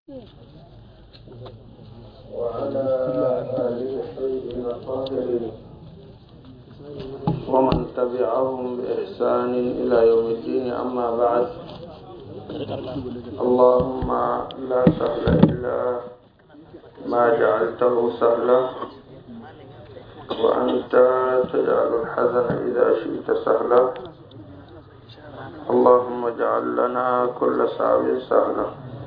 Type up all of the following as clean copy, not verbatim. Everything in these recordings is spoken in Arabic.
وعلى آله الطيبين الطاهرين ومن تبعهم بإحسان إلى يوم الدين. أما بعد، اللهم لا سهل إلا ما جعلته سهلا، وأنت تجعل الحزن إذا شئت سهلا. اللهم اجعل لنا كل صعب سهلا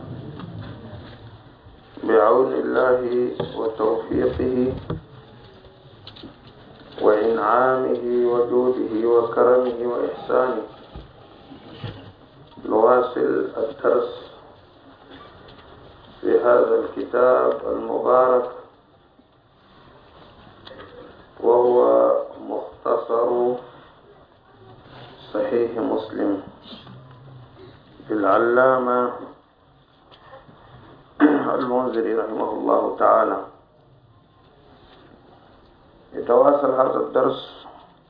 بعون الله وتوفيقه وإنعامه وجوده وكرمه وإحسانه. نواصل الدرس في هذا الكتاب المبارك، وهو مختصر صحيح مسلم للعلامة المنذري رحمه الله تعالى. يتواصل هذا الدرس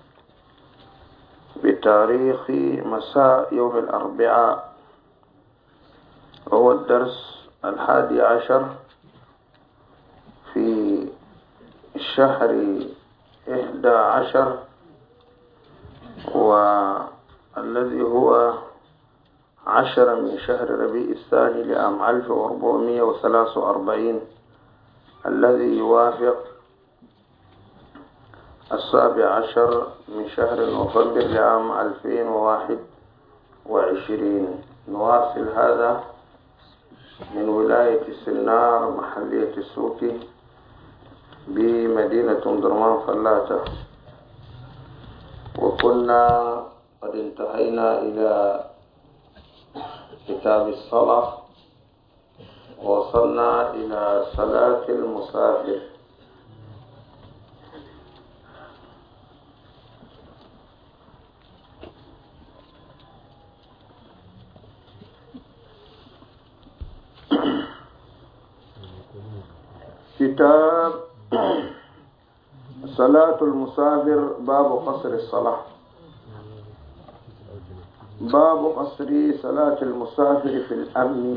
بتاريخ مساء يوم الأربعاء، وهو الدرس 11 في شهر 11، والذي هو 10 من شهر ربيع الثاني لعام 1443، الذي يوافق 17 من شهر نوفمبر لعام 2021. نواصل هذا من ولاية سنار محلية السوكي بمدينة درمان فلاتة، وكنا قد انتهينا إلى كتاب الصلاة، ووصلنا إلى صلاة المسافر. كتاب صلاة المسافر، باب قصر الصلاة. باب قصر صلاة المسافر في الأمن.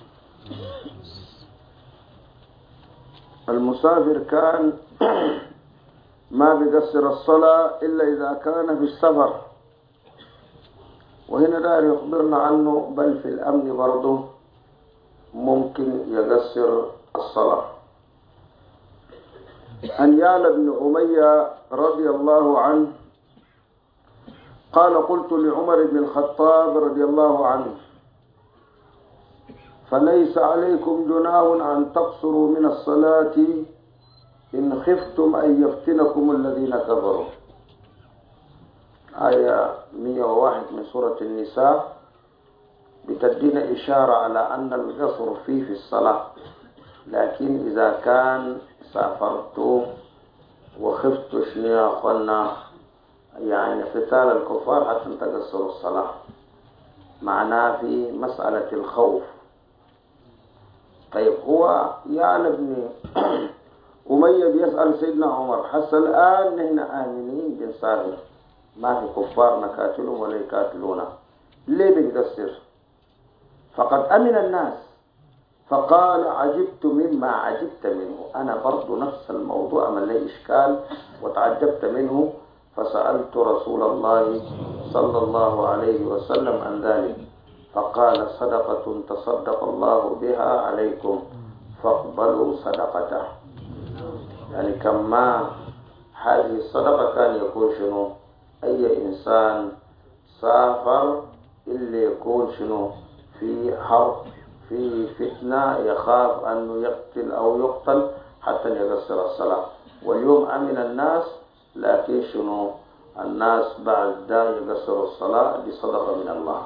المسافر كان ما بيقصر الصلاة إلا إذا كان في السفر، وهنا دار يخبرنا عنه، بل في الأمن برضه ممكن يقصر الصلاة. عن يعلى بن أمية رضي الله عنه قال: قلت لعمر بن الخطاب رضي الله عنه: فليس عليكم جناح أن تقصروا من الصلاة إن خفتم أن يفتنكم الذين كفروا. آية 101 من سورة النساء بتدينا إشارة على أن القصر فيه في الصلاة، لكن إذا كان سافرتوا وخفتوا شنو يا أخوانا، يعني قتال الكفار حتى تقصروا الصلاة، معناه في مسألة الخوف. طيب، هو يعلى بن أمية بيسأل سيدنا عمر: حتى الآن نحن آمنين بنسافر، ما في كفار نقاتلهم ولا يقاتلونا، ليه بنقصر؟ فقد أمن الناس. فقال: عجبت مما عجبت منه، أنا برضو نفس الموضوع من لي إشكال وتعجبت منه، فسألت رسول الله صلى الله عليه وسلم عن ذلك، فقال: صدقة تصدق الله بها عليكم فاقبلوا صدقته. يعني كما هذه الصدقة كان يكون شنو؟ أي إنسان سافر اللي يكون شنو؟ في حرب، في فتنة، يخاف أنه يقتل أو يقتل حتى يقصر الصلاة. واليوم أمن الناس، لكن شنو؟ الناس بعد ذا يقصروا الصلاة بصدقة من الله.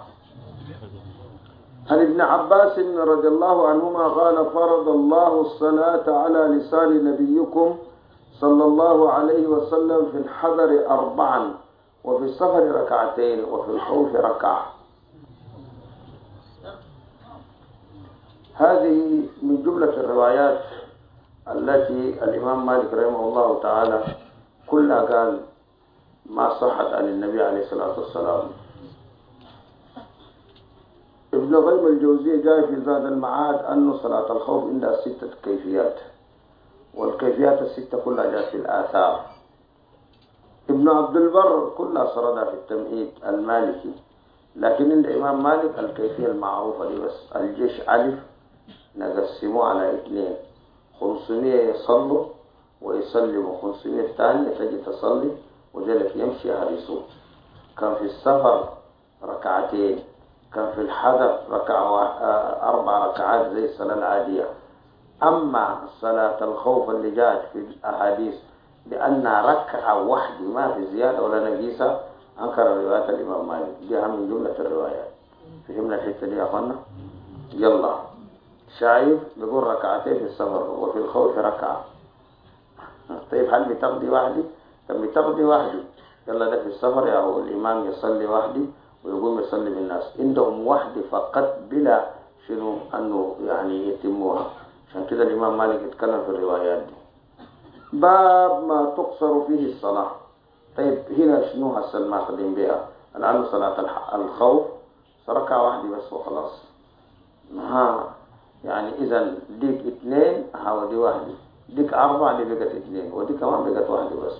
عن ابن عباس رضي الله عنهما قال: فرض الله الصلاة على لسان نبيكم صلى الله عليه وسلم في الحضر 4، وفي السفر 2، وفي الخوف 1. هذه من جملة الروايات التي الإمام مالك رحمه الله تعالى كلها قال ما صحت عن النبي عليه الصلاة والسلام. ابن قيم الجوزية جاء في زاد المعاد أن صلاة الخوف عندها 6 كيفيات، والكيفيات ال6 كلها جاءت في الآثار. ابن عبد البر كلها سردها في التمهيد المالكي، لكن عند إمام مالك الكيفية المعروفة دي بس. الجيش ألف نقسمه على 2، 500 يصلوا ويسلموا، 500 الثانية تجي تصلي وذلك يمشي هرسوه. كان في السفر ركعتين، كان في الحضر ركعة 4 ركعات زي الصلاة العادية. أما صلاة الخوف اللي جاءت في الأحاديث بأنها ركعة واحدة ما في زيادة ولا نقيصة، أنكر روايات الإمام مالك، دي من جملة الروايات. فهمنا الحتة دي يا أخوانا؟ يلا، شايف بيقول ركعتين في السفر وفي الخوف ركعة. طيب هل بتقضي واحدة؟ طب بتقضي واحدة، يلا ده في السفر يا هو الإمام يصلي واحدة ويقوم يصلي بالناس. عندهم واحدة فقط بلا شنو أنه يعني يتموها. عشان كده الإمام مالك يتكلم في الروايات دي. باب ما تقصر فيه الصلاة. طيب هنا شنو هسه الماخذين بها؟ لأنه صلاة الخوف ركعة واحدة بس وخلاص. يعني إذا ديك 2 ودي واحدة، ديك 4 دي بقت 2 ودي كمان بقت واحدة بس.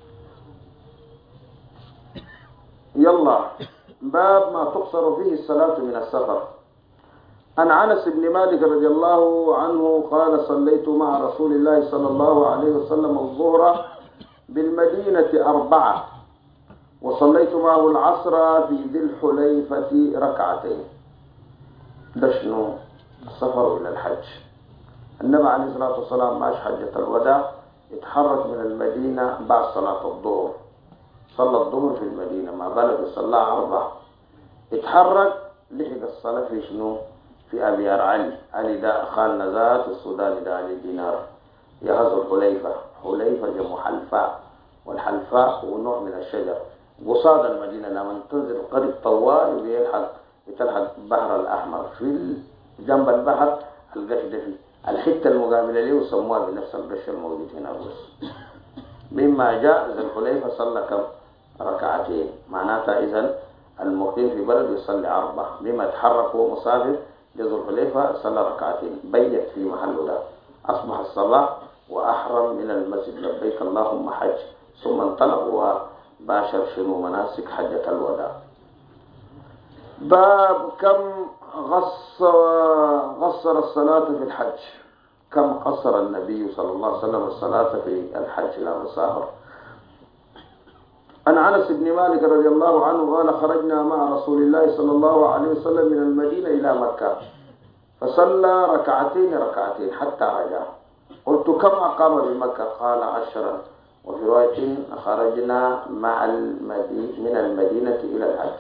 يلا، باب ما تقصر فيه الصلاة من السفر. عن أنس بن مالك رضي الله عنه قال: صليت مع رسول الله صلى الله عليه وسلم الظهر بالمدينة 4، وصليت معه العصر في ذي الحليفة ركعتين. ده شنو؟ السفر إلى الحج. النبي عليه الصلاة والسلام ماشي حجة الوداع، اتحرك من المدينة بعد صلاة الظهر، صلى الظهر في المدينة، ما بلغ صلى 4، اتحرك لحق الصلاة في شنو؟ في أبيار علي ده خالنا ذات السوداني ده علي دينار، يهز الحليفة. حليفة جمع حلفاء، والحلفاء هو نوع من الشجر قصاد المدينة. لما تنزل قريب طوال يتلحق البحر الأحمر، في جنب البحر القش ده فيه الحتة المقابلة له وسموها بنفس القش الموجود هنا بس. مما جاء ذي الحليفة صلى كم؟ ركعتين. معناتها إذن المقيم في بلد يصلي 4، لما تحرك هو مسافر ذو الحليفة صلى ركعتين، بيت في محله ده، أصبح الصلاة وأحرم من المسجد لبيك اللهم حج، ثم انطلق وباشر شنو مناسك حجة الوداع. باب كم قصر الصلاة في الحج. كم قصر النبي صلى الله عليه وسلم الصلاة في الحج لما سافر. عن أنس بن مالك رضي الله عنه قال: خرجنا مع رسول الله صلى الله عليه وسلم من المدينة إلى مكة، فصلى ركعتين حتى رجع. قلت: كم أقام بمكة؟ قال: 10. وفي رواية: خرجنا من المدينة إلى الحج.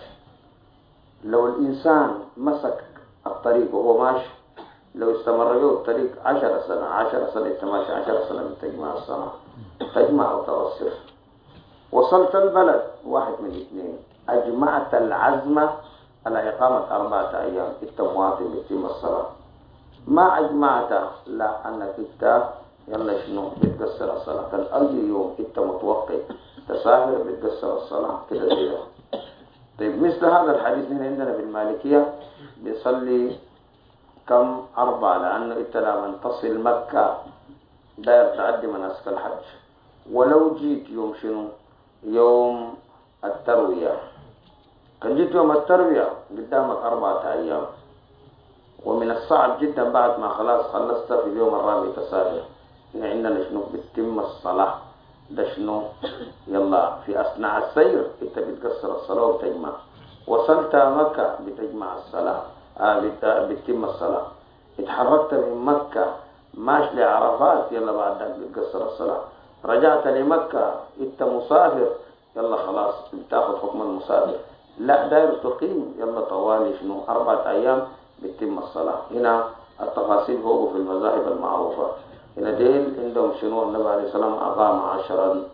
لو الإنسان مسك الطريق وهو ماشي، لو استمر به الطريق 10 سنة، 10 سنة تماشي، 10 سنة بتجمع السنة، تجمع أو توصل. وصلت البلد، واحد من 2: أجمعت العزم على إقامة 4 أيام، أنت مواطن بتتم الصلاة. ما أجمعت، لا، أنك أنت يلا شنو بتقصر الصلاة. كان أي يوم أنت متوقع تسافر بتقصر الصلاة كده زي ده. طيب مثل هذا الحديث هنا عندنا في المالكية بيصلي كم؟ 4، لأنه أنت لما تصل مكة داير تعدي مناسك الحج. ولو جيت يوم شنو؟ يوم التروية، كان جيت يوم التروية قدامك 4 أيام، ومن الصعب جدا بعد ما خلاص خلصت في اليوم الرابع تسافر. هنا عندنا شنو؟ بتتم الصلاة. ده شنو؟ يلا في أثناء السير أنت بتقصر الصلاة وبتجمع. وصلت مكة بتجمع الصلاة، بتتم الصلاة. اتحركت من مكة ماشي لعرفات، يلا بعد ذلك بتقصر الصلاة. رجعت لمكة أنت مسافر، يلا خلاص بتاخذ حكم المسافر. لا، داير تقيم، يلا طوالي شنو 4 أيام بتتم الصلاة. هنا التفاصيل فوق في المذاهب المعروفة. هنا ديل عندهم شنو؟ النبي عليه السلام أقام 10.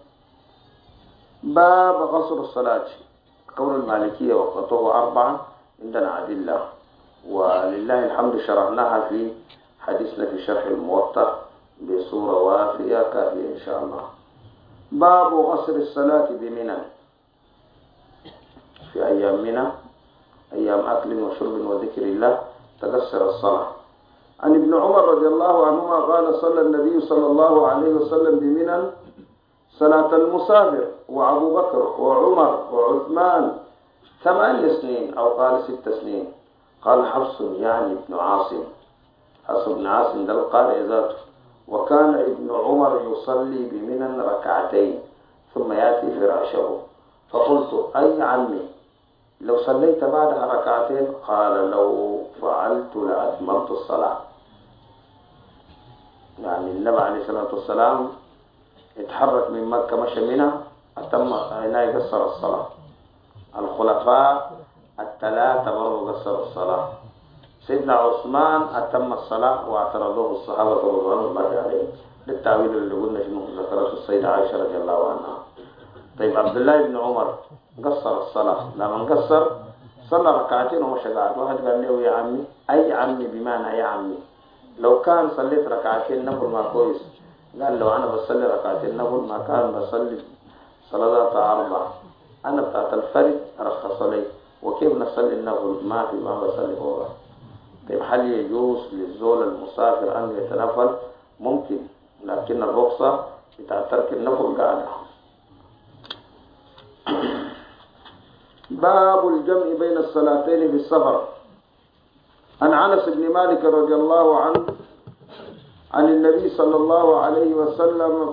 باب قصر الصلاة. قول المالكية وقته 4 عندنا أدلة، ولله الحمد شرحناها في حديثنا في شرح الموطأ بصورة وافية كافية إن شاء الله. باب قصر الصلاة بمنى، في أيام منى أيام أكل وشرب وذكر الله تقصر الصلاة. عن ابن عمر رضي الله عنهما قال صلى النبي صلى الله عليه وسلم بمنى صلاة المسافر وأبو بكر وعمر وعثمان 8 سنين أو قال 6 سنين. قال حفص يعني ابن عاصم، حفص بن عاصم ده القارئ ذاته. وكان ابن عمر يصلي بمنى ركعتين ثم يأتي فراشه. فقلت أي عمي لو صليت بعدها ركعتين؟ قال لو فعلت لأتممت الصلاة. يعني النبي عليه الصلاة والسلام اتحرك من مكة مشى منى أتم هنا يقصر الصلاة. الخلفاء 3 برضو قصروا الصلاة. سيدنا عثمان أتم الصلاة واعترضوه الصحابة رضوان الله عليهم للتعويل اللي قلنا شنو ذكرته السيدة عائشة رضي الله عنها. طيب عبد الله بن عمر قصر الصلاة. لما قصر صلى ركعتين ومشى قاعد. واحد قال له يا عمي، أي عمي بمعنى يا عمي، لو كان صليت ركعتين نفل ما كويس. قال له أنا بصلي ركعتين نفل ما كان بصلي صلاة 4. أنا بتاعت الفرد رخص لي، وكيف نصلي النفل ما في ما بصلي هو. طيب هل يجوز للزول المسافر أن يتنفل؟ ممكن، لكن الرخصة بتاع ترك النفل قاعدة. باب الجمع بين الصلاتين في السفر. عن أنس بن مالك رضي الله عنه عن النبي صلى الله عليه وسلم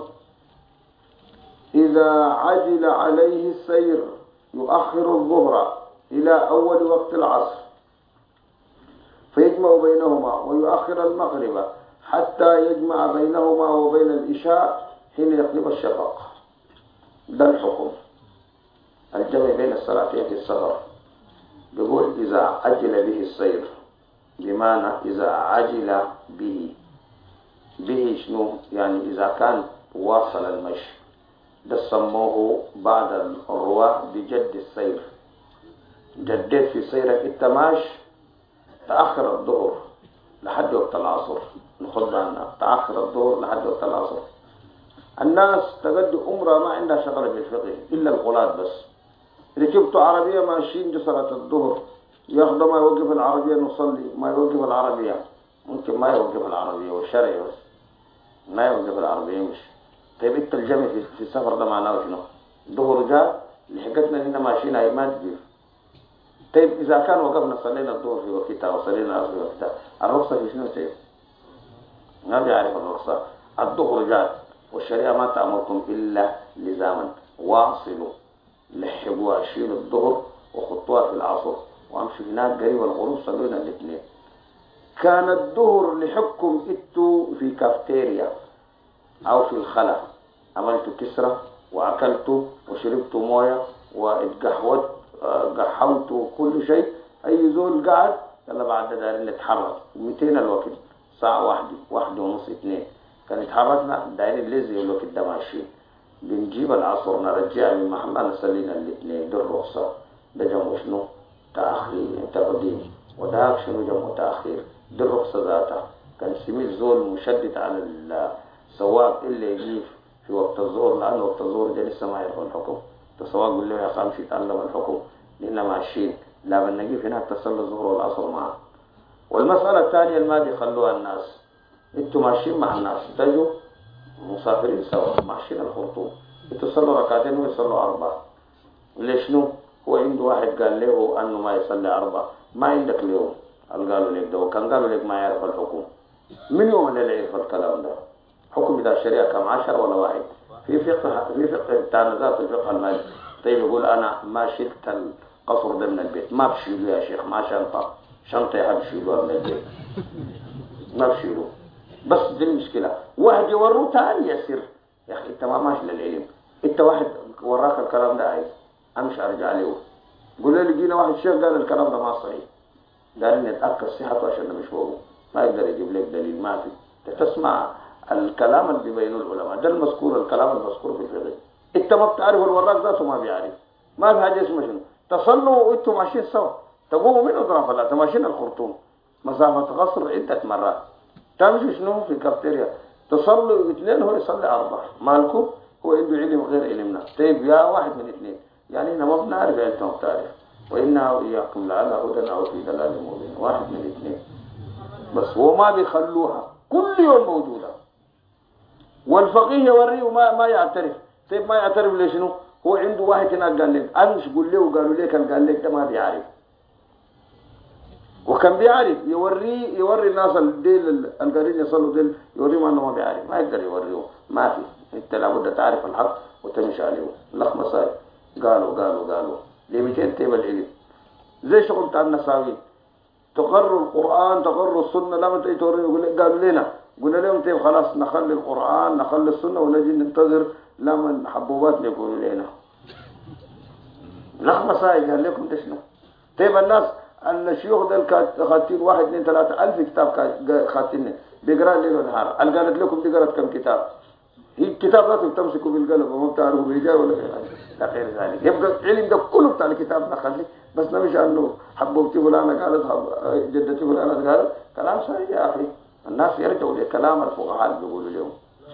إذا عجل عليه السير يؤخر الظهر إلى أول وقت العصر فيجمع بينهما، ويؤخر المغرب حتى يجمع بينهما وبين العشاء حين يقلب الشفق. ده الحكم الجمع بين الصلاتين في السفر. بيقول إذا عجل به السير، بمعنى إذا عجل به شنو؟ يعني إذا كان واصل المشي. ده سموه بعد الرواة بجد السير. جديت في سيرك التماش، تأخر الظهر لحد وقت العصر. نخد عنها تأخر الظهر لحد وقت العصر. الناس تقدي أمرها ما عندها شغلة بالفقه إلا القلاد بس. ركبتوا عربية ماشيين جسرة الظهر، ياخدوا ما يوقف العربية نصلي، ما يوقف العربية ممكن ما يوقف العربية والشرعي بس ما يوقف العربية مش. طيب انت الجمع في السفر ده معناه شنو؟ الظهر جاء لحقتنا اننا ماشيين هاي ما تجيب. طيب اذا كان وقفنا صلينا الظهر في وقتها وصلينا العصر في وقتها، الرخصة في شنو طيب؟ ما بيعرف الرخصة. الظهر جاء والشريعة ما تأمركم إلا لزاما، واصلوا لحقوا شيلوا الظهر وخطوها في العصر وامشوا هناك قريب الغروب صلونا الاثنين. كان الظهر لحقكم انتوا في كافتيريا او في الخلا، عملتوا كسرة واكلتوا وشربتوا مويه واتقحوت قحوتوا كل شيء. اي زول قاعد يلا بعد دارين نتحرك 200 الوقت، ساعة 1:30 2 كان يتحركنا دايرين لزي الوقت ده ماشيين. بنجيب العصر نرجع من محلنا نسلينا الاثنين. ده الرخصة. ده جمع شنو؟ تأخير تقديم. وده شنو جمع تأخير. ده الرخصة ذاتها. كان سميت زول مشدد على السواق اللي يجيب في وقت الظهر، لأنه وقت الظهر ده لسه ما يعرف الحكم. السواق يقول له يا أخي امشي تعلم الحكم لأننا ماشيين، لا بنجيب هناك تصلي الظهر والعصر معه. والمسألة الثانية اللي ما بيخلوها الناس، انتوا ماشيين مع الناس تجوا مسافرين سوا ماشيين الخرطوم، انتوا صلوا ركعتين ويصلوا 4. ليش نو؟ هو عنده واحد قال له انه ما يصلي 4، ما عندك اليوم قالوا لك ده، وكان قالوا لك ما يعرف الحكم. من يوم اللي يعرف الكلام ده؟ حكم بتاع الشريعة كم 10 ولا واحد؟ في فقه بتاع ذات الفقه المالي. طيب يقول انا ما شلت القصر ده من البيت، ما بشيله يا شيخ، ما شنطة يحب يشيلوها من البيت ما بشيلوه. بس دي المشكلة. واحد يوروه تاني يسير يا أخي أنت ما ماشي للعلم. أنت واحد وراك الكلام ده عايز أمشي أرجع له قول لي جينا واحد شيخ قال الكلام ده ما صحيح، قال نتأكد صحته عشان مش فوقه، ما يقدر يجيب لك دليل. ما في تسمع الكلام اللي بيبينه العلماء ده المذكور، الكلام المذكور في الفقه. أنت ما بتعرف الوراك ذاته ما بيعرف. ما في حاجة اسمها شنو تصلوا وأنتم ماشيين سوا، تقوموا من أطراف لا تماشين الخرطوم مسافة قصر عدة مرات، تمشي شنو في كافتيريا تصلوا 2 هو يصلي 4. مالكم هو عنده علم غير علمنا. طيب يا واحد من 2 يعني احنا ما بنعرف انت ما بتعرف. وإنا وإياكم لعلى هدى أو في ضلال مبين. واحد من الاثنين بس، وما بيخلوها كل يوم موجودة. والفقيه يوريه ما يعترف. طيب ما يعترف ليش؟ شنو؟ هو عنده واحد هناك قال لك امس قول له وقالوا ليه كان قال لك ده ما بيعرف، وكان بيعرف يوري الناس الديل القاعدين يصلوا ديل يوريهم انه ما بيعرف، ما يقدر يوريه. ما في، انت لابد تعرف الحق وتمشي عليه. لك مصايب قالوا ليه 200 تيبل العلم زي شغل بتاع النساوي، تقرر القرآن تقرر السنة. لما تيجي توريه قالوا لنا، قلنا لهم طيب خلاص نخلي القرآن نخلي السنة ونجي ننتظر لما حبوباتنا يقولوا لنا. لك مصايب قال لكم ده شنو؟ طيب الناس الشيوخ ده خاتين 1 2 3 ألف كتاب خاتين بيقرأ ليل ونهار. قالت لكم دي قرأت كم كتاب؟ هي الكتاب لا تمسكوا بالقلم وما بتعرفوا بيجاي ولا غير ذلك. يبقى العلم ده كله بتاع الكتاب نخلي بس نمشي انه حبوبتي فلانة قالت جدتي فلانة قالت. كلام صحيح يا اخي، الناس يرجعوا لكلام الفقهاء بيقولوا لهم.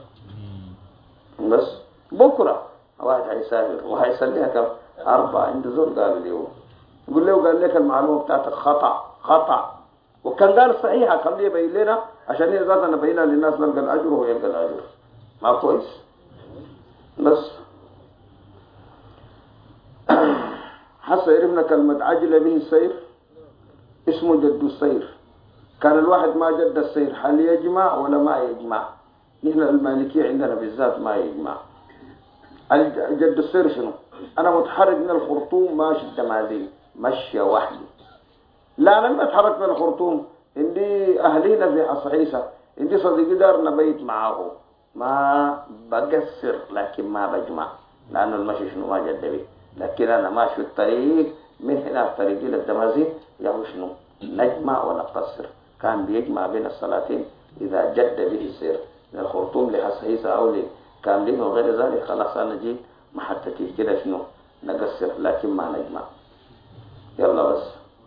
بس بكره واحد هيسافر وهيسليها كم 4 عنده زول قالوا له، يقول له قال لك المعلومة بتاعتك خطأ وكان قال صحيحة، خليه يبين لنا عشان هي ذاتنا نبينها للناس نلقى الأجر وهو يلقى الأجر. ما كويس؟ بس حتى عرفنا كلمة عجل به السير اسمه جد السير. كان الواحد ما جد السير هل يجمع ولا ما يجمع؟ نحن المالكية عندنا بالذات ما يجمع. جد السير شنو؟ أنا متحرك من الخرطوم ماشي الدمازين مشي وحدي. لا أنا ما اتحرك من الخرطوم، عندي أهلينا في حصحيسة، عندي صديقي دار نبيت معاه، ما بقصر لكن ما بجمع لأنه المشي شنو ما جد به. لكن أنا ماشي الطريق من هنا الطريق إلى الدمازين يا شنو نجمع ونقصر. كان بيجمع بين الصلاتين إذا جد به السير من الخرطوم لحصحيسة أو لكاملين وغير ذلك. خلاص أنا جيت محطتي كده شنو نقصر لكن ما نجمع. يلا بس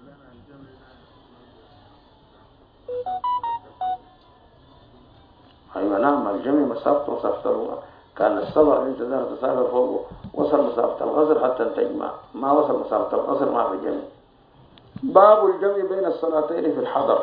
أيوة نعم الجميع مسافة الوقت. كان السفر اللي انت دار تسافر فوقه وصل مسافة الغزر حتى تجمع، ما وصل مسافة الغزر ما في جميع. باب الجمع بين الصلاتين في الحضر.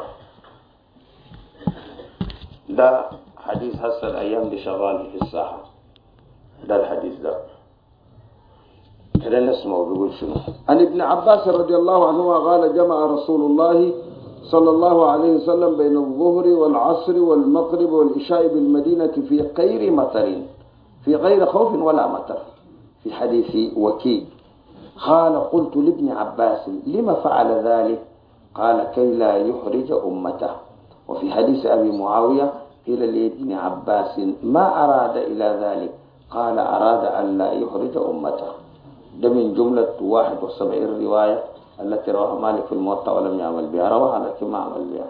ده حديث هسه الأيام دي شغال في الساحة. ده الحديث ده كده نسمعه بيقول شنو. عن ابن عباس رضي الله عنهما قال جمع رسول الله صلى الله عليه وسلم بين الظهر والعصر والمغرب والعشاء بالمدينة في غير مطر، في غير خوف ولا مطر. في حديث وكيع قال قلت لابن عباس لما فعل ذلك؟ قال كي لا يحرج أمته. وفي حديث أبي معاوية قيل لابن عباس ما أراد إلى ذلك؟ قال أراد أن لا يحرج أمته. ده من جملة 71 رواية التي رواها مالك في الموطأ ولم يعمل بها، رواها لكن ما عمل بها.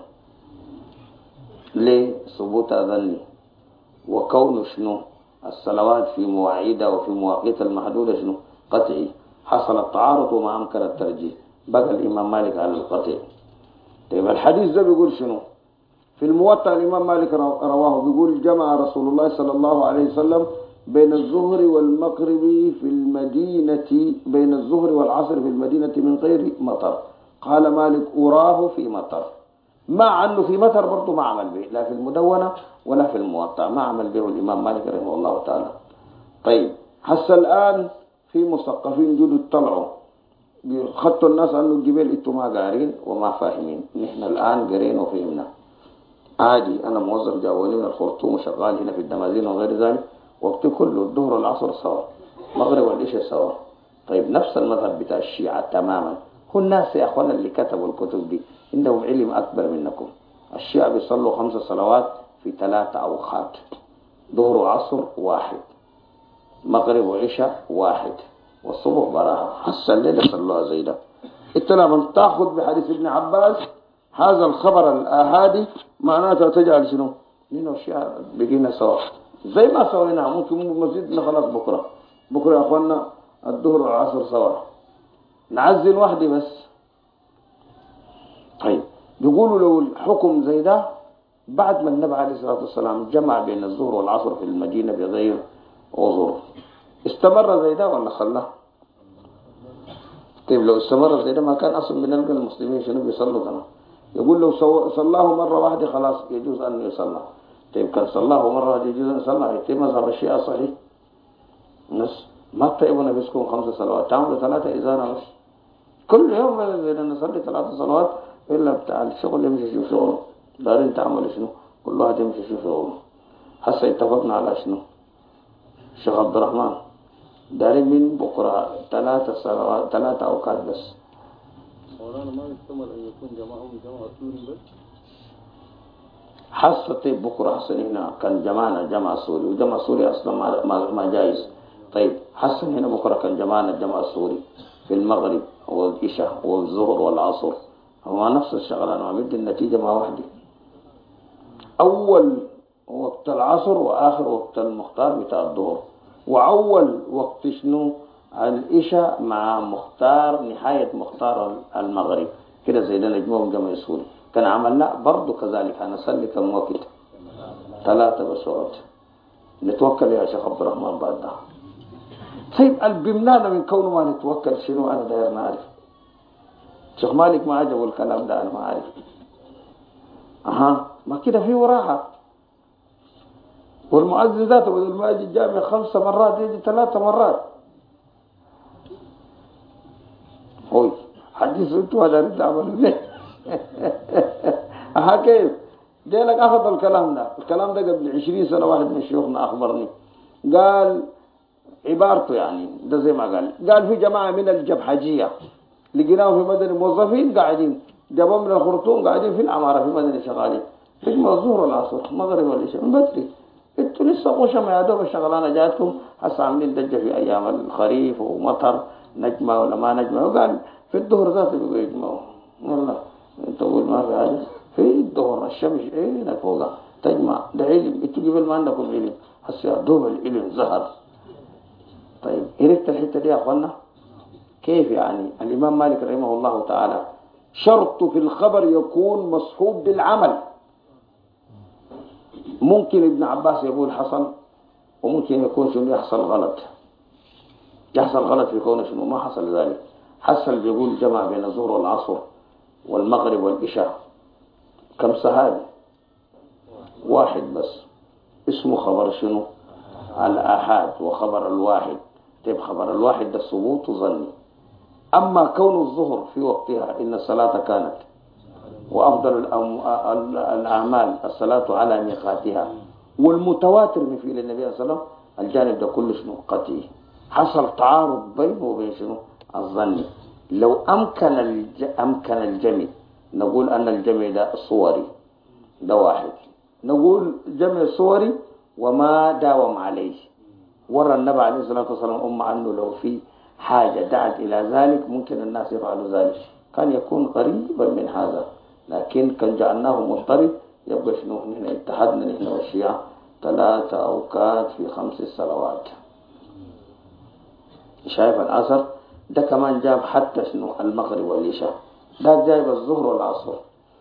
ليه؟ ثبوت ظني وكون شنو الصلوات في مواعيدها وفي مواقيت المحدودة شنو قطعي. حصل التعارض وما أمكن الترجيح، بقى الإمام مالك على القطع. طيب الحديث ده بيقول شنو؟ في الموطأ الإمام مالك رواه بيقول جمع رسول الله صلى الله عليه وسلم بين الظهر والمغرب في المدينة، بين الظهر والعصر في المدينة من غير مطر. قال مالك أراه في مطر، مع أنه في مطر برضه ما عمل به، لا في المدونة ولا في الموطأ ما عمل به الإمام مالك رحمه الله تعالى. طيب حتى الآن في مثقفين جدد طلعوا خدتوا الناس أنه الجبال إنتوا ما قارين وما فاهمين. نحن الآن قرينا وفهمنا عادي. أنا موظف جاوني من الخرطوم وشغال هنا في الدمازين وغير ذلك، وقت كله الظهر والعصر سوا، مغرب والعشاء سوا. طيب نفس المذهب بتاع الشيعة تماما. هو الناس يا أخوانا اللي كتبوا الكتب دي عندهم علم أكبر منكم. الشيعة بيصلوا 5 صلوات في 3 أوقات، ظهر وعصر واحد، مغرب وعشاء واحد، والصبح براها. حتى الليلة صلوها زي ده. انت لما تاخذ بحديث ابن عباس هذا الخبر الآحادي معناته تجعل شنو؟ نحن الشيعة بقينا سوا زي ما سوينا. ممكن مسجدنا خلاص بكرة يا أخوانا الظهر والعصر سوا، نعزل وحدي بس. طيب بيقولوا لو الحكم زي ده بعد ما النبي عليه الصلاة والسلام جمع بين الظهر والعصر في المدينة بغير عذر، استمر زي ده ولا خلاه؟ طيب لو استمر زي ده ما كان أصلا بنلقى المسلمين شنو بيصلوا كمان. يقول لو صلاه مرة واحدة خلاص يجوز أن يصلى. طيب كان صلاه مرة واحدة يجوز أن يصلى. يتم مذهب الشيعة صحيح. الناس ما تطيبون بيسكون 5 صلوات، تعملوا 3 إذا بس. كل يوم إذا نصلي 3 صلوات إلا بتاع الشغل يمشي يشوف شغله. دارين تعمل شنو؟ كل واحد يمشي يشوف شغله. هسه اتفقنا على شنو؟ الشيخ عبد الرحمن دارين من بكرة 3 صلوات 3 أوقات بس. مولانا ما يحتمل أن يكون جماعة سوري بس؟ حصة طيب بكرة حسن هنا كان جماعة سوري، وجماعة سوري أصلا ما جايز. طيب حسن هنا بكرة كان جماعة سوري في المغرب والعشاء والظهر والعصر، هو نفس الشغلة. أنا عملت النتيجة مع وحدي. أول وقت العصر وآخر وقت المختار بتاع الظهر، وأول وقت شنو العشاء مع مختار نهاية مختار المغرب كده زي ده نجمعهم جمع سوري. كان عملنا برضو كذلك. أنا أصلي كم وقت 3 بس وقت. نتوكل يا شيخ عبد الرحمن بعد ده. طيب البمنانا من كونه ما نتوكل شنو أنا داير ما أعرف. شيخ مالك ما عجبه الكلام ده، أنا ما أعرف. ما كده فيه راحة. والمؤذن ذاته بدل ما يجي الجامع 5 مرات يجي 3 مرات. هوي حديث انتوا هذا رد عملوا ليه؟ كيف ده لك أخذ الكلام ده قبل 20 سنة. واحد من شيوخنا أخبرني قال عبارته يعني ده زي ما قال في جماعة من الجبحجية لقيناهم في مدني موظفين قاعدين، جابوا من الخرطوم قاعدين في العمارة في مدني شغالين تجمع الظهر والعصر المغرب والعشاء من بدري. انتوا لسه قوشة ما يدوب الشغلانة جاتكم. هسه عاملين دجة في أيام الخريف ومطر نجمة ولا ما نجمة. وقال في الظهر ذاته بيقوا يجمعوا. والله تقول ما في هذا في الظهر الشمس ايه فوقها تجمع. ده علم. انتوا قبل ما عندكم علم هسه يدوب العلم ظهر. طيب عرفت الحتة دي يا أخوانا كيف؟ يعني الإمام مالك رحمه الله تعالى شرط في الخبر يكون مصحوب بالعمل. ممكن ابن عباس يقول حصل، وممكن يكون شنو يحصل غلط في كونه شنو ما حصل ذلك. حصل بيقول جمع بين الظهر والعصر والمغرب والعشاء. كم صحابي؟ واحد بس. اسمه خبر شنو الآحاد. وخبر الواحد طيب خبر الواحد ده ثبوت ظني. أما كون الظهر في وقتها إن الصلاة كانت وأفضل الأعمال الصلاة على ميقاتها والمتواتر من فعل النبي صلى الله عليه وسلم، الجانب ده كله شنو قطعي. حصل تعارض بينه وبين شنو الظن. لو أمكن الجمع نقول أن الجمع ده صوري، ده واحد. نقول جمع صوري وما داوم عليه. ورى النبي عليه الصلاة والسلام أنه لو في حاجة دعت إلى ذلك ممكن الناس يفعلوا ذلك، كان يكون قريبا من هذا. لكن كان جعلناه مضطرب. يبقى شنو نحن اتحدنا نحن والشيعة 3 أوقات في 5 صلوات. شايف العصر ده كمان جاب حتى شنو المغرب والعشاء، ده جايب الظهر والعصر.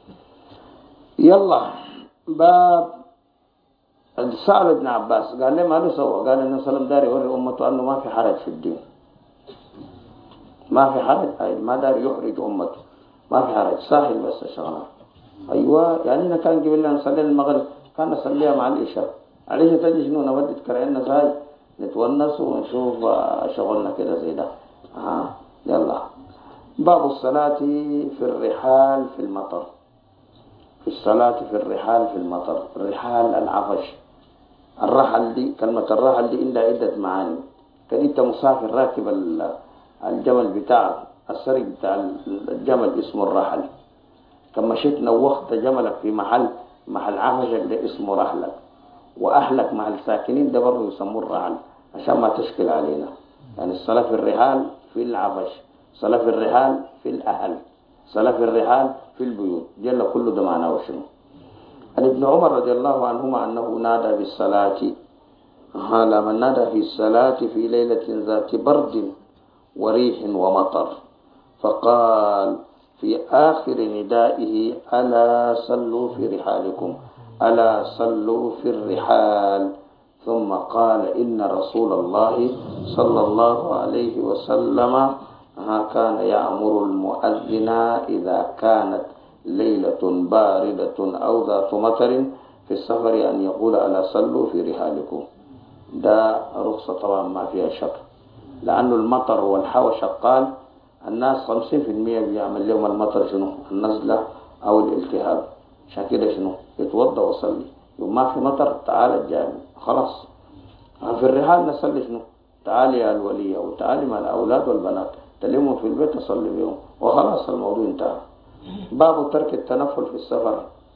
يلا باب سأل ابن عباس قال له ما له سوى. قال النبي صلى الله عليه وسلم داري يوري أمته أنه ما في حرج في الدين، ما في حرج. ما داري يحرج أمته، ما في حرج ساهل بس الشغلة. أيوة يعني أنا كان قبل أن نصلي المغرب كان نصليها مع العشاء. العشاء تجي شنو نودي تكرهنا ساي نتونس ونشوف شغلنا كده زي ده. يلا باب الصلاة في الرحال في المطر. في الصلاة في الرحال في المطر. الرحال العفش. الرحل دي كلمة الرحل دي عندها عدة معاني. كان انت مسافر راكب الجمل بتاعك، السرج بتاع الجمل اسمه الرحل. كما مشيت نوخت جملك في محل عفشك ده اسمه رحلك. وأهلك مع الساكنين ده برضه يسموه الرحل عشان ما تشكل علينا. يعني الصلاة في الرحال في العفش، صلاة في الرحال في الأهل، صلاة في الرحال في البيوت. جل كله ده معناه وشنو. عن ابن عمر رضي الله عنهما أنه نادى بالصلاة لما نادى في الصلاة في ليلة ذات برد وريح ومطر، فقال في آخر ندائه ألا صلوا في رحالكم، ألا صلوا في الرحال. ثم قال إن رسول الله صلى الله عليه وسلم كان يأمر المؤذن إذا كانت ليلة باردة أو ذات مطر في السفر أن يقول ألا صلوا في رحالكم. ده رخصة طبعا ما فيها شك، لأنه المطر والهواء شغال. الناس 50% بيعمل لهم المطر شنو؟ النزلة أو الالتهاب. عشان كده شنو؟ يتوضأ وصلي. يوم ما في مطر تعال الجامع خلاص. في الرحال نصلي شنو؟ تعالي يا الولية وتعالي مع الأولاد والبنات تلموا في البيت تصلي بهم وخلاص الموضوع انتهى. باب ترك التنفل في السفر.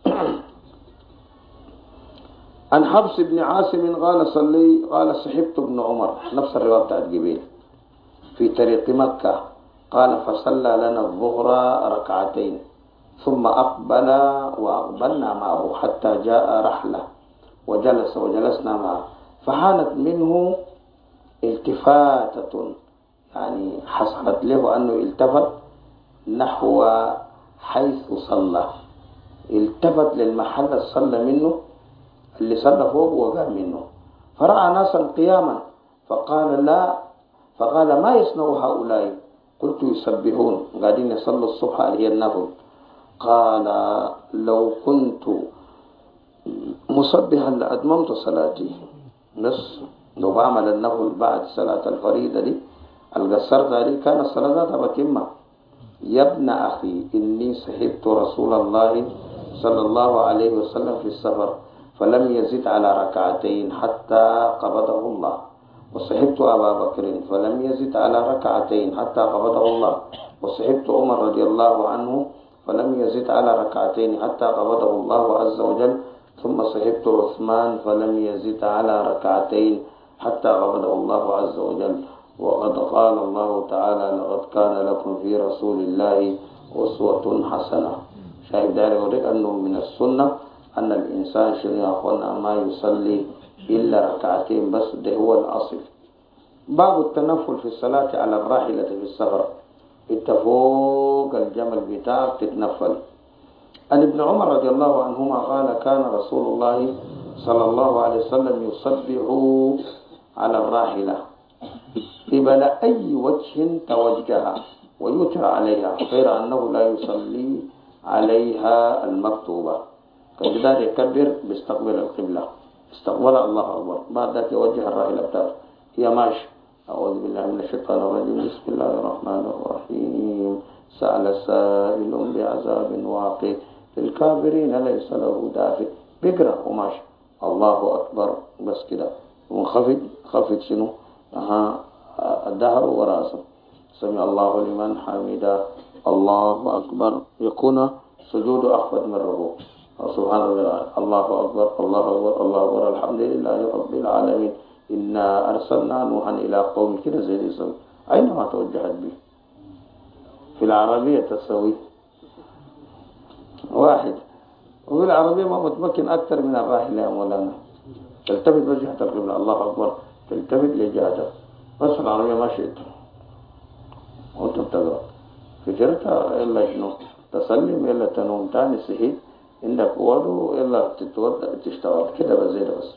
عن حفص بن عاصم قال صحبت ابن عمر، نفس الرواية بتاعت جبيل، في طريق مكة، قال فصلى لنا الظهر ركعتين ثم أقبل وأقبلنا معه حتى جاء رحلة وجلسنا معه، فحانت منه التفاتة، يعني حصلت له أنه التفت نحو حيث صلى، التفت للمحل اللي صلى منه، اللي صلى فوق وقام منه، فرأى ناسا قياما فقال ما يصنع هؤلاء؟ قلت يسبحون، قاعدين يصلوا الصبح اللي هي النفل. قال لو كنت مصبحا لأتممت صلاتي، بس لو بعمل النفل بعد صلاة الفريضة دي القصرت عليه كان الصلاة بتمة. يا ابن أخي إني صحبت رسول الله صلى الله عليه وسلم في السفر فلم يزد على ركعتين حتى قبضه الله، وصحبت أبا بكر فلم يزد على ركعتين حتى قبضه الله، وصحبت عمر رضي الله عنه فلم يزد على ركعتين حتى قبضه الله عز وجل، ثم صحبت عثمان فلم يزد على ركعتين حتى قبضه الله عز وجل. وقد قال الله تعالى لقد كان لكم في رسول الله أسوة حسنة. شايف داري يوريك أنه من السنة أن الإنسان شنو يا أخوانا ما يصلي إلا ركعتين بس، ده هو الأصل. باب التنفل في الصلاة على الراحلة في السفر، انت فوق الجمل بتاعك تتنفل. عن ابن عمر رضي الله عنهما قال كان رسول الله صلى الله عليه وسلم يصبح على الراحلة قبل أي وجه توجه ويوتر عليها، غير أنه لا يصلي عليها المكتوبة. كان يكبر بيستقبل القبلة، استقبل الله أكبر، بعد ذلك يوجه الراحلة بتاعته هي ماشي. أعوذ بالله من الشيطان الرجيم، بسم الله الرحمن الرحيم، سأل سائل بعذاب واقع للكافرين ليس له دافع، بيقرأ وماشي الله أكبر بس كده، وخفض شنو الدهر وراسه، سمع الله لمن حمده الله أكبر، يكون سجود أخفض من الركوع، سبحان الله الله أكبر الله أكبر الله أكبر الحمد لله رب العالمين إنا أرسلنا نوحا إلى قوم كده زي الإسلام. أينما توجهت به في العربية تسوي واحد، وفي العربية ما متمكن أكثر من الراحلة يا مولانا، تلتفت وجهة القبلة الله أكبر، تلتفت لجهتك، بس في العربية ما شئت وأنت بتقرأ فكرتها إلا شنو تسلم إلا تنوم تاني صحيت عندك وضوء إلا تتوضأ تشتغل كده بس.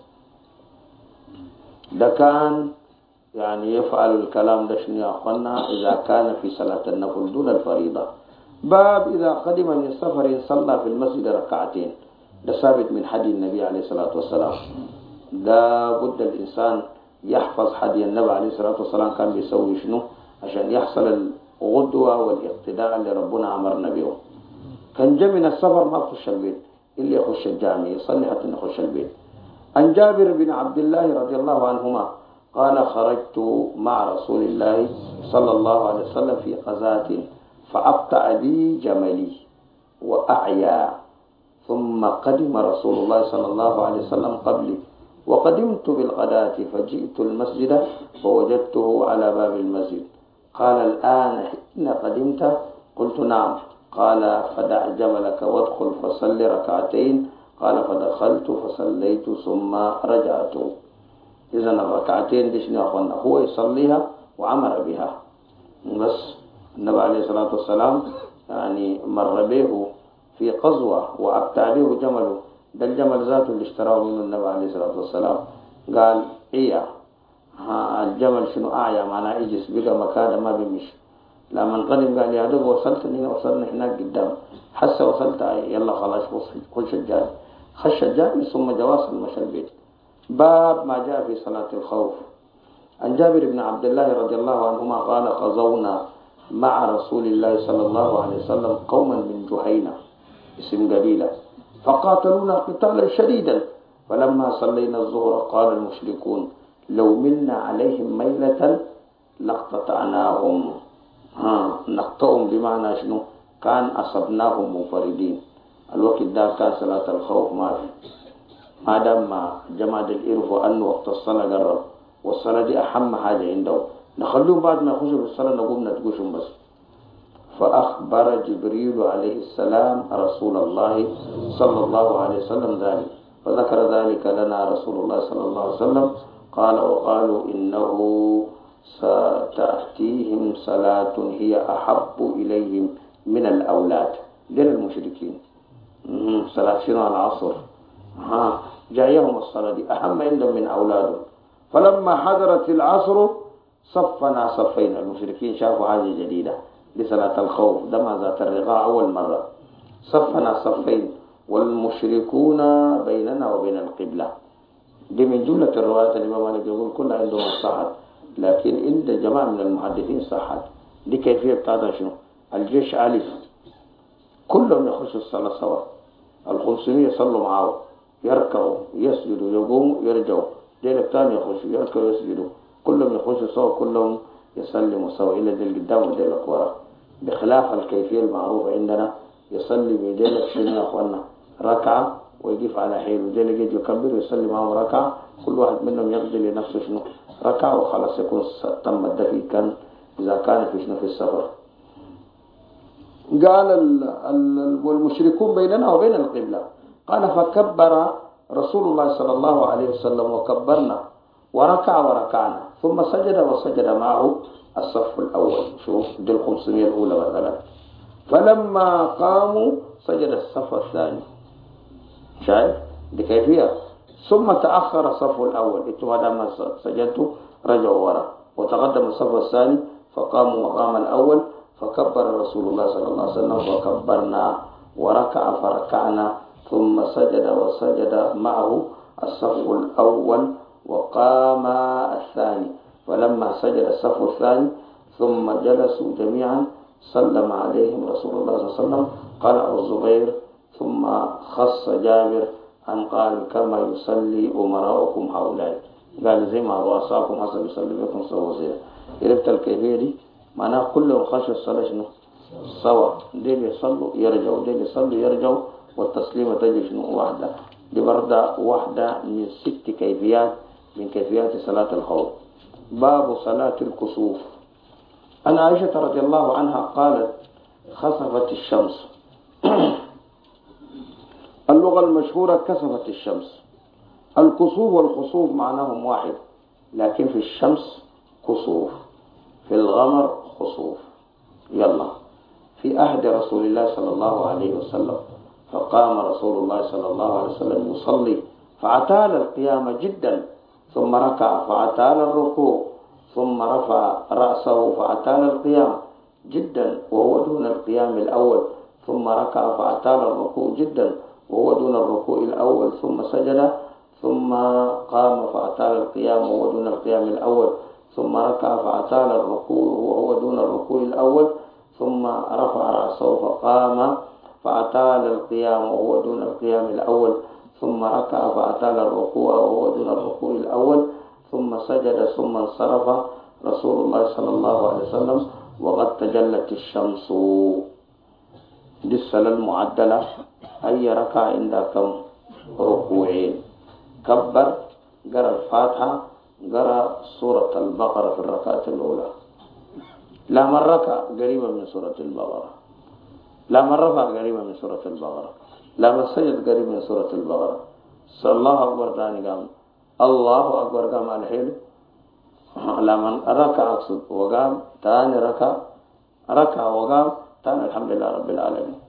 ده كان يعني يفعل الكلام ده شنو يا أخوانا إذا كان في صلاة النفل دون الفريضة. باب إذا قدم من سفر صلى في المسجد ركعتين، ده ثابت من حديث النبي عليه الصلاة والسلام. ده بد الإنسان يحفظ حديث النبي عليه الصلاة والسلام كان بيسوي شنو عشان يحصل الغدوة والاقتداء اللي ربنا أمرنا به. كان جاء من السفر ما يخش البيت إلا يخش الجامع يصلي حتى يخش البيت. عن جابر بن عبد الله رضي الله عنهما قال خرجت مع رسول الله صلى الله عليه وسلم في غزاة فأبطأ بي جملي وأعيا، ثم قدم رسول الله صلى الله عليه وسلم قبلي، وقدمت بالغداة فجئت المسجد فوجدته على باب المسجد. قال الآن حين قدمت؟ قلت نعم. قال فدع جملك وادخل فصل ركعتين. قال فدخلت فصليت ثم رجعت. إذا الركعتين دي شنو يا أخوانا هو يصليها وعمر بها. بس النبي عليه الصلاة والسلام يعني مر به في قزوة وأبتع به جمله، ده الجمل ذاته اللي اشتراه منه النبي عليه الصلاة والسلام. قال إيه الجمل شنو أعيا معناه إجس بقى مكان ما بيمشي، لما قدم قال يا دوب وصلت هنا، وصلنا هناك قدام، حس وصلت يلا خلاص خش الجامع. خش الجامع ثم جواز المشى البيت. باب ما جاء في صلاة الخوف. عن جابر بن عبد الله رضي الله عنهما قال غزونا مع رسول الله صلى الله عليه وسلم قوما من جهينة، اسم قبيلة، فقاتلونا قتالا شديدا، فلما صلينا الظهر قال المشركون لو منا عليهم ميلة لاقتطعناهم. نقطعهم بمعنى شنو؟ كان أصبناهم منفردين. الوقت ده كان صلاة الخوف ما دام جماعة الإرف وأن وقت الصلاة قرب، والصلاة دي أهم حاجة عنده، نخلوهم بعد ما يخشوا في الصلاة نقوم نتقوشهم بس. فأخبر جبريل عليه السلام رسول الله صلى الله عليه وسلم ذلك، فذكر ذلك لنا رسول الله صلى الله عليه وسلم. قال وقالوا إنه ستأتيهم صلاة هي أحب إليهم من الأولاد. دين المشركين صلاة شنو العصر، جايهم الصلاة دي أهم عندهم من أولادهم. فلما حضرت العصر صفنا صفين. المشركين شافوا حاجة جديدة لصلاة الخوف، ده ما ذات الرقاع أول مرة. صفنا صفين والمشركون بيننا وبين القبلة. دي من جملة الروايات الإمام مالك يقول كلها عندهم صحت، لكن عند جماعة من المحدثين صحت. دي كيفية بتاعتها شنو؟ الجيش ألف كلهم يخشوا الصلاة سوا، 500 يصلوا معاه، يركعوا يسجدوا يقوموا يرجعوا، ديل الثاني يخشوا يركعوا يسجدوا، كلهم يخشوا سوا، كلهم يسلموا سوا، إلا ديل قدام وديل ورا، بخلاف الكيفية المعروفة عندنا يصلي بيديلك شنو يا أخوانا؟ ركعة ويقف على حيله، وديل يجي يكبر ويصلي معهم ركعة، كل واحد منهم يقضي لنفسه شنو؟ ركعة، وخلاص يكون تم الدفي. كان إذا كان في شنو في السفر. قال والمشركون بيننا وبين القبلة. قال فكبر رسول الله صلى الله عليه وسلم وكبرنا وركع وركعنا، ثم سجد وسجد معه الصف الأول. شوف دي 500 الأولى مثلا. فلما قاموا سجد الصف الثاني. شايف دي كيفية. ثم تأخر الصف الأول، انتم لما سجدتوا رجعوا ورا، وتقدم الصف الثاني فقاموا مقام الأول، فكبر رسول الله صلى الله عليه وسلم وكبرنا وركع فركعنا، ثم سجد وسجد معه الصف الأول وقام الثاني. فلما سجد الصف الثاني ثم جلسوا جميعا سلم عليهم رسول الله صلى الله عليه وسلم. قال الزبير ثم خص جابر أن قال كما يصلي أمراؤكم هؤلاء، قال زي ما رؤساكم حسب يصلي بكم سوا زي. عرفت الكيفية دي؟ معناه كلهم خشوا الصلاة شنو؟ سوا، ديل يصلوا يرجعوا، ديل يصلوا يرجعوا، والتسليمة تجي شنو؟ واحدة. دي برضه واحدة من 6 كيفيات من كيفيات صلاة الخوف. باب صلاة الكسوف. عن عائشة رضي الله عنها قالت خسفت الشمس. اللغة المشهورة كسفت الشمس. الكسوف والخسوف معناهم واحد، لكن في الشمس كسوف، في الغمر خسوف. يلا في عهد رسول الله صلى الله عليه وسلم، فقام رسول الله صلى الله عليه وسلم يصلي فأطال القيام جدا، ثم ركع فأطال الركوع، ثم رفع رأسه فأطال القيام جدا وهو دون القيام الأول، ثم ركع فأطال الركوع جدا وهو دون الركوع الأول، ثم سجد، ثم قام فأطال القيام وهو دون القيام الأول، ثم ركع فأطال الركوع وهو دون الركوع الأول، ثم رفع رأسه فقام فأطال القيام وهو دون القيام الأول، ثم ركع فأطال الركوع وهو دون الركوع الأول، ثم سجد، ثم انصرف رسول الله صلى الله عليه وسلم وقد تجلت الشمس. دي الصلاة المعدلة. أي ركع عند كم؟ ركوعين. كبر، قرأ الفاتحة، قرأ سورة البقرة في الركعة الأولى. لا من ركع قريبة من سورة البقرة، لا من رفع قريبة من سورة البقرة، لا من سجد قريب من سورة البقرة. صلى الله أكبر ثاني قام، الله أكبر قام على الحيل. لا من ركع أقصد وقام ثاني ركع وقام ثاني الحمد لله رب العالمين.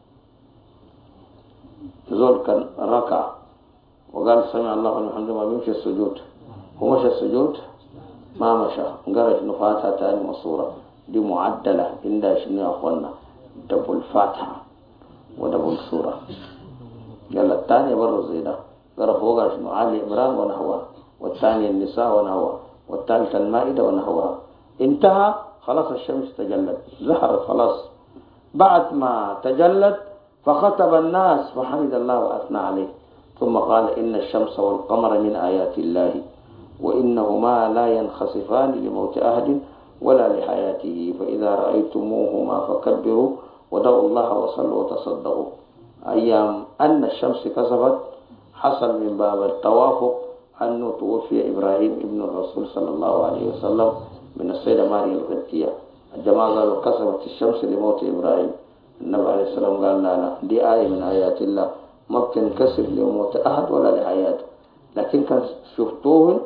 زول كان ركع وقال سمع الله لمن حمده ما بيمشي السجود، ومشى السجود ما مشى، قرأ فاتحة ثاني وصورة، دي معدلة عند شنو يا أخوانا دبل الفاتحة ودبل سورة. يلا الثانية برضه زي ده قرأ فوقها شنو آل عمران ونحوها، والثانية النساء ونحوها، والثالثة المائدة ونحوها. انتهى خلاص الشمس تجلت ظهرت خلاص. بعد ما تجلت فخطب الناس فحمد الله وأثنى عليه، ثم قال إن الشمس والقمر من آيات الله وإنهما لا ينخسفان لموت أحد ولا لحياته، فإذا رأيتموهما فكبروا ودعوا الله وصلوا وتصدقوا. أيام أن الشمس كسفت حصل من باب التوافق أنه توفي إبراهيم ابن الرسول صلى الله عليه وسلم من السيدة ماريا القبطية. الجماعة قالوا كسفت الشمس لموت إبراهيم، النبي عليه السلام قال لا لا دي آية من آيات الله ما بتنكسر لموت أحد ولا لحياته، لكن كان شفتوه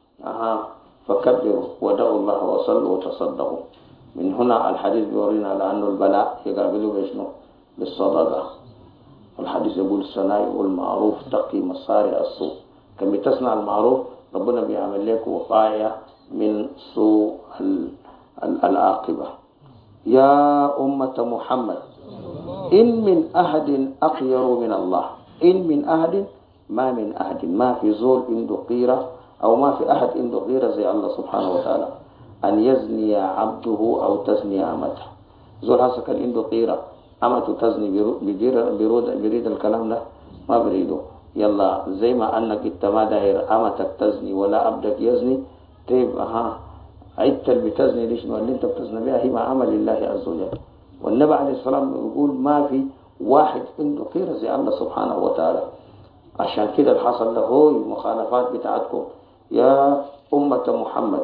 فكبروا ودعوا الله وصلوا وتصدقوا. من هنا الحديث بيورينا على أنه البلاء يقابلوا بشنو؟ بالصدقة. الحديث يقول الصنائع والمعروف تقي مصارع السوء، كم تصنع المعروف ربنا بيعمل لك وقاية من سوء العاقبة. يا أمة محمد إن من أحد أخير من الله، إن من أحد ما من أحد، ما في زول عنده قيرة أو ما في أحد عنده غيرة زي الله سبحانه وتعالى أن يزني عبده أو تزني أمته. زول هسه كان عنده قيرة أمته تزني بريد الكلام ده ما بريده. يلا زي ما أنك انت ما داير أمتك تزني ولا عبدك يزني، طيب عدت اللي بتزني ليش اللي انت بتزني بها هي مع عمل الله عز وجل. والنبي عليه السلام يقول ما في واحد عنده قيرة زي الله سبحانه وتعالى. عشان كده الحصل له مخالفات بتاعتكم يا أمة محمد.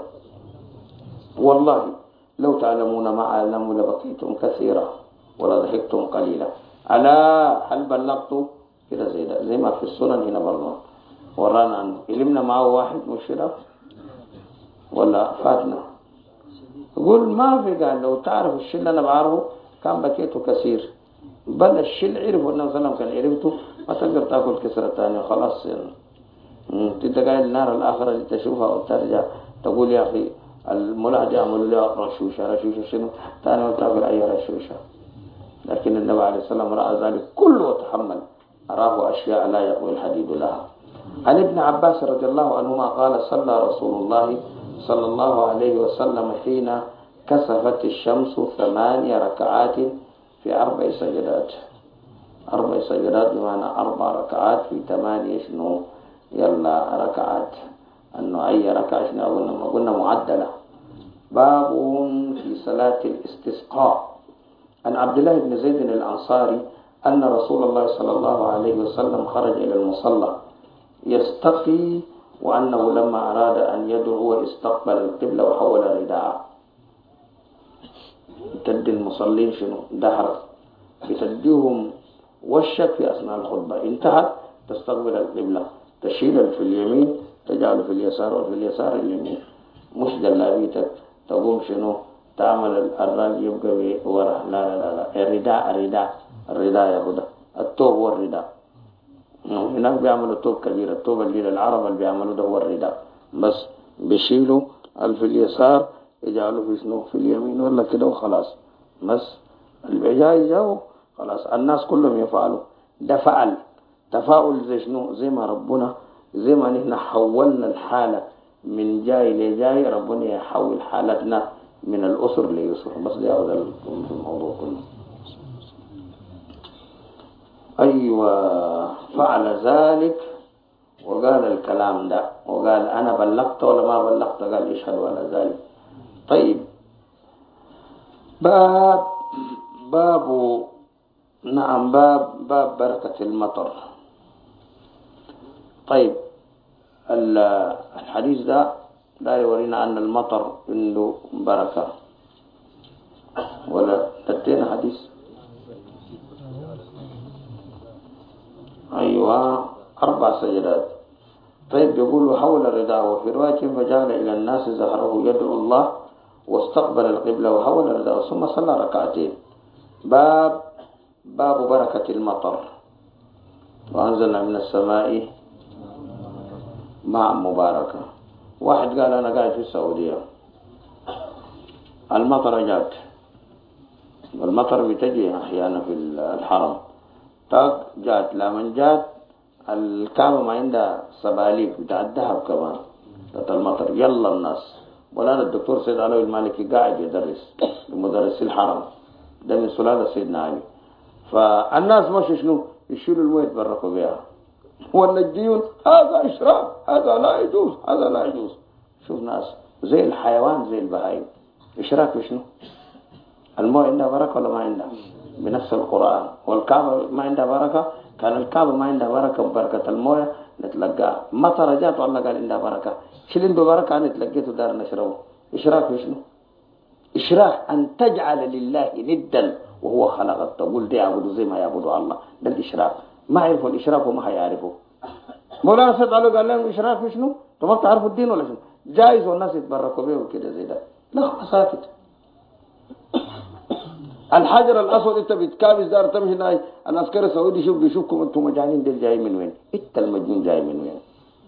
والله لو تعلمون ما أعلم لبقيتم كثيرا ولا ضحكتم قليلا. ألا هل بلغتوا كده زي ده زي ما في السنن هنا برضه ورانا عنه علمنا معه واحد مشرف ولا فاتنا. يقول ما في، قال لو تعرف الشيء اللي أنا بعرفه كان بكيته كثير، بل الشيء اللي عرفه النبي صلى الله عليه وسلم كان عرفته ما تقدر تاكل كسرة ثانية خلاص يعني. تتقاعد النار الآخرة اللي تشوفها وترجع تقول يا أخي الملاحظة يعملوا لها رشوشة شنو ثاني وتاكل أي رشوشة. لكن النبي عليه السلام رأى ذلك كله وتحمل، أراه أشياء لا يقوي الحديد لها. عن ابن عباس رضي الله عنهما قال صلى رسول الله صلى الله عليه وسلم حين كسفت الشمس 8 ركعات في 4 سجدات. 4 سجدات بمعنى 4 ركعات في 8 شنو يلا ركعات، أنه أي ركعة شنو قلنا معدلة. باب في صلاة الاستسقاء. عن عبد الله بن زيد الأنصاري أن رسول الله صلى الله عليه وسلم خرج إلى المصلى يستقي، وأنه لما أراد أن يدعو استقبل القبلة وحول رداءه. تدي المصلين شنو دهر بتديهم وشك في أثناء الخطبة، انتهت تستقبل القبلة، تشيل في اليمين تجعل في اليسار وفي اليسار اليمين، مش جلابيتك تقوم شنو تعمل الراجل يبقى ورا. لا لا لا, لا. الرداء يا هدى التوب والرداء. هناك بيعملوا توب كبير، التوب اللي العرب اللي بيعملوا ده هو الرداء، بس بيشيلوا في اليسار يجعلوا في شنو في اليمين ولا كده وخلاص. بس البجاي جاوا خلاص الناس كلهم يفعلوا ده. فعل تفاؤل زي شنو زي ما ربنا زي ما نحن حولنا الحالة من جاي لجاي ربنا يحول حالتنا من الأسر ليسر. بس ده هذا الموضوع كله. أيوة فعل ذلك وقال الكلام ده وقال أنا بلغت ولا ما بلغت، قال اشهد على ذلك. طيب باب نعم باب بركة المطر. طيب الحديث ده يورينا أن المطر عنده بركة ولا تدينا حديث؟ أيوة 4 سجدات. طيب يقول حول الرداء، وفي رواية فجعل إلى الناس زهره يدعو الله واستقبل القبلة وحول الرداء ثم صلى ركعتين. باب بركة المطر. وأنزلنا من السماء ماء مباركة. واحد قال أنا قاعد في السعودية المطر جات، المطر بتجي أحيانا في الحرم. طاق جات، لما جات الكعبة ما عندها سباليك بتاع الذهب كمان بتاعت المطر. يلا الناس، ولا الدكتور سيد علوي المالكي قاعد يدرس لمدرسي الحرم، ده من سلالة سيدنا علي. فالناس مش شنو يشيلوا المويه يتبركوا بها، والنجديون هذا إشراف، هذا لا يجوز، هذا لا يجوز. شوف ناس زي الحيوان زي البهائم، إشراك بشنو؟ المويه عندها بركة ولا ما عندها؟ بنفس القرآن. والكعبة ما عندها بركة، كان الكعبة ما عندها بركة ببركة المويه نتلقاها. مطر جات والله قال عندها بركة، شيل عنده بركة أنا تلقيته دار نشربه. إشراك بشنو؟ إشراك أن تجعل لله ندا وهو خلقك، تقول دي يعبدوا زي ما يعبدوا الله، ده الإشراك. ما يعرفوا الإشراك وما هيعرفوا. مولانا سيد علي قال لهم إشراك بشنو؟ طب ما تعرفوا الدين ولا شنو؟ جائز والناس يتبركوا به وكده زي ده. لا ساكت. الحجر الأسود أنت بتكابس دار تمشي ناي العسكري السعودي يشوف بيشوفكم أنتم مجانين، دول جاي من وين؟ أنت المجنون جاي من وين؟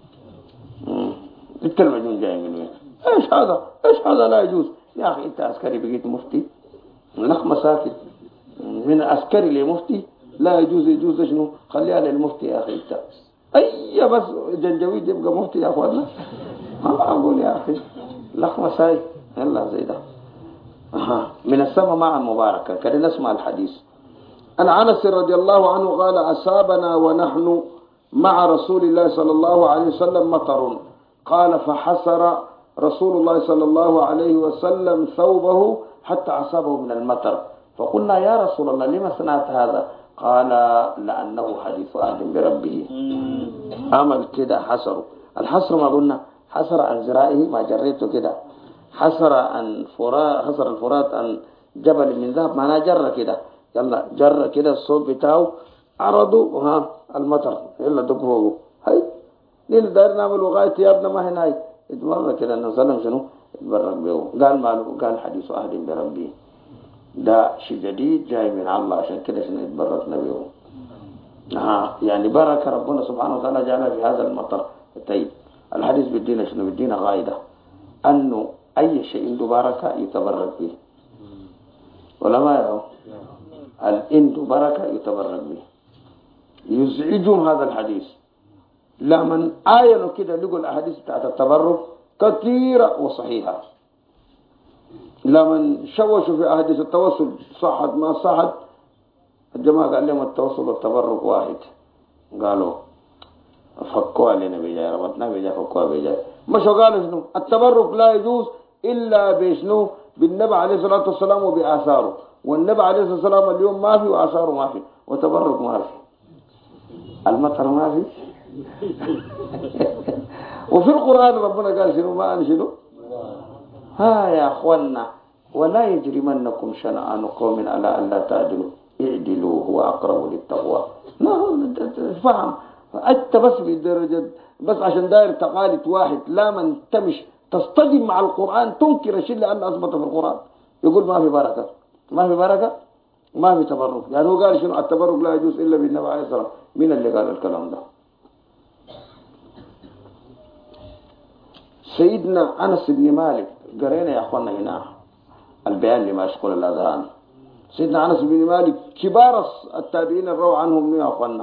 أنت المجنون جاي من وين؟ إيش هذا؟ إيش هذا لا يجوز؟ يا أخي أنت عسكري بقيت مفتي؟ نخمة ساكت. من عسكري لمفتي لا يجوز، يجوز شنو؟ خليها للمفتي يا أخي أنت. أي بس جنجويد يبقى مفتي يا أخوانا؟ ما أقول يا أخي لخمة ساي يلا زي ده. من السماء مع مباركة كده نسمع الحديث. عن أنس رضي الله عنه قال أصابنا ونحن مع رسول الله صلى الله عليه وسلم مطر، قال فحسر رسول الله صلى الله عليه وسلم ثوبه حتى أصابه من المطر، فقلنا يا رسول الله لما صنعت هذا؟ قال لأنه حديث آدم بربه. عمل كده حسره. الحسر ما قلنا حسر عن ذرائه ما جريته كده، حسر الفرات عن جبل من ذهب معناه جر كده، يلا جر كده الصوت بتاعه عرضوا ها المطر يلا دقوه. هاي لين دار نعمل وغاية ثيابنا ما هناي اتمرة كده نسلم شنو اتبرك به. قال ماله؟ قال حديث أهل بربي، ده شيء جديد جاي من الله عشان كده شنو اتبركنا به. يعني بركة ربنا سبحانه وتعالى جعلها في هذا المطر. طيب الحديث بدينا شنو؟ بدينا غايدة أنه أي شيء عنده بركة يتبرك به، ولا ما يعرف عنده بركة يتبرك به. يزعجهم هذا الحديث لمن آينوا كده لقوا الأحاديث بتاعت التبرك كثيرة وصحيحة. لمن شوشوا في أحاديث التوسل صحت ما صحت، الجماعة قال لهم التوسل والتبرك واحد، قالوا فكوا علينا بجاي ربطنا بجاي فكوا بجاي. مش قالوا شنو التبرك لا يجوز إلا بشنو؟ بالنبي عليه الصلاة والسلام وبآثاره، والنبي عليه الصلاة والسلام اليوم ما في وآثاره ما في وتبرك ما في، المطر ما في. وفي القرآن ربنا قال شنو؟ ما أن شنو؟ ها يا أخوانا ولا يجرمنكم شنآن قوم على ألا تعدلوا اعدلوا هو أقرب للتقوى. ما فهم أنت بس بدرجة بس عشان داير تقاليد واحد، لا من تمش تصطدم مع القرآن تنكر الشيء لأن أثبت في القرآن. يقول ما في بركة، ما في بركة، ما في تبرك. يعني هو قال شنو التبرك لا يجوز إلا بالنبي عليه الصلاة والسلام. مين اللي قال الكلام ده؟ سيدنا أنس بن مالك. قرينا يا أخوانا هنا البيان لما يشغل الأذهان. سيدنا أنس بن مالك كبار التابعين الروى عنهم يا أخوانا،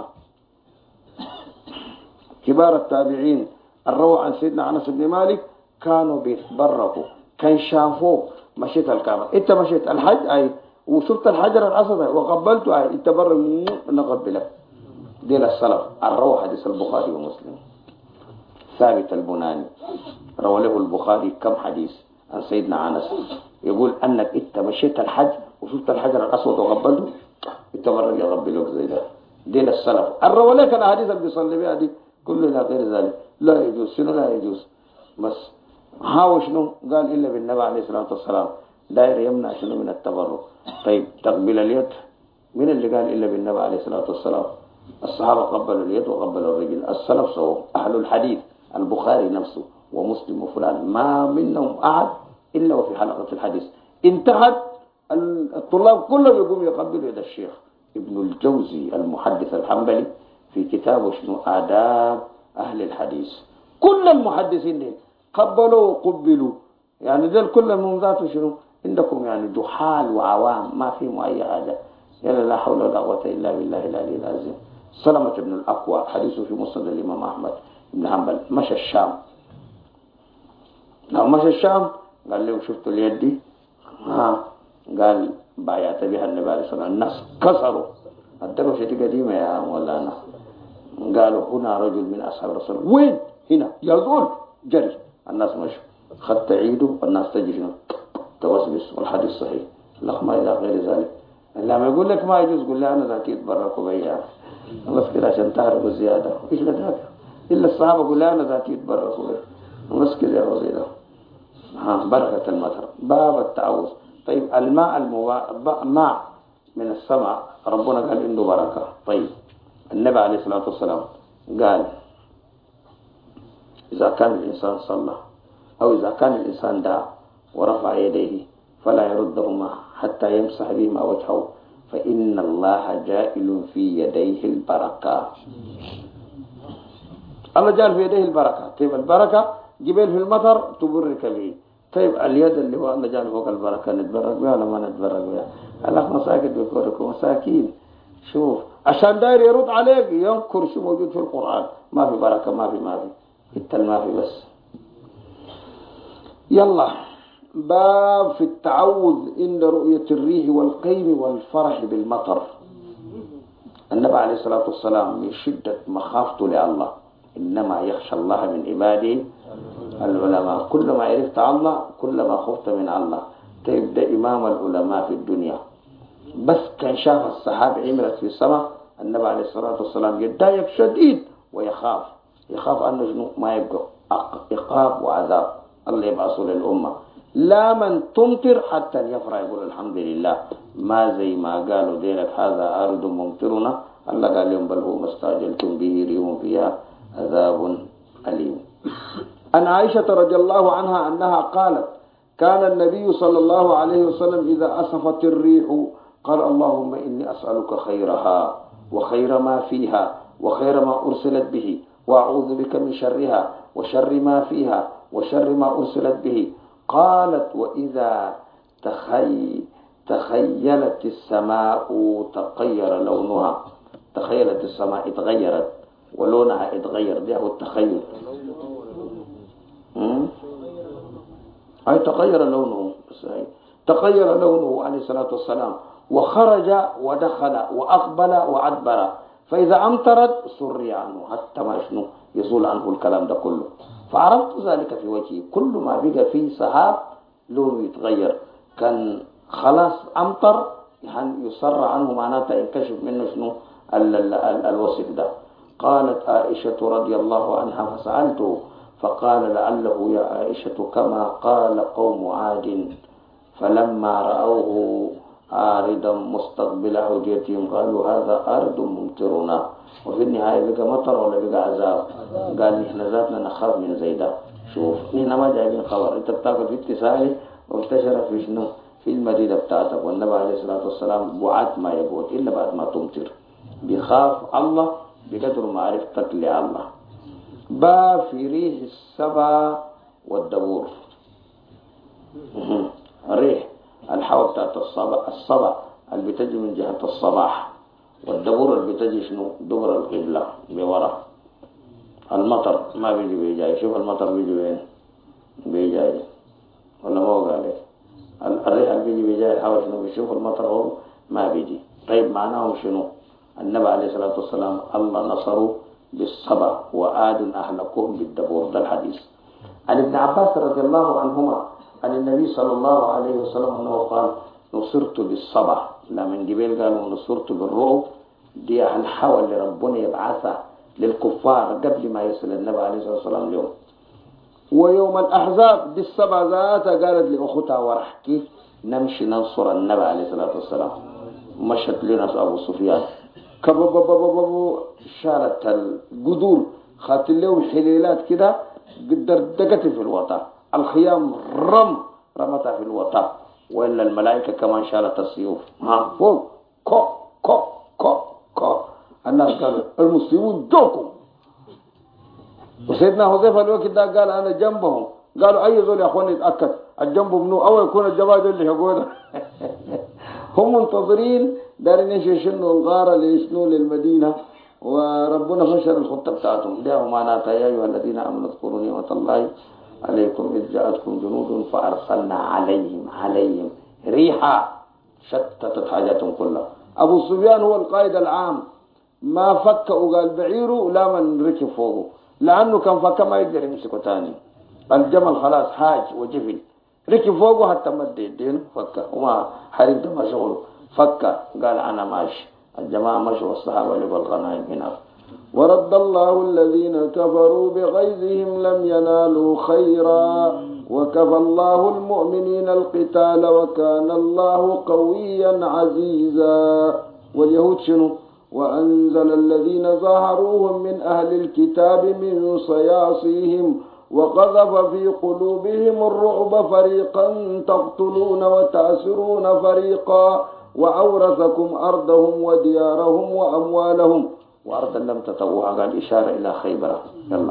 كبار التابعين الروى عن سيدنا أنس بن مالك كانوا بيتبركوا. كان شافوه مشيت الكعبة، انت مشيت الحج اي وشفت الحجر الاسود وقبلته اي اتبرك نقبلك. دين السلف الروى حديث البخاري ومسلم. ثابت البناني روى له البخاري كم حديث عن سيدنا أنس يقول أنك انت مشيت الحج وشفت الحجر الاسود وقبلته اتبرك يا ربي لك زي ده. دين السلف الروى لك الاحاديث اللي بيصلي بها دي كل إلى غير ذلك لا يجوز. شنو لا يجوز؟ بس هاو شنو قال إلا بالنبي عليه الصلاة والسلام داير يمنع شنو من التبرك. طيب تقبل اليد، من اللي قال إلا بالنبي عليه الصلاة والسلام؟ الصحابة قبلوا اليد وقبلوا الرجل. السلف سووا أهل الحديث البخاري نفسه ومسلم وفلان ما منهم أحد إلا وفي حلقة الحديث انتهت الطلاب كلهم يقوم يقبلوا يد الشيخ ابن الجوزي المحدث الحنبلي في كتابه شنو آداب أهل الحديث. كل المحدثين دي قبلوا وقبلوا، يعني دول كلهم ذاته شنو عندكم يعني جحال وعوام ما فيهم أي حاجة. يلا لا حول ولا قوة إلا بالله العلي العظيم. سلمة بن الأكوع حديثه في مسند الإمام أحمد بن حنبل مشى الشام. لو مشى الشام قال له شفت اليد دي؟ قال بايعت بها النبي عليه الصلاة والسلام. الناس كسروا الدروشة دي قديمة يا مولانا. قالوا هنا رجل من أصحاب الرسول. وين؟ هنا يزول جري. الناس مشوا خدت عيده والناس تجري توسبس والحديث صحيح. لا ما إلى غير ذلك. لما يقول لك ما يجوز قل له أنا ذاتي يتبركوا بيا بس كده عشان تعرفوا الزيادة. إيش لذاك إلا الصحابة قل له أنا ذاتي يتبركوا بيا بس كده يا وزيرة. بركة المطر. باب التعوذ. طيب الماء ماء من السماء ربنا قال إنه بركة. طيب النبي عليه الصلاة والسلام قال إذا كان الإنسان صلى أو إذا كان الإنسان دعا ورفع يديه فلا يردهما حتى يمسح بهما وجهه فإن الله جائل في يديه البركة. الله جعل في يديه البركة. طيب البركة جبال في المطر تبرك به. طيب اليد اللي هو الله جعل فوق البركة نتبرك بها ولا ما نتبرك بها؟ الله مساكين بيكوركم مساكين. شوف عشان داير يرد عليك ينكر شو موجود في القرآن. ما في بركة ما في التل ما في بس. يلا باب في التعوذ عند رؤية الريح والقيم والفرح بالمطر. النبي عليه الصلاة والسلام من شدة مخافته لله إنما يخشى الله من عباده العلماء. كلما عرفت الله كلما خفت من الله. تبدأ إمام العلماء في الدنيا. بس كان شاف السحاب عمرت في السماء النبي عليه الصلاة والسلام يتضايق شديد يخاف أنه ما يبقى عقاب وعذاب الله يبعثه للأمة. لا من تمطر حتى يفرح يقول الحمد لله. ما زي ما قالوا دينك هذا أرض ممطرنا الله قال لهم بل هو ما استعجلتم به ريح فيها عذاب أليم. عن عائشة رضي الله عنها أنها قالت كان النبي صلى الله عليه وسلم إذا أصفت الريح قال اللهم إني أسألك خيرها وخير ما فيها وخير ما أرسلت به وأعوذ بك من شرها وشر ما فيها وشر ما أرسلت به. قالت وإذا تخيلت السماء تغير لونها. تخيلت السماء اتغيرت ولونها اتغير. ده هو التخيل. هاي تغير لونه. تغير لونه عليه الصلاة والسلام وخرج ودخل وأقبل وأدبر. فإذا أمطرت سري عنه حتى ما يزول عنه الكلام ده كله. فعرفت ذلك في وجهي. كل ما بقى فيه سحاب لونه يتغير. كان خلاص أمطر يعني يسر عنه معناته ينكشف منه شنو الوصف ده. قالت عائشة رضي الله عنها فسألته فقال لعله يا عائشة كما قال قوم عاد فلما رأوه عارضا مستقبل أوديتهم قالوا هذا أرض ممطرنا. وفي النهاية بقى مطر ولا بقى عذاب؟ قال نحن ذاتنا نخاف من زيدا. شوف نحن ما جايبين خبر. انت بتاكل في اتصالي وانتشر في شنو في المدينة بتاعتك. والنبي عليه الصلاة والسلام بعد ما يبوت إلا بعد ما تمطر. بيخاف الله بقدر معرفتك لله. باب في ريح السبع والدبور. الريح الحوى بتاعت الصبع اللي بتجي من جهة الصباح والدبور اللي بتجي شنو دبر القبلة بورا. المطر ما بيجي جاي. شوف المطر بيجي وين بيجي ولا ما هو قال الريح اللي بيجي جاي الحوى شنو بيشوف المطر هو ما بيجي. طيب معناه شنو؟ النبي عليه الصلاة والسلام الله نصره بالصبع وآد أهلكهم بالدبور. ده الحديث عن ابن عباس رضي الله عنهما عن النبي صلى الله عليه وسلم أنه قال نصرت بالصبع. لا من جبال قالوا نصرت بالرعب. دي الحوى اللي ربنا يبعثها للكفار قبل ما يصل النبي عليه الصلاة والسلام اليوم. ويوم الأحزاب بالصبع ذاتها قالت لأختها ورح كيف نمشي ننصر النبي عليه الصلاة والسلام. مشت لنا أبو سفيان كبببببب شالت القدور خاتل لهم حليلات كده قدر دقت في الوطا. الخيام رمتها في الوطا. وإلا الملائكة كمان شالت السيوف فوق كو كو كو كو. الناس قالوا المسلمون دوكم. وسيدنا حذيفة الوقت ده قال أنا جنبهم قالوا أي زول يا أخواني يتأكد الجنب منو أو يكون الجباد اللي يقوله هم منتظرين دارين يشنوا الغارة ليسنوا للمدينة، وربنا فشل الخطة بتاعتهم. ده معناتها يا أيها الذين آمنوا اذكروا نعمة الله عليكم إذ جاءتكم جنود فأرسلنا عليهم ريحا شتتت حاجاتهم كلها. أبو سفيان هو القائد العام، ما فك وقال بعيره لا من ركب فوقه، لأنه كان فك ما يقدر يمسكه تاني. الجمل خلاص حاج وجفل، ركب فوقه حتى مد يدين فك، وما حريم ده ما شغله، فك قال أنا ماشي. الجماعة مشوا والصحابة لقوا الغنائم هنا. ورد الله الذين كفروا بغيظهم لم ينالوا خيرا وكفى الله المؤمنين القتال وكان الله قويا عزيزا. واليهود شنو؟ وأنزل الذين ظاهروهم من أهل الكتاب من صياصيهم وقذف في قلوبهم الرعب فريقا تقتلون وتأسرون فريقا وأورثكم أرضهم وديارهم وأموالهم وأرضا لم تطوعها. قال إشارة إلى خيبر. يلا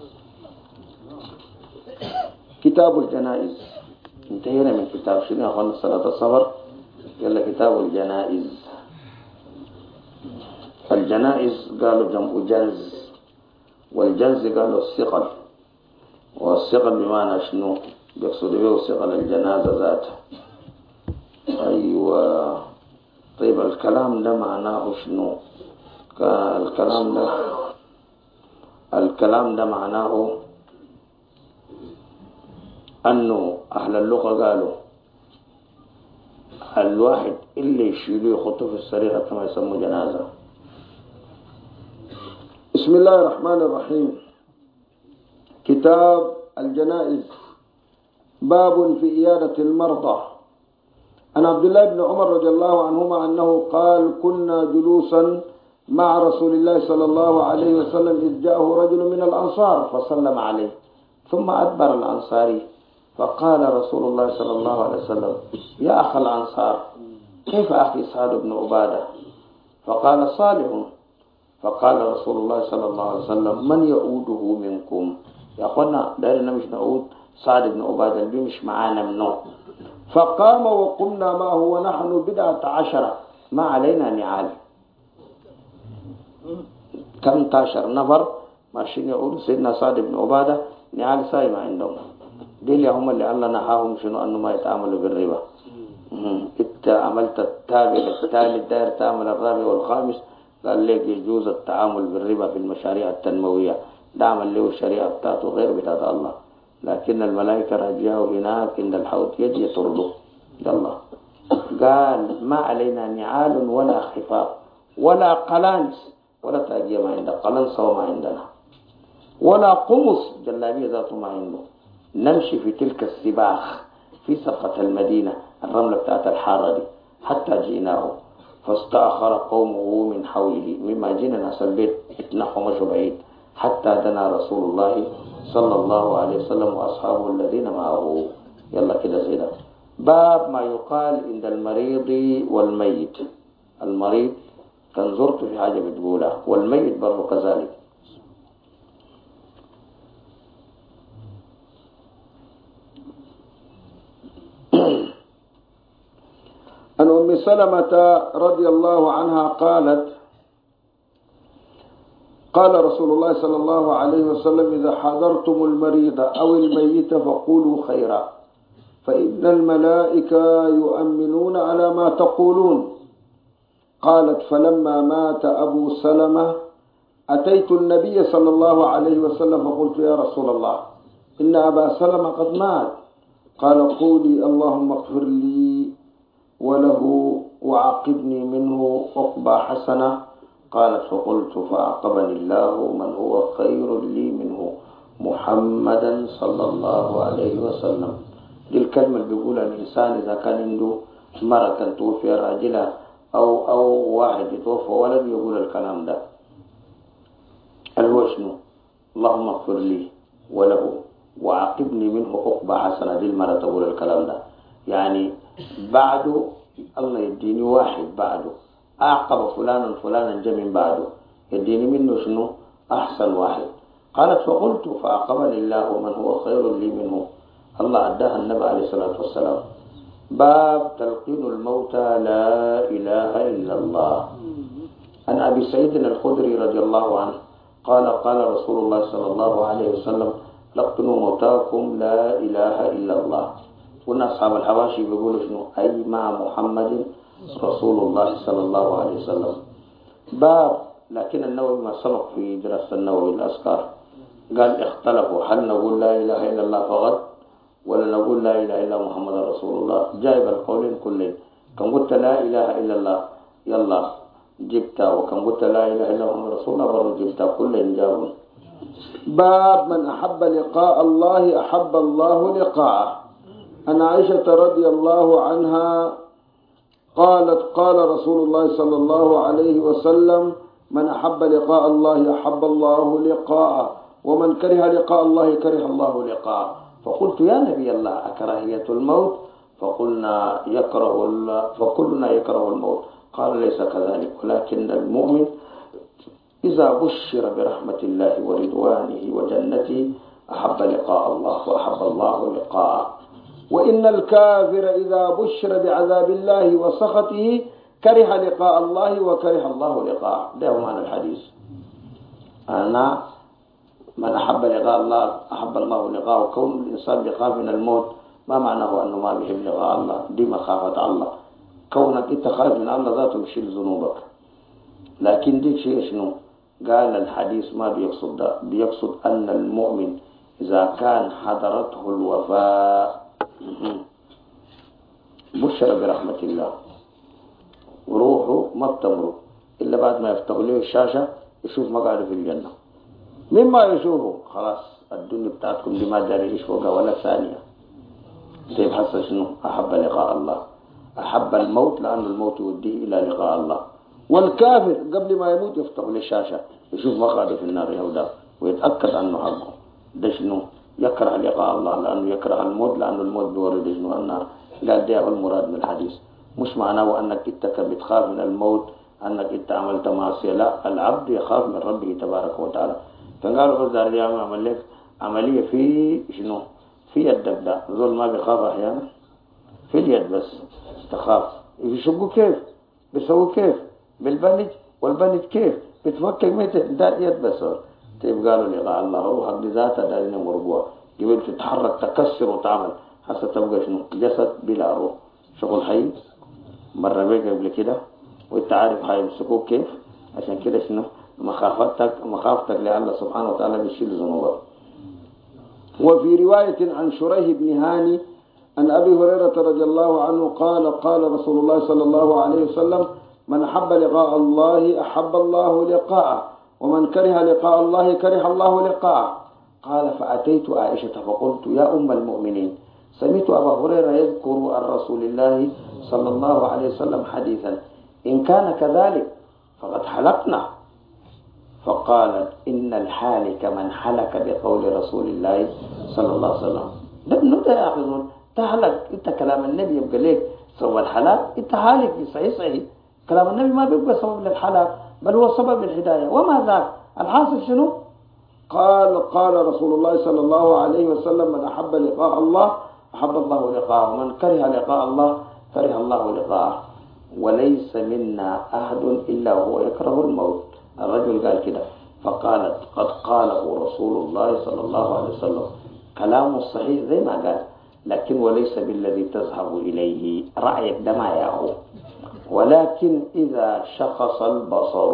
كتاب الجنائز انتهينا من كتاب شنو أخوانا صلاة الصبر. يلا كتاب الجنائز. الجنائز قالوا جمع جنز، والجنز قالوا الثقل، والثقل بمعنى شنو؟ يقصد به ثقل الجنازة ذاته. أيوة. طيب الكلام ده معناه شنو؟ الكلام ده معناه أنه أهل اللغة قالوا الواحد اللي يشيله يخطه في السرير كما يسمى جنازة. بسم الله الرحمن الرحيم. كتاب الجنائز. باب في إيادة المرضى. عن عبد الله بن عمر رضي الله عنهما أنه قال كنا جلوسا مع رسول الله صلى الله عليه وسلم إذ جاءه رجل من الأنصار فسلم عليه ثم أدبر الأنصاري فقال رسول الله صلى الله عليه وسلم يا أخ الأنصار كيف أخي سعد بن عبادة؟ فقال صالح. فقال رسول الله صلى الله عليه وسلم من يعوده منكم؟ يا أخوانا دارنا مش نعود سعد بن عبادة اللي مش معانا منه. فقام وقمنا معه ونحن 11 ما علينا نعال. كم 11 نفر ماشيين يقولوا سيدنا سعد بن عبادة نعال سايمة عندهم. ديل هم اللي الله نحاهم شنو أنه ما يتعاملوا بالربا. انت عملت الثالث داير تعمل الرابع والخامس قال لك يجوز التعامل بالربا في المشاريع التنموية. ده عمل له الشريعة بتاعته غير بتاعت الله، لكن الملائكة رجعوا هناك عند الحوض يد يطردوا. يلا قال ما علينا نعال ولا خفاف ولا قلانس ولا تاجية ما عندنا، قلنس وما عندنا، ولا قمص جلابية ذاته ما عنده. نمشي في تلك السباخ في سقة المدينة الرملة بتاعت الحارة دي حتى جئناه فاستأخر قومه من حوله. مما جينا ناس البيت اتنحوا مشوا بعيد حتى دنا رسول الله صلى الله عليه وسلم وأصحابه الذين معه. يلا كده زيدا. باب ما يقال عند المريض والميت. المريض كان زرت في حاجة بتقولها، والميت برضو كذلك. عن أم سلمة رضي الله عنها قالت قال رسول الله صلى الله عليه وسلم إذا حضرتم المريض أو الميت فقولوا خيرا فإن الملائكة يؤمنون على ما تقولون. قالت فلما مات أبو سلمة أتيت النبي صلى الله عليه وسلم فقلت يا رسول الله إن أبا سلمة قد مات. قال قولي اللهم اغفر لي وله وعاقبني منه عقبى حسنة. قالت فقلت فأعقبني الله من هو خير لي منه محمدا صلى الله عليه وسلم. دي الكلمة اللي بيقولها الإنسان إذا كان عنده مرة كان توفي راجلة أو واحد يتوفى ولد يقول الكلام ده. الوشن اللهم اغفر لي وله وعاقبني منه عقبى حسنة. دي المرة تقول الكلام ده، يعني بعده الله يديني واحد بعده أعقب فلانا جا من بعده يديني منه شنو أحسن واحد. قالت فقلت فأقبل الله من هو خير لي منه. الله أداها النبي عليه الصلاة والسلام. باب تلقين الموتى لا إله إلا الله. عن أبي سعيد الخدري رضي الله عنه قال قال رسول الله صلى الله عليه وسلم لقنوا موتاكم لا إله إلا الله. قلنا أصحاب الحواشي بيقولوا شنو؟ أي مع محمد رسول الله صلى الله عليه وسلم. باب لكن النووي ما سبق في دراسة النووي الأذكار قال اختلفوا هل نقول لا إله إلا الله فقط ولا نقول لا إله إلا محمد رسول الله. جايب القولين كلين. كم قلت لا إله إلا الله يلا جبتها، وكم قلت لا إله إلا محمد رسول الله برضو جبتها، كلين جاوبوا. باب من أحب لقاء الله أحب الله لقاءه. عن عائشة رضي الله عنها قالت قال رسول الله صلى الله عليه وسلم من أحب لقاء الله أحب الله لقاءه ومن كره لقاء الله كره الله لقاءه. فقلت يا نبي الله أكراهية الموت؟ فقلنا فكلنا يكره الموت. قال ليس كذلك ولكن المؤمن إذا بشر برحمة الله ورضوانه وجنته أحب لقاء الله وأحب الله لقاءه. وإن الكافر إذا بشر بعذاب الله وسخطه كره لقاء الله وكره الله لقاءه. ده هو معنى الحديث. أنا من أحب لقاء الله أحب الله لقاءه. كون الإنسان بيخاف من الموت ما معناه أنه ما بيحب لقاء الله، دي مخافة الله. كونك أنت خايف من الله ذاته بيشيل ذنوبك. لكن دي شيء شنو؟ قال الحديث ما بيقصد ده، بيقصد أن المؤمن إذا كان حضرته الوفاة بشر برحمة الله وروحه ما بتمرض إلا بعد ما يفتح له الشاشة يشوف مقعده في الجنة. مما يشوفه خلاص الدنيا بتاعتكم دي ما داري ايش فوقها ولا ثانية. طيب حصل شنو؟ أحب لقاء الله، أحب الموت لأن الموت يوديه إلى لقاء الله. والكافر قبل ما يموت يفتح له الشاشة يشوف مقعده في النار يهودا ويتأكد أنه حقه. ده شنو؟ يكره لقاء الله لأنه يكره الموت، لأنه الموت بيورد شنو؟ النار. قال ده هو المراد من الحديث. مش معناه أنك أنت بتخاف من الموت أنك أنت عملت معصية، لا، العبد يخاف من ربه تبارك وتعالى. فقالوا فزار اليوم عمل لك عملية في شنو؟ في يدك. ده زول ما بيخاف أحيانا في اليد بس تخاف. يشقوا كيف؟ بيسووا كيف؟ بالبنج، والبنج كيف؟ بتفكك متى؟ ده يد بس. طيب قالوا لقاء الله روحك بذاتها دارين مربوع قبل تتحرك تكسر وتعمل حتى تبقى شنو؟ جسد بلا روح، شغل حي. مرة بيك قبل كده وانت عارف هيمسكوك كيف. عشان كده شنو؟ مخافتك لله سبحانه وتعالى بيشيل ذنوبك. وفي رواية عن شريح بن هاني عن أبي هريرة رضي الله عنه قال قال رسول الله صلى الله عليه وسلم من أحب لقاء الله أحب الله لقاءه ومن كره لقاء الله كره الله لقاءه. قال فأتيت عائشة فقلت يا أم المؤمنين سمعت أبا هريرة يذكر عن رسول الله صلى الله عليه وسلم حديثا إن كان كذلك فقد حلقنا. فقالت إن الحالك من حلك بقول رسول الله صلى الله عليه وسلم. ده بنبدأ يا أخي تحلق أنت كلام النبي يبقى ليك سبب الحلاق. أنت حالك صحيح كلام النبي ما بيبقى سبب للحلاق بل هو سبب للهداية. وما ذاك الحاصل شنو؟ قال رسول الله صلى الله عليه وسلم من أحب لقاء الله أحب الله لقاءه ومن كره لقاء الله كره الله لقاءه وليس منا أحد إلا وهو يكره الموت. الرجل قال كده فقالت قد قاله رسول الله صلى الله عليه وسلم. كلامه صحيح زي ما قال لكن وليس بالذي تذهب إليه رأيك ده ما ياهو. ولكن إذا شخص البصر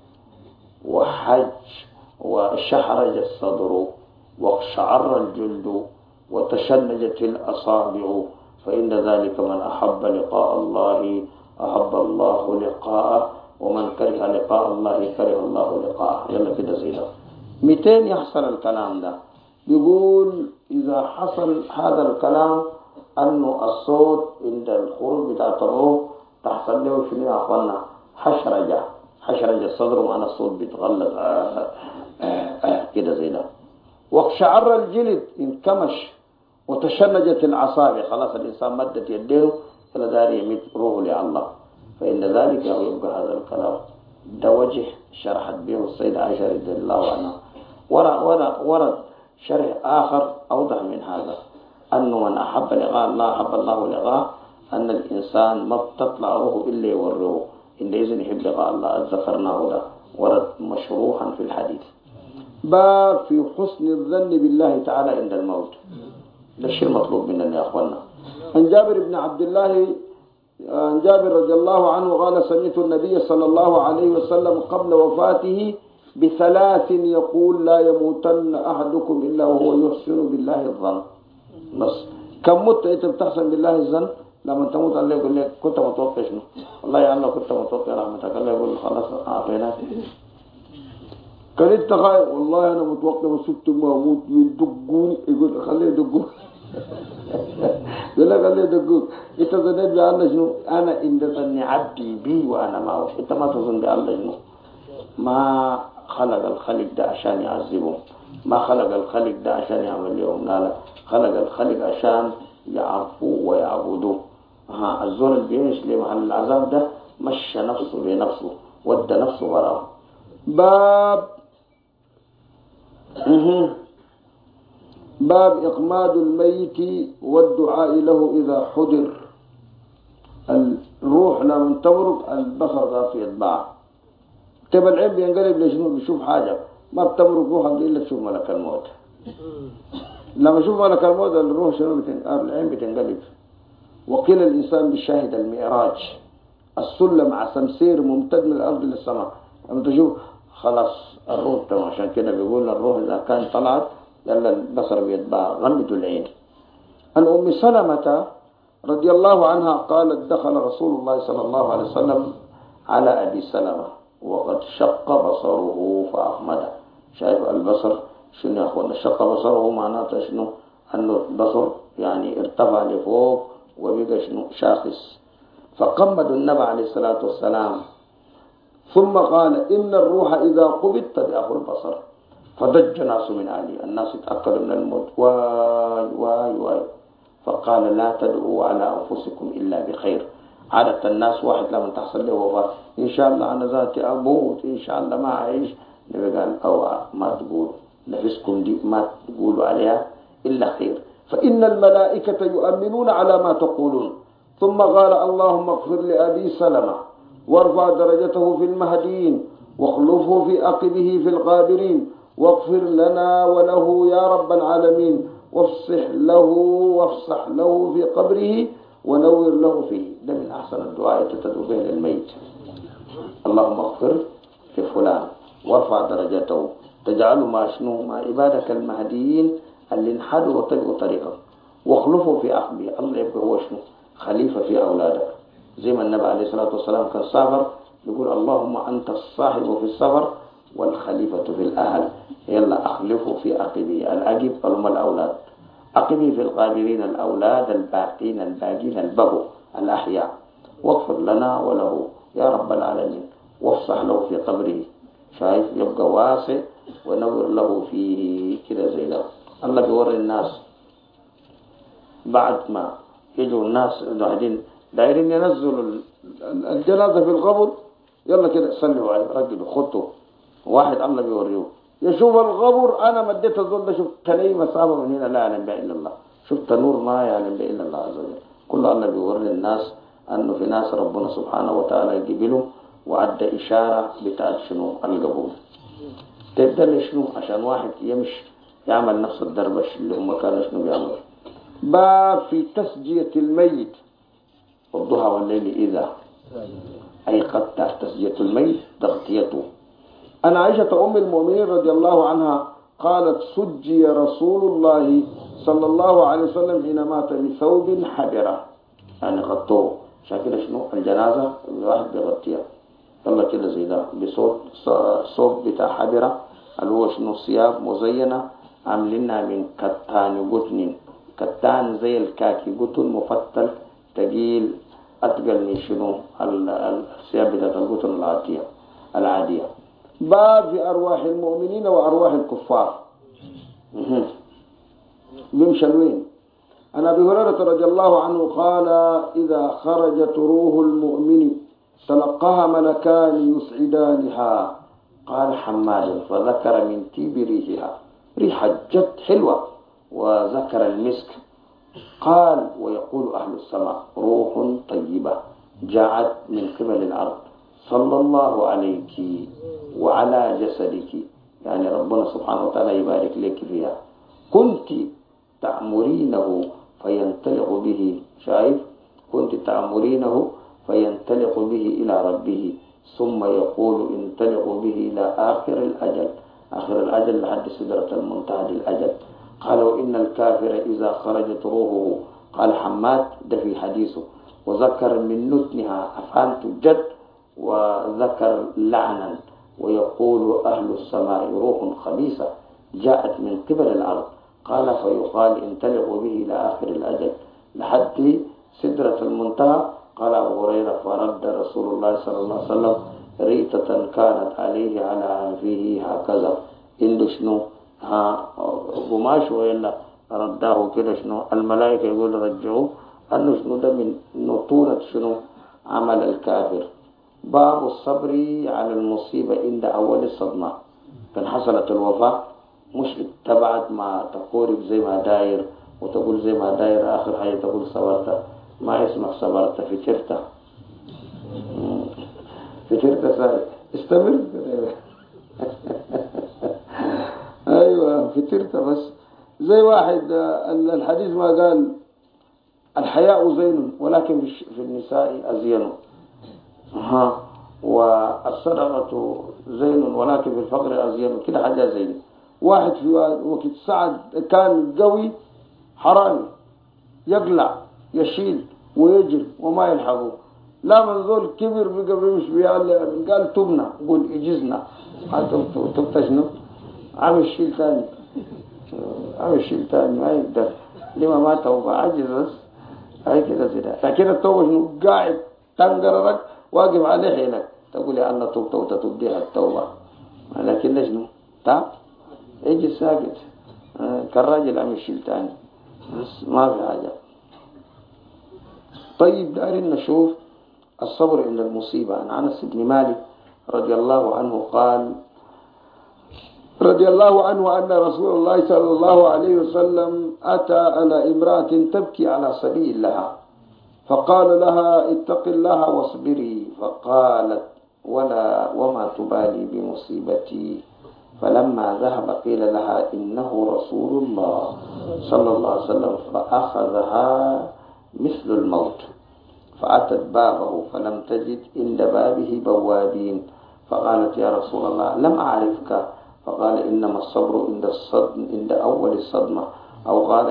وحج وشحرج الصدر واقشعر الجلد وتشنجت الأصابع فإن ذلك من أحب لقاء الله أحب الله لقاءه ومن كره لقاء الله كره الله لقاءه. يلا كده زينا 200 يحصل الكلام ده. بيقول إذا حصل هذا الكلام أنه الصوت عند الخروج بتاع الروح تحصل له شنو يا أخوانا؟ حشرجة الصدر وأنا الصوت بيتغلط كده زي ده. واقشعر الجلد انكمش وتشنجت الأصابع خلاص الإنسان مدت يديه فلا داري يمد روحه لله. فإن ذلك يبقى هذا الكلام ده وجه شرحت به السيدة عائشة رضي الله عنها ورد شرح آخر أوضح من هذا، أنه من أحب لقاء الله أحب الله لقاء، أن الإنسان ما بتطلع روحه إلا يوريه إن إذن يحب لقاء الله. ذكرناه ده ورد مشروحا في الحديث. باب في حسن الظن بالله تعالى عند الموت. ده الشيء المطلوب مننا يا أخوانا. عن جابر بن عبد الله عن جابر رضي الله عنه قال سمعت النبي صلى الله عليه وسلم قبل وفاته بثلاث يقول لا يموتن أحدكم إلا وهو يحسن بالله الظن. بس كم مت أنت بتحسن بالله الظن؟ لما تموت الله يقول لك كنت متوقع شنو؟ والله يا الله كنت متوقع رحمتك. الله يقول خلاص أعطيناك. كان انت خايف والله انا متوقع وسبت ما اموت يدقوني، يقول خليه يدقوني. يقول لك خليه يدقوني. انت ظنيت بالله شنو؟ انا عند ظن عبدي بي وانا معه. انت ما تظن بالله شنو؟ ما خلق الخلق ده عشان يعذبهم، ما خلق الخلق ده عشان يعمل لهم، لا خلق الخلق عشان يعرفوه ويعبدوه. الزول اللي بيعيش لمحل العذاب ده مشى نفسه بنفسه، ودى نفسه وراه. باب إقماد الميت والدعاء له إذا حضر. الروح لما تمرق البصر ذات يتبع. تبى العين بينقلب لشنو؟ بيشوف حاجة. ما بتمرق روحك إلا تشوف ملك الموت. لما يشوف ملك الموت الروح شنو العين بتنقلب. وقيل الإنسان بالشاهد المعراج، السلم على سمسير ممتد من الأرض للسماء. لما تشوف خلاص الروح تمام. عشان كده بيقول الروح إذا كان طلعت يلا البصر بيتبع. غمدوا العين. عن أم سلمة رضي الله عنها قالت دخل رسول الله صلى الله عليه وسلم على أبي سلمة وقد شق بصره فأحمده. شايف البصر شنو يا أخوانا؟ شق بصره معناته شنو؟ أنه البصر يعني ارتفع لفوق وبقى شنو؟ شاخص. فقمد النبي عليه الصلاة والسلام ثم قال إن الروح إذا قبض تبعه البصر. فضج ناس من أهله، الناس يتأكدوا من الموت. واي واي واي. فقال لا تدعوا على أنفسكم إلا بخير. عادة الناس واحد لما تحصل له وفاة إن شاء الله أنا ذاتي أموت، إن شاء الله ما أعيش. النبي قال أو ما تقول نفسكم دي ما تقولوا عليها إلا خير، فإن الملائكة يؤمنون على ما تقولون. ثم قال اللهم اغفر لأبي سلمة وارفع درجته في المهديين واخلفه في عقبه في الغابرين واغفر لنا وله يا رب العالمين وافصح له في قبره ونور له فيه. ده من أحسن الدعاء تدعو به للميت. اللهم اغفر لفلان وارفع درجته، تجعله مع عبادك المهديين اللي انحدوا وطلقوا طريقه، واخلفه في عقبه. الله يبقى هو شنو؟ خليفة في أولادك. زي ما النبي عليه الصلاة والسلام كان صابر يقول اللهم أنت الصاحب في الصبر والخليفة في الأهل. يلا أخلفه في عقبه. العقب هم الأولاد. عقبه في القابلين الأولاد الباقين البغوا الأحياء. واغفر لنا وله يا رب العالمين وافصح له في قبره. شايف يبقى واسع ونور له فيه كده زي ده. الله بيوري الناس بعد ما يجوا الناس دايرين ينزلوا الجنازة في القبر، يلا كده صلوا عليه رجلوا خطوا واحد. الله بيوريه يشوف القبر. انا مديت الظل ده شفت كلي مسافه من هنا لا يعلم بها الا الله، شفت نور ما يعلم به الا الله عز وجل. كل الله بيوري الناس انه في ناس ربنا سبحانه وتعالى يقبله وعد اشاره بتاعت شنو القبور. تبدا شنو عشان واحد يمشي يعمل نفس الدربش اللي هم كانوا شنو بيعملوا. باب في تسجية الميت والضحى والليل إذا أيقظت. تسجية الميت تغطيته. أنا عائشة أم المؤمنين رضي الله عنها قالت سجي رسول الله صلى الله عليه وسلم حين مات بثوب حبرة، يعني غطوه. شاكل شنو الجنازة الواحد بيغطيها يلا كده زي ده بصوت صوب بتاع حبرة اللي هو شنو ثياب مزينة عاملينها من كتان قطن. كتان زي الكاكي قطن مفتل تقيل أتقل من شنو الثياب بتاعت القطن العادية. باب في أرواح المؤمنين وأرواح الكفار. بمشلوين. عن أبي هريرة رضي الله عنه قال إذا خرجت روح المؤمن تلقاها ملكان يسعدانها قال حماد فذكر من طيب ريحها، ريحة جد حلوة، وذكر المسك. قال ويقول أهل السماء روح طيبة جاءت من قبل الأرض صلى الله عليك وعلى جسدك، يعني ربنا سبحانه وتعالى يبارك لك فيها، كنت تأمرينه فينطلق به، شايف، كنت تأمرينه فينطلق به إلى ربه ثم يقول انطلق به إلى آخر الأجل، آخر الأجل لحد سدرة المنتهى للأجل. قال وإن الكافر إذا خرجت روحه، قال حماد ده في حديثه، وذكر من نتنها أفانت جد، وذكر لعنا، ويقول أهل السماء روح خبيثة جاءت من قبل الأرض. قال فيقال انطلقوا به إلى آخر الأجل لحد سدرة المنتهى. قال أبو هريرة فرد رسول الله صلى الله عليه وسلم ريتة كانت عليه على أنفه هكذا، عنده شنو قماش، وإلا رداه كده شنو، الملائكة يقول رجعوه، أنه شنو ده من نطورة شنو عمل الكافر. باب الصبر على المصيبة عند أول الصدمة، كان حصلت الوفاة مش اتبعت ما تقورب زي ما داير وتقول زي ما داير، آخر حاجة تقول صبرت، ما يسمح صبرت، فترت ساري استمر ايوه فترت، بس زي واحد الحديث ما قال الحياء زين ولكن في النساء أزين، والصدقة زين ولكن في الفقر أزين، كده حاجة زين. واحد في وقت سعد كان قوي حرامي يقلع يشيل ويجري وما يلحقه، لا من ذول كبر بقى بيمشي قال تبنا، قول اجزنا، تبت شنو عامل شيل ثاني، عامل شيل ثاني ما يقدر، لما ما توبة عجز بس هاي كده زي، لكن التوبة شنو قاعد تنقررك واقف عليه حيلك تقول يا الله توبت وتتوب التوبة، لكن شنو تعب يجي ساكت كالراجل عامل شيل ثاني بس ما في حاجة. طيب دارين نشوف الصبر عند المصيبة. عن أنس بن مالك رضي الله عنه قال رضي الله عنه أن رسول الله صلى الله عليه وسلم أتى على امرأة تبكي على صبي لها، فقال لها اتق الله واصبري، فقالت وما تبالي بمصيبتي، فلما ذهب قيل لها إنه رسول الله صلى الله عليه وسلم، فأخذها مثل الموت، فأتت بابه فلم تجد عند بابه بوابين، فقالت يا رسول الله لم أعرفك، فقال إنما الصبر عند أول الصدمة، أو قال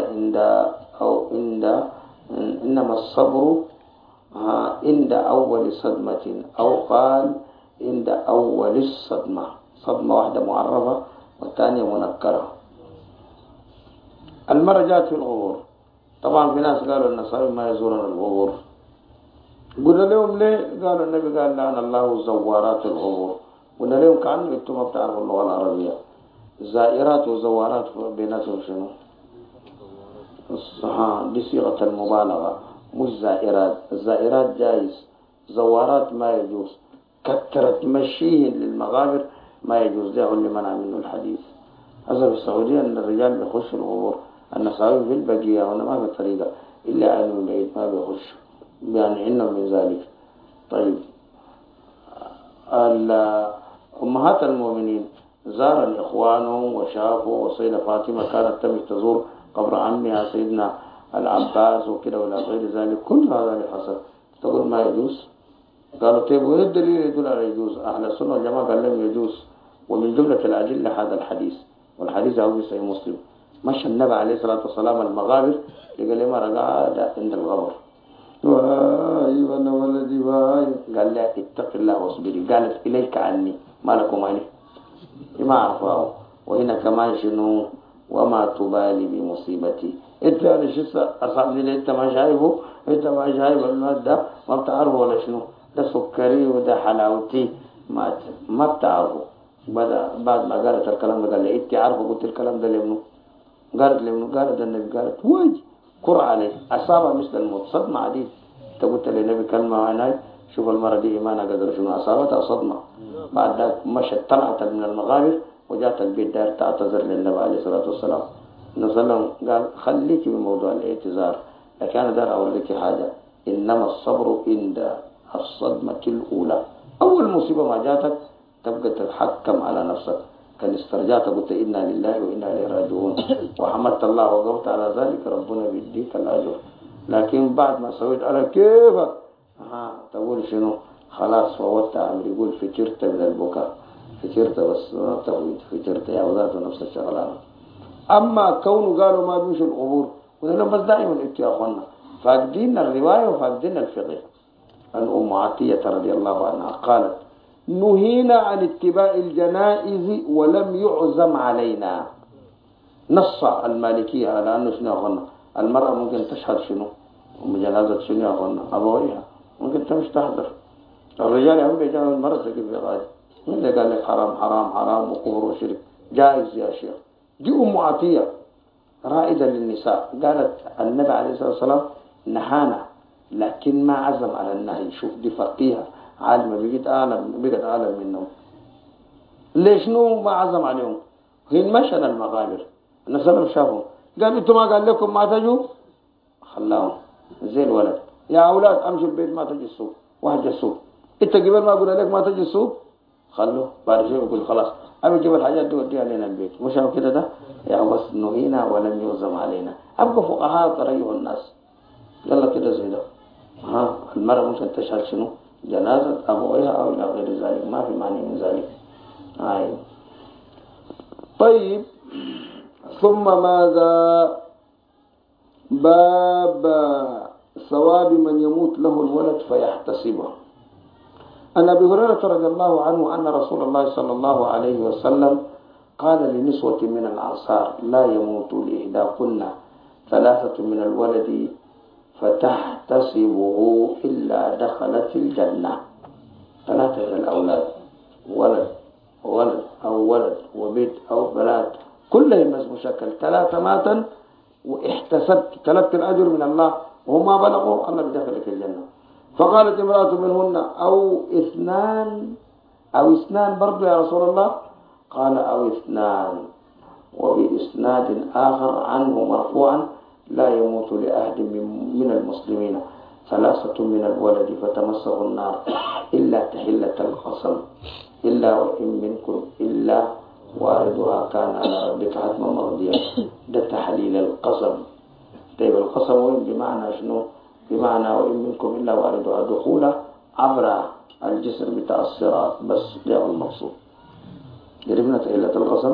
إنما الصبر عند أول صدمة، أو قال عند أول الصدمة، صدمة واحدة معرفة والثانية منكرة. المرة جاءت في الغبور، طبعا في ناس قالوا النصارى ما يزورون الغبور، قلنا لهم ليه؟ قالوا النبي قال لعن الله زوارات الغبور. قلنا لهم كأنه انتم ما بتعرفوا اللغة العربية، زائرات وزوارات بيناتهم شنو؟ دي صيغة المبالغة مش زائرات، الزائرات جائز، زوارات ما يجوز، كثرت مشيه للمغابر ما يجوز، ده اللي منع منه الحديث. هذا في السعودية أن الرجال بيخشوا الغبور، النسائي في البقية وأنا ما بطريقة إلا علم بعيد ما بيخش، يعني عندهم من ذلك. طيب أمهات المؤمنين زار الإخوان وشافوا، وسيدة فاطمة كانت تمشي تزور قبر عمها سيدنا العباس وكده ولا غير ذلك، كل هذا اللي حصل تقول ما يجوز. قالوا طيب وين الدليل يدل على يجوز؟ أهل السنة والجماعة قال لهم يجوز، ومن جملة الأدلة هذا الحديث، والحديث هو في صحيح مسلم، مشى النبي عليه الصلاة والسلام المغابر لقى لما رقع عند الغبر، واي وانا ولدي واي، قال لها اتق الله واصبري، قالت إليك عني ما لكم عليه ما عرفاه. وهنا كمان شنو وما تبالي بمصيبتي، انت يعني شو اصعب لي، انت ما شايفه، انت ما شايف المادة ما بتعرفه ولا شنو، ده سكري وده حلاوتي ما بتعرفه. بعد ما قالت الكلام ده قال لي انت عارفه، قلت الكلام ده لمنو؟ قالت لمنو؟ قالت النبي، قالت واي كر عليه، اصابه مثل الموت، صدمه عديد. انت قلت للنبي كلمه هناك شوف المرة دي إيمانها قدر شنو أصابتها صدمة. بعد ذلك مشت طلعت من المغابر وجات البيت دار تعتذر للنبي عليه الصلاة والسلام. النبي صلى الله عليه وسلم قال خليك من موضوع الاعتذار، لكن أنا دار أقول لك حاجة، إنما الصبر عند الصدمة الأولى. أول مصيبة ما جاتك تبقى تتحكم على نفسك، كان استرجعت قلت إنا لله وإنا إليه راجعون وحمدت الله وقفت على ذلك ربنا بيديك الأجر. لكن بعد ما سويت على كيفك تقول شنو خلاص فوتت عمري. يقول فكرت من البكاء، فكرت بس ما تفوت، فكرت يا وذات نفس الشغلانة. أما كونه قالوا ما بيمشوا القبور وده بس دائما انتوا يا أخوانا فاقدين الرواية وفاقدين الفقه. عن أم عطية رضي الله عنها قالت نهينا عن اتباع الجنائز ولم يعزم علينا. نص المالكية على أنه شنو يا أخوانا المرأة ممكن تشهد شنو ومجنازة شنو يا أخوانا أبويها ممكن تمش تحضر. الرجال هم بيجاوا المرأة تجيب غاية من اللي قال لك حرام حرام حرام وكفر وشرك جائز يا شيخ. دي أم عطية رائدة للنساء قالت النبي عليه الصلاة والسلام نهانا لكن ما عزم على النهي. شوف دي فقيهة عالمة بقت أعلم منهم. ليش نو ما عزم عليهم؟ هين مشن المغابر النبي صلى الله عليه وسلم شافهم قال انتم ما قال لكم ما تجوا خلاهم زي الولد يا أولاد أمشوا البيت ما تجي السوق واحد السوق انت قبل ما قلنا لك ما تجي السوق خلوه بعد شيء يقول خلاص أبي جيب الحاجات دي وديها لنا البيت مش هو كده ده يا بس نهينا ولم يعزم علينا. أبقى فقهاء تريوا الناس يلا كده زي ده. المرأة ممكن تشهد شنو جنازة أبوها أو إلى غير ذلك ما في معنى من ذلك. طيب ثم ماذا؟ باب ثواب من يموت له الولد فيحتسبه. عن أبي هريرة رضي الله عنه أن رسول الله صلى الله عليه وسلم قال لنسوة من الأنصار لا يموت لإحداكن ثلاثة من الولد فتحتسبه إلا دخلت الجنة. ثلاثة من الأولاد ولد أو ولد وبيت أو بنات كلهم مشكل ثلاثة ماتا واحتسبت طلبت الأجر من الله وهما بلغوا الله بدخلك الجنة. فقالت امرأة منهن أو اثنان برضو يا رسول الله قال أو اثنان. وبإسناد آخر عنه مرفوعا لا يموت لأحد من المسلمين ثلاثة من الولد فتمسه النار إلا تحلة القسم إلا وإن منكم إلا واردها كان على ربك حتما مرضيا. ده تحليل القسم. طيب القسم وين بمعنى شنو؟ بمعنى وإن منكم إلا واردها دخوله عبر الجسر بتاع الصراط بس ده المقصود. جربنا تحلة القسم.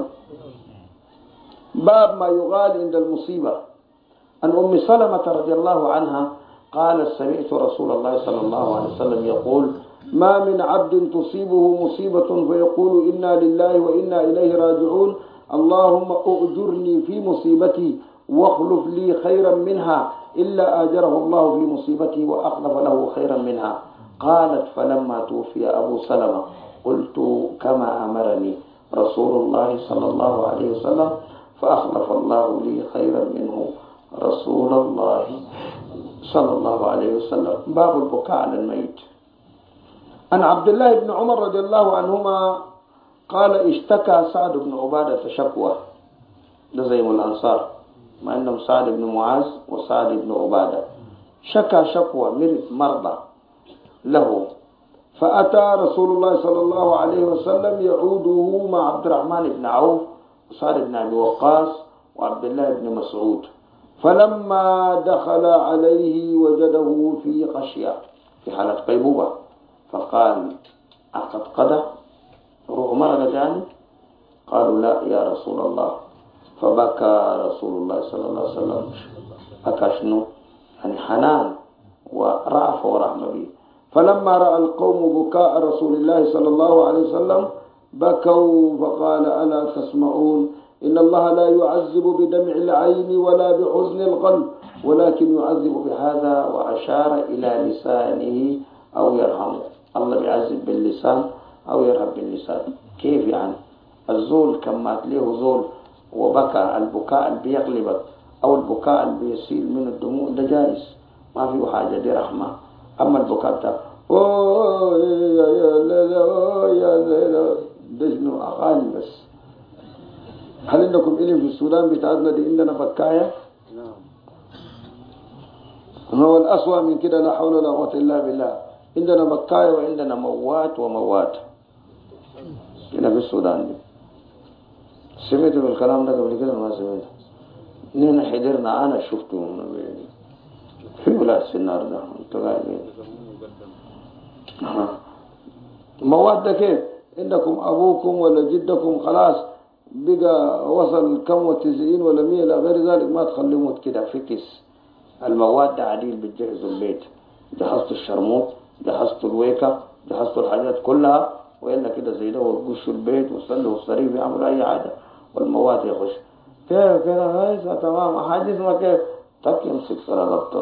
باب ما يقال عند المصيبة. عن أم سلمة رضي الله عنها قالت سمعت رسول الله صلى الله عليه وسلم يقول ما من عبد تصيبه مصيبة فيقول إنا لله وإنا إليه راجعون اللهم أؤجرني في مصيبتي واخلف لي خيرا منها إلا آجره الله في مصيبتي وأخلف له خيرا منها. قالت فلما توفي أبو سلمة قلت كما أمرني رسول الله صلى الله عليه وسلم فأخلف الله لي خيرا منه رسول الله صلى الله عليه وسلم. باب البكاء على الميت. عن عبد الله بن عمر رضي الله عنهما قال اشتكى سعد بن عبادة شكوى. ده زي الأنصار مع أنهم سعد بن معاذ وسعد بن عبادة. شكى شكوى مرضى له فأتى رسول الله صلى الله عليه وسلم يعوده مع عبد الرحمن بن عوف وسعد بن أبي وقاص وعبد الله بن مسعود. فلما دخل عليه وجده في غشية في حالة قيبوبة فقال أقد قدح روح مرض جاني؟ قالوا لا يا رسول الله. فبكى رسول الله صلى الله عليه وسلم بكى شنو يعني حنان ورأف ورحمة به. فلما رأى القوم بكاء رسول الله صلى الله عليه وسلم بكوا فقال ألا تسمعون إن الله لا يعذب بدمع العين ولا بحزن القلب ولكن يعذب بهذا وأشار إلى لسانه أو يرحمه. الله بيعذب باللسان أو يرحم باللسان. كيف يعني الزول كما تليه زول وبكى البكاء اللي بيغلبك أو البكاء اللي بيسيل من الدموع ده جائز ما فيه حاجة دي رحمة. أما البكاء اوه يا لا يا ده شنو اغاني بس. هل عندكم علم في السودان بتاعتنا دي عندنا بكاية؟ نعم. هو الأسوأ من كده لا حول ولا قوة إلا بالله. عندنا بكاية وعندنا موات وموات هنا في السودان دي. سمعت بالكلام ده قبل كده ما سمعت؟ نحن حضرنا، أنا شفته في بلاد النار ده انتوا مواد ده كيف؟ عندكم أبوكم ولا جدكم خلاص بقى وصل كم و90 ولا 100 إلى غير ذلك، ما تخليه موت كده في كيس. المواد ده عديل بتجهزوا البيت، جهزتوا الشرموط، جهزتوا الويكة، جهزتوا الحاجات كلها، وإلا كده زي ده وتقشوا البيت وصلوا الصريف يعملوا أي حاجة والمواد يخش. كيف كده هاي تمام حاجة اسمها كيف تك يمسك سرقة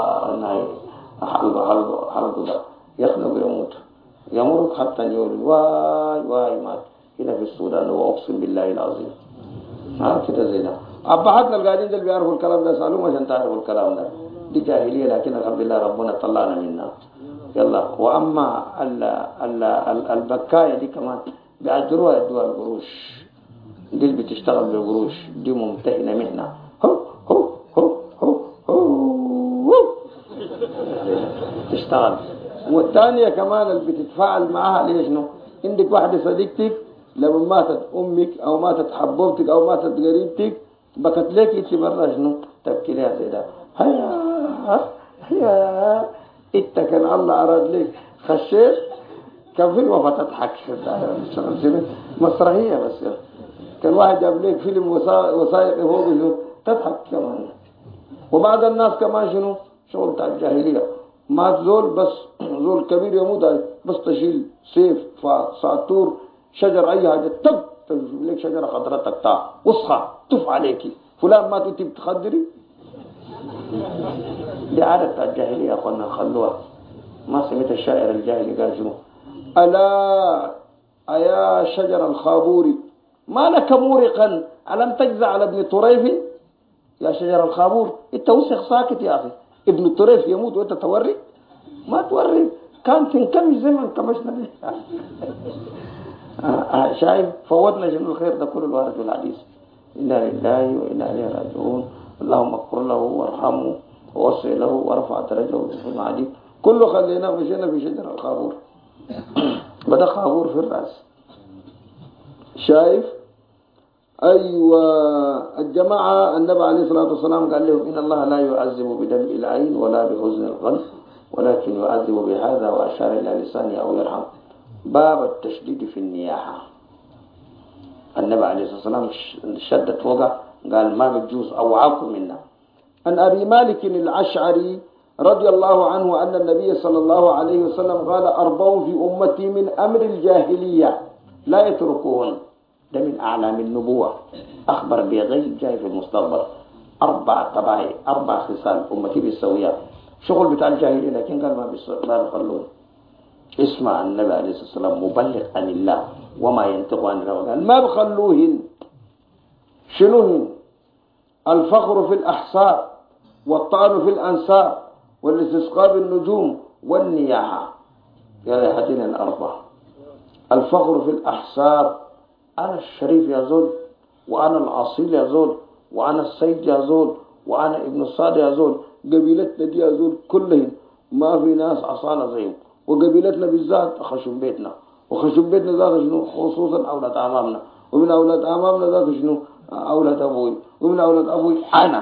حلقه ده يخلق يموت يمرق حتى يقول واي مات هنا في السودان. وأقسم بالله العظيم كده زي ده. أبهاتنا القاعدين اللي بيعرفوا الكلام ده سألوهم عشان تعرفوا الكلام ده. دي جاهلية لكن الحمد لله ربنا طلعنا منها. يلا. وأما البكاية دي كمان بيأجروها يدوها القروش. دي اللي بتشتغل بالقروش دي ممتهنة مهنة. هو هو هو هو هو تشتغل. والثانية كمان اللي بتتفاعل معها ليش نو؟ عندك واحدة صديقتك لما ماتت أمك أو ماتت حبوبتك أو ماتت قريبتك بكت لك انت برا شنو تبكي لها زي ده. هيا انت كان الله أراد لك خشيت كان فيلم وفتضحك مسرحية بس. كان واحد جاب لك فيلم وثائقي فوق شنو تضحك كمان. وبعض الناس كمان شنو شغل بتاع الجاهلية مات زول بس زول كبير يموت بس تشيل سيف فساطور شجر أي حاجة تب لك شجرة خضراء تقطع وصخة تف عليكي فلان مات انت بتخدري. دي عادة بتاع الجاهلية يا أخوانا خلوها. ما سمعت الشاعر الجاهلي قال شنو ألا أيا شجر الخابوري ما لك مورقا ألم تجزع على ابن طريف. يا شجر الخابور انت وسخ ساكت يا أخي. ابن طريف يموت وانت توري ما توري كان تنكمش زمن كمشنا به. شايف فوتنا شنو الخير ده كله الوارد والحديث. إنا لله وإنا إليه راجعون. اللهم اغفر له وارحمه ووسع له وارفع درجته وفي المعادي كله خلينا مشينا في شجر الخابور. بدأ خابور في الرأس. شايف أيوة الجماعة النبي عليه الصلاة والسلام قال لهم إن الله لا يعذب بدمع العين ولا بحزن القلب ولكن يعذب بهذا وأشار إلى لسانه أو يرحم. باب التشديد في النياحة. النبي عليه الصلاة والسلام شدت وقع قال ما بتجوز أوعاكم منا. عن أبي مالك العشعري رضي الله عنه أن النبي صلى الله عليه وسلم قال 4 في أمتي من أمر الجاهلية لا يتركوهن. ده من أعلام النبوة. أخبر بغير جاي في المستقبل. 4 طبائع 4 خصال أمتي بالسوية شغل بتاع الجاهلية لكن قال ما بيخلون. اسمع النبي عليه الصلاة والسلام مبلغ عن الله وما ينطق عن الهوى قال ما بخلوهن. شنوهن؟ الفخر في الأحساب والطعن في الأنساب والاستسقاء بالنجوم والنياحة. يا هاتين ال4. الفخر في الأحساب أنا الشريف يا زول وأنا الأصيل يا زول وأنا السيد يا زول وأنا ابن الصاد يا زول. قبيلتنا دي يا زول كلهم ما في ناس أصالة زيهم. وقبيلتنا بالذات خشم بيتنا وخشم بيتنا ذات شنو خصوصا أولاد أمامنا ومن أولاد أمامنا ذات شنو أولاد أبوي ومن أولاد أبوي أنا.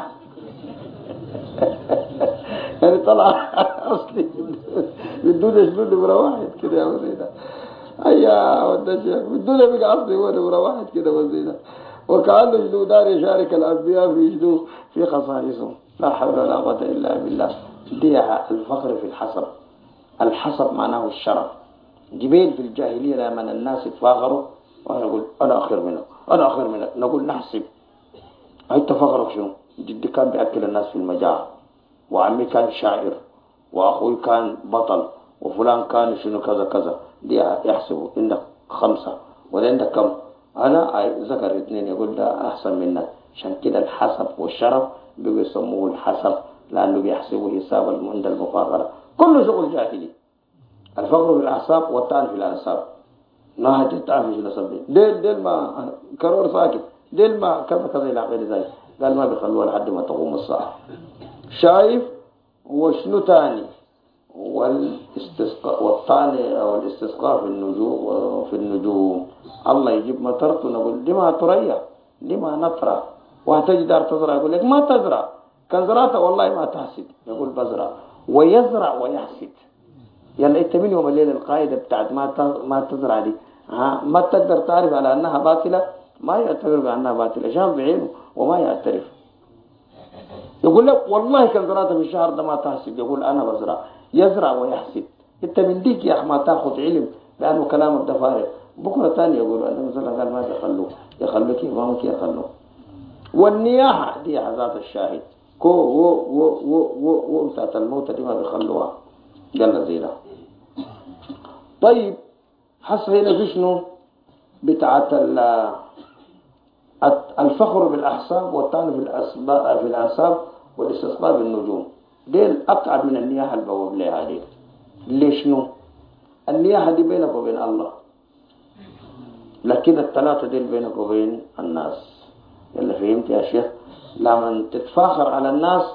يعني طلع أصلي بالدنيا شنو نمرة 1 كده يا وزيدا. أيا ودشيخ بالدنيا بقى أصلي هو نمرة 1 كده وزيدا. وكأنه شنو دار يشارك الأنبياء في شنو في خصائصهم. لا حول ولا قوة إلا بالله. دي الفخر في الحسب. الحسب معناه الشرف. جبال في الجاهلية لما الناس يتفاخروا وأنا أقول أنا أخير منك أنا أخير منك نقول نحسب. هاي تفاخرك شنو؟ جدي كان بيأكل الناس في المجاعة وعمي كان شاعر وأخوي كان بطل وفلان كان شنو كذا كذا. دي يحسبوا عندك 5 ولا عندك كم. أنا ذكر 2 يقول ده أحسن منك. عشان كده الحسب والشرف بيسموه الحسب لأنه بيحسبوا حساب عند المفاخرة. كل شغل جاهلي الفقر في الأعصاب والطعن في الأنساب. ما هتتعرف في نسب ديل ما كرور ساكت، ديل ما كذا كذا إلى غير ذلك. قال ما بيخلوها لحد ما تقوم الساعة. شايف وشنو تاني؟ والاستسقاء والطعن أو الاستسقاء في النجوم. الله يجيب مطرته، نقول لما تريا لما نطرى، وهتجي دار تزرع يقول لك ما تزرع، كان زرعت والله ما تحسد، يقول بزرع ويزرع ويحسد. يعني انت من يوم الليل القاعده بتاعت ما تزرع دي ما تقدر تعرف على انها باطله، ما يعتبر بانها باطله، شاف بعينه وما يعترف. يقول لك والله كان زرعت في الشهر ده ما تحسد، يقول انا بزرع، يزرع ويحسد. انت من ديك يا اخي ما تاخذ علم بانه كلامك ده فارغ. بكره ثاني يقولوا انا مثلا قال ما يخلوه كيف ما ممكن يخلوه. والنياحه دي ذات الشاهد كو و بتاعت الموت دي ما بيخلوها، قال زي ده. طيب حس هنا في شنو بتاعت الفخر بالاحساب والطعن في الانساب والاستسقاء بالنجوم. ديل ابعد من النياحه البواب لها دي. ليش شنو؟ النياحه دي بينك وبين الله، لكن الثلاثه دي بينك وبين الناس. يلا فهمت يا شيخ؟ لما تتفاخر على الناس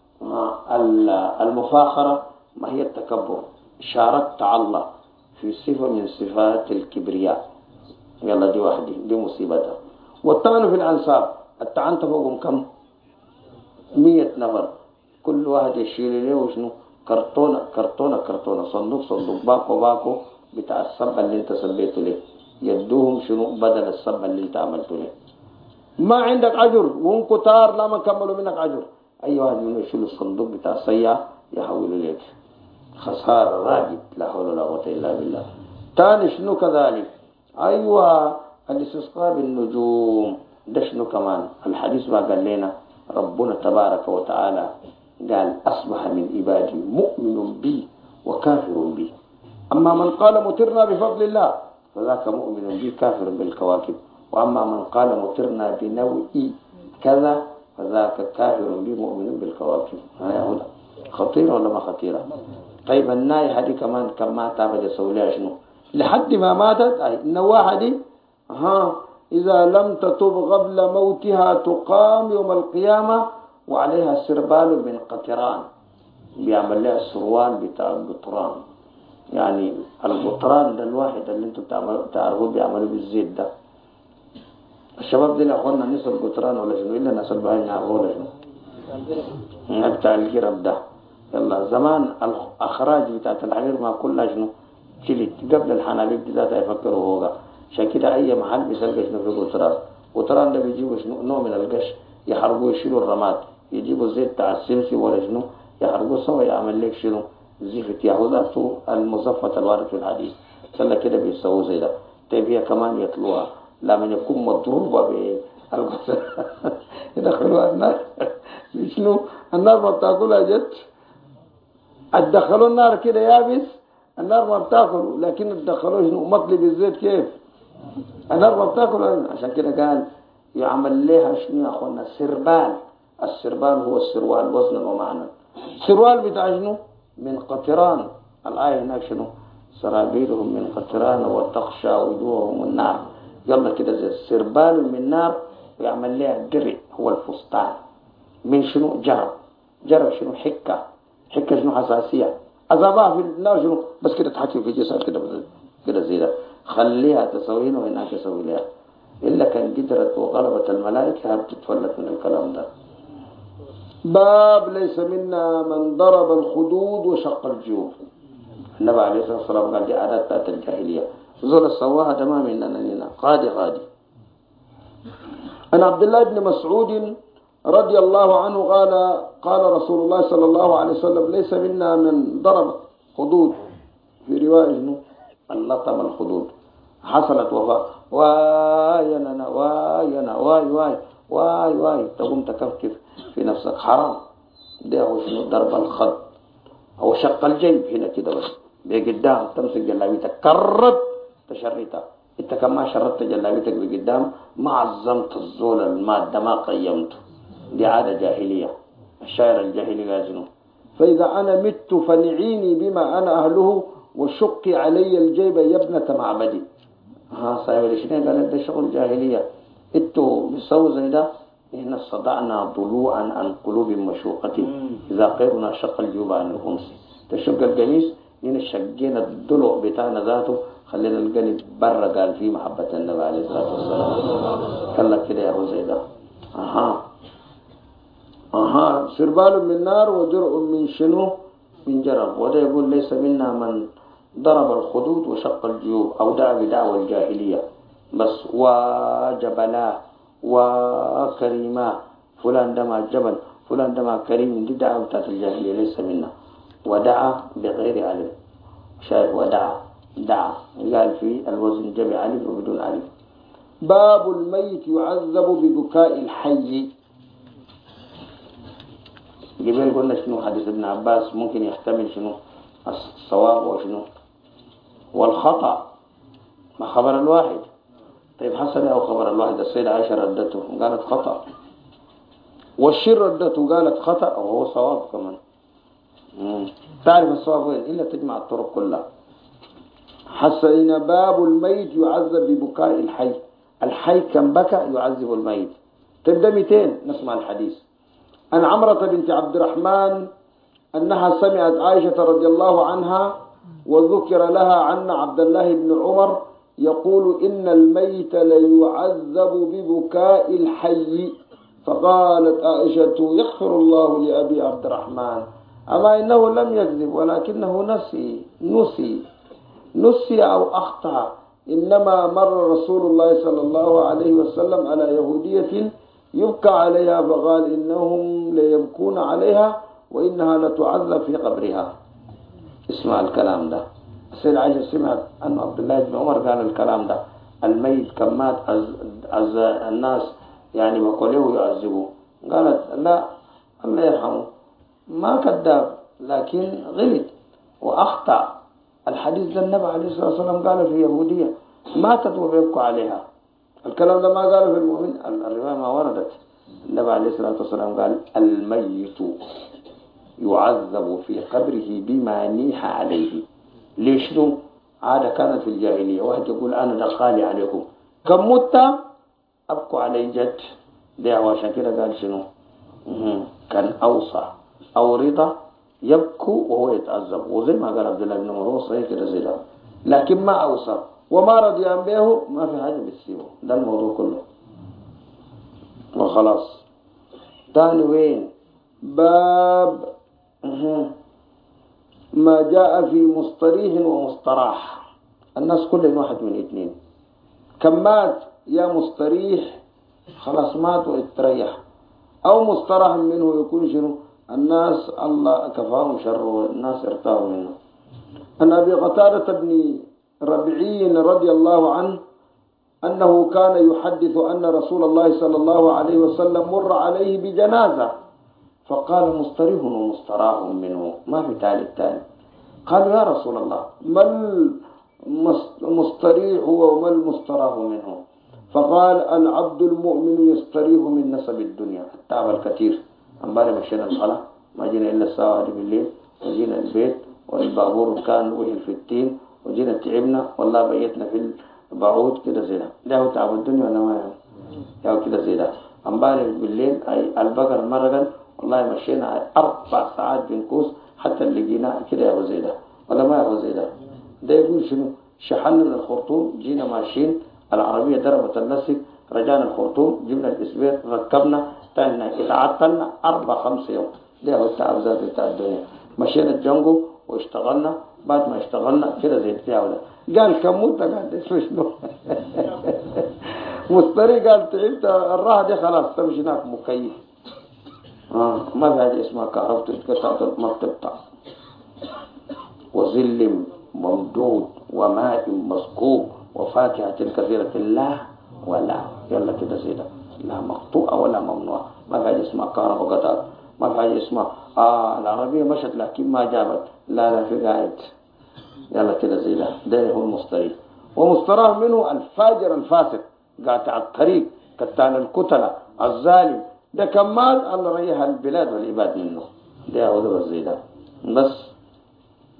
المفاخره ما هي التكبر، شاركت الله في صفة من صفات الكبرياء. يلا دي واحدة دي مصيبتها. والطعن في الأنساب، الطعن تفوقهم كم 100 نفر، كل واحد يشيل له وشنو كرتونة صندوق باكو بتاع الصب اللي انت سبيته له، يدوهم شنو بدل الصب اللي انت عملته له. ما عندك أجر وهم كتار لا ما كملوا منك أجر، أي واحد منهم يشيل الصندوق بتاع السيارة يحوله لك، خسارة راجد. لا حول ولا قوة إلا بالله. تاني شنو كذلك؟ أيوة الاستسقاء بالنجوم ده شنو كمان؟ الحديث ما قال لنا ربنا تبارك وتعالى قال أصبح من عبادي مؤمن بي وكافر بي، أما من قال مطرنا بفضل الله فذاك مؤمن بي كافر بالكواكب، وأما من قال مطرنا بنوء كذا فذاك كافر بي مؤمن بالكواكب. هنا خطيرة ولا ما خطيرة؟ طيب النايحة دي كمان كم ما تعبد يسوي شنو لحد ما ماتت؟ أي النواحة دي إذا لم تتوب قبل موتها تقام يوم القيامة وعليها سربال من قطران، بيعمل لها السروال بتاع القطران. يعني القطران ده الواحد اللي انتم تعرفوه بيعملوا بالزيت ده. الشباب دي اخوانا نسوا القطران ولا شنو؟ الا ناس الباقيين يعرفوه ولا شنو؟ بتاع القرب ده. يلا زمان الاخراج بتاعت الحرير ما كلها شنو شلت، قبل الحنابيل دي ذاتها يفكروا هو عشان كده اي محل بيسلق شنو في قطران. قطران ده بيجيبوا شنو نوع من القش يحرقوه، يشيلوا الرماد، يجيبوا زيت بتاع السمسي ولا شنو يحرقوه سوا، يعمل لك شنو زفت ياخذته المزفت الوارد في الحديث. كلا كده بيسووا زي ده. طيب هي كمان يطلوها لما يكون مضروبه بالقطران يدخلوها النار. شنو النار ما بتاكلها جت، ادخلوا النار كده يابس، النار ما بتاكله، لكن ادخلوه شنو مطلي بالزيت كيف النار ما بتاكله. عشان كده قال يعمل لها شنو يا اخوانا سربال. السربال هو السروال وزنا ومعنى. سروال بتاع شنو من قطران. الآية هناك شنو سرابيلهم من قطران وتخشى وجوههم النار. يلا كده زي سربال من نار ويعمل لها درع هو الفستان من شنو جرب شنو حكة شنو حساسية عذابها في النار شنو بس كده تحكي في جسد كده زي ده. خليها تسوين وهناك تسوي لها، إلا كان قدرت وغلبت الملائكة بتتفلت من الكلام ده. باب ليس منا من ضرب الخدود وشق الجيوب. النبي عليه الصلاة والسلام قال دي عادات بتاعت الجاهلية، زول السواها تمام إننا قادي. أن عبد الله بن مسعود رضي الله عنه قال رسول الله صلى الله عليه وسلم ليس منا من ضرب خدود، في رواية شنو اللطم الخدود. حصلت وفاة واينا واي تقوم تكفكف في نفسك حرام. ده هو شنو ضرب الخد أو شق الجيب هنا كده بس بقدام تمسك جلابيتك كرت تشريتها. انت كما شرطت جلابيتك بقدام ما عظمت الزول المادة ما قيمته. دي عادة جاهلية. الشاعر الجاهلي قال شنو فإذا أنا مت فنعيني بما أنا أهله وشقي علي الجيب يا ابنة معبدي. صاحب الاشرين قال ده شغل جاهلية، انتوا بيسووا زي ده. احنا صدعنا ضلوعا عن قلوب مشوقة اذا غيرنا شق الجيوب عن الخمس. تشق القميص هنا شقينا الضلوع بتاعنا ذاته، خلينا القلب برا قال فيه محبة النبي عليه الصلاة والسلام. قال لك كده يا ابو زيدة. سربال من نار ودرع من شنو من جرب. وده يقول ليس منا من ضرب الخدود وشق الجيوب أو دعا بدعوى الجاهلية بس، وجبلا وكريما فلان دمع جبل فلان دمع كريم، دي دعوة بتاعت الجاهلية ليس منا. ودعا بغير علم، شايف ودعا دعا قال في الوزن جمع علم وبدون علم. باب الميت يعذب ببكاء الحي. قبل قلنا شنو حديث ابن عباس ممكن يحتمل شنو الصواب وشنو والخطأ، ما خبر الواحد. طيب حسن أو خبر الواحد السيدة عائشة ردته قالت خطأ، والشر ردته قالت خطأ وهو صواب كمان. تعرف الصواب وين إلا تجمع الطرق كلها. حسن باب الميت يعذب ببكاء الحي. الحي كم بكى يعذب الميت. تبدأ 200 نسمع الحديث. عن عمرة بنت عبد الرحمن أنها سمعت عائشة رضي الله عنها وذكر لها عن عبد الله بن عمر يقول إن الميت ليعذب ببكاء الحي. فقالت عائشة يغفر الله لأبي عبد الرحمن، أما إنه لم يكذب ولكنه نسي أو أخطأ. إنما مر رسول الله صلى الله عليه وسلم على يهودية يبكى عليها فقال إنهم ليبكون عليها وإنها لتعذب في قبرها. اسمع الكلام ده. السيدة عائشة سمعت أن عبد الله بن عمر قال الكلام ده. الميت كم مات الناس يعني بقوله يعذبوا. قالت لا الله يرحمه ما كذاب لكن غلط وأخطأ. الحديث ده النبي عليه الصلاة والسلام قال في يهودية ماتت وبيبكوا عليها. الكلام ده ما قاله في المؤمن، الرواية ما وردت. النبي عليه الصلاة والسلام قال الميت يعذب في قبره بما نيح عليه. ليش له؟ عادة كانت في الجاهلية، واحد يقول أنا دخالي عليكم كم مت أبكوا علي جد دعوة. عشان كده قال شنو كان أوصى أو رضا يبكوا وهو يتعذب. وزي ما قال عبد الله بن عمر هو صحيح كده زي ده، لكن ما أوصى وما رضي عن به ما في حاجة بتسيبه. ده الموضوع كله وخلاص. تاني وين باب ما جاء في مصطريح ومصطراح. الناس كل واحد من اثنين. كم مات يا مصطريح خلاص مات واتريح، أو مصطرح منه يكون شنو الناس الله كفاهم شره الناس ارتاحوا منه. عن أبي قتادة بن ربيعي رضي الله عنه أنه كان يحدث أن رسول الله صلى الله عليه وسلم مر عليه بجنازة فقال مصطريح ومصطراح منه ما في تاني. قالوا يا رسول الله ما المصطريح وما المصطراح منه؟ فقال العبد المؤمن يستريح من نسب الدنيا. التعب الكثير امبارح مشينا الصلاة ما جينا إلا الساعة بالليل وجينا البيت والبابور كان وهل في التين وجينا تعبنا والله بيتنا في البعوض كده زي ده. ده هو تعب الدنيا ولا ما هو كده زي ده. امبارح بالليل أي البقر مرقا والله مشينا 4 ساعات بنكوس حتى اللي جينا كده يا زي ده ولا ما هو زي ده. ده يقول شنو شحننا من الخرطوم جينا ماشيين العربية ضربت النسك رجعنا الخرطوم جبنا الإسبير ركبنا تاني اتعطلنا 4-5 يوم. ده هو التعب ذات بتاع الدنيا. مشينا الجنجو واشتغلنا بعد ما اشتغلنا كده زي بتاعه ده. قال كم مدة قال ده شنو مستري قال تعبت الراحة دي خلاص تمشي هناك مكيف ما في حاجة اسمها كهربته تقطع ما بتقطع. وظل ممدود وماء مسكوب وفاكهة كثيرة لا ولا يلا كده زي ده لا مقطوعة ولا ممنوع. ما في حاجة اسمها كهرباء قطع ما في حاجة اسمها العربية مشت لكن ما جابت لا في قاعد يلا كده زي ده. ده هو المستريح. ومستراح منه الفاجر الفاسق قاعد على الطريق كتان الكتلة الظالم ده كمال الله ريح البلاد والعباد منه. ده هو ده زي ده بس.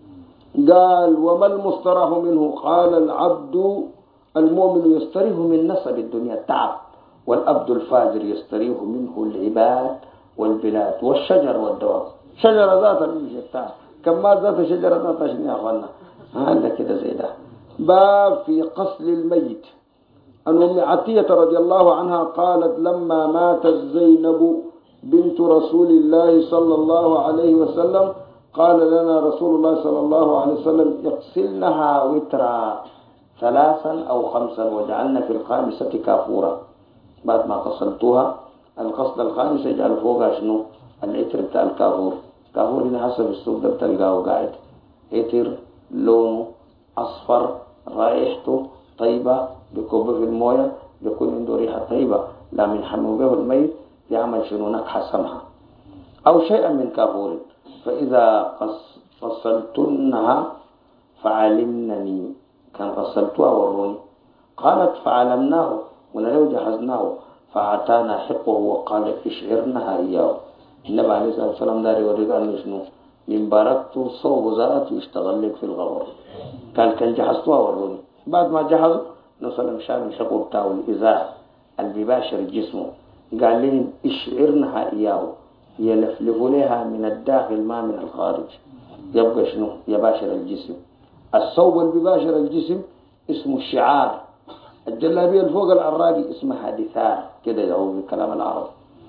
قال وما المستراح منه؟ قال العبد المؤمن يستريح من نسب الدنيا التعب، والعبد الفاجر يستريح منه العباد والبلاد والشجر والدواب. شجرة ذات الشتاء كما ذات شجرة ذات شنو يا أخوانا؟ عندك كده زي ده. باب في قصل الميت. عن أم عطية رضي الله عنها قالت لما ماتت زينب بنت رسول الله صلى الله عليه وسلم قال لنا رسول الله صلى الله عليه وسلم اغسلنها وترا 3 أو 5 وجعلنا في الخامسة كافورا. بعد ما غسلتوها الغسل الخامس يجعل فوقها شنو؟ العطر بتاع الكافور. كافور هنا حسب السوق ده بتلقاه قاعد عطر لونه أصفر رائحته طيبة، بكوبه في المويه بيكون عنده ريحة طيبة، لا من حمو به الميت يعمل شنو؟ نكحة سمحة أو شيئا من كافور. فإذا غسلتنها فعلمنني، كان غسلتها وروني. قالت فعلمناه ولو جهزناه فأعطانا حقه وقال اشعرنها إياه. النبي عليه الصلاة والسلام داري يوريك أنه شنو؟ من باركته صوب ذات يشتغل لك في الغور. كان جهزتها وروني. بعد ما جهز نصل مشان الحقه بتاعه الإزار اللي بيباشر جسمه، قال لهم اشعرنها إياه، يلفلفوا لها من الداخل ما من الخارج، يبقى شنو؟ يباشر الجسم. الصوب اللي بيباشر الجسم اسمه الشعار، الجلابية الفوق العراقي اسمها دثار كده يقول بكلام العرب.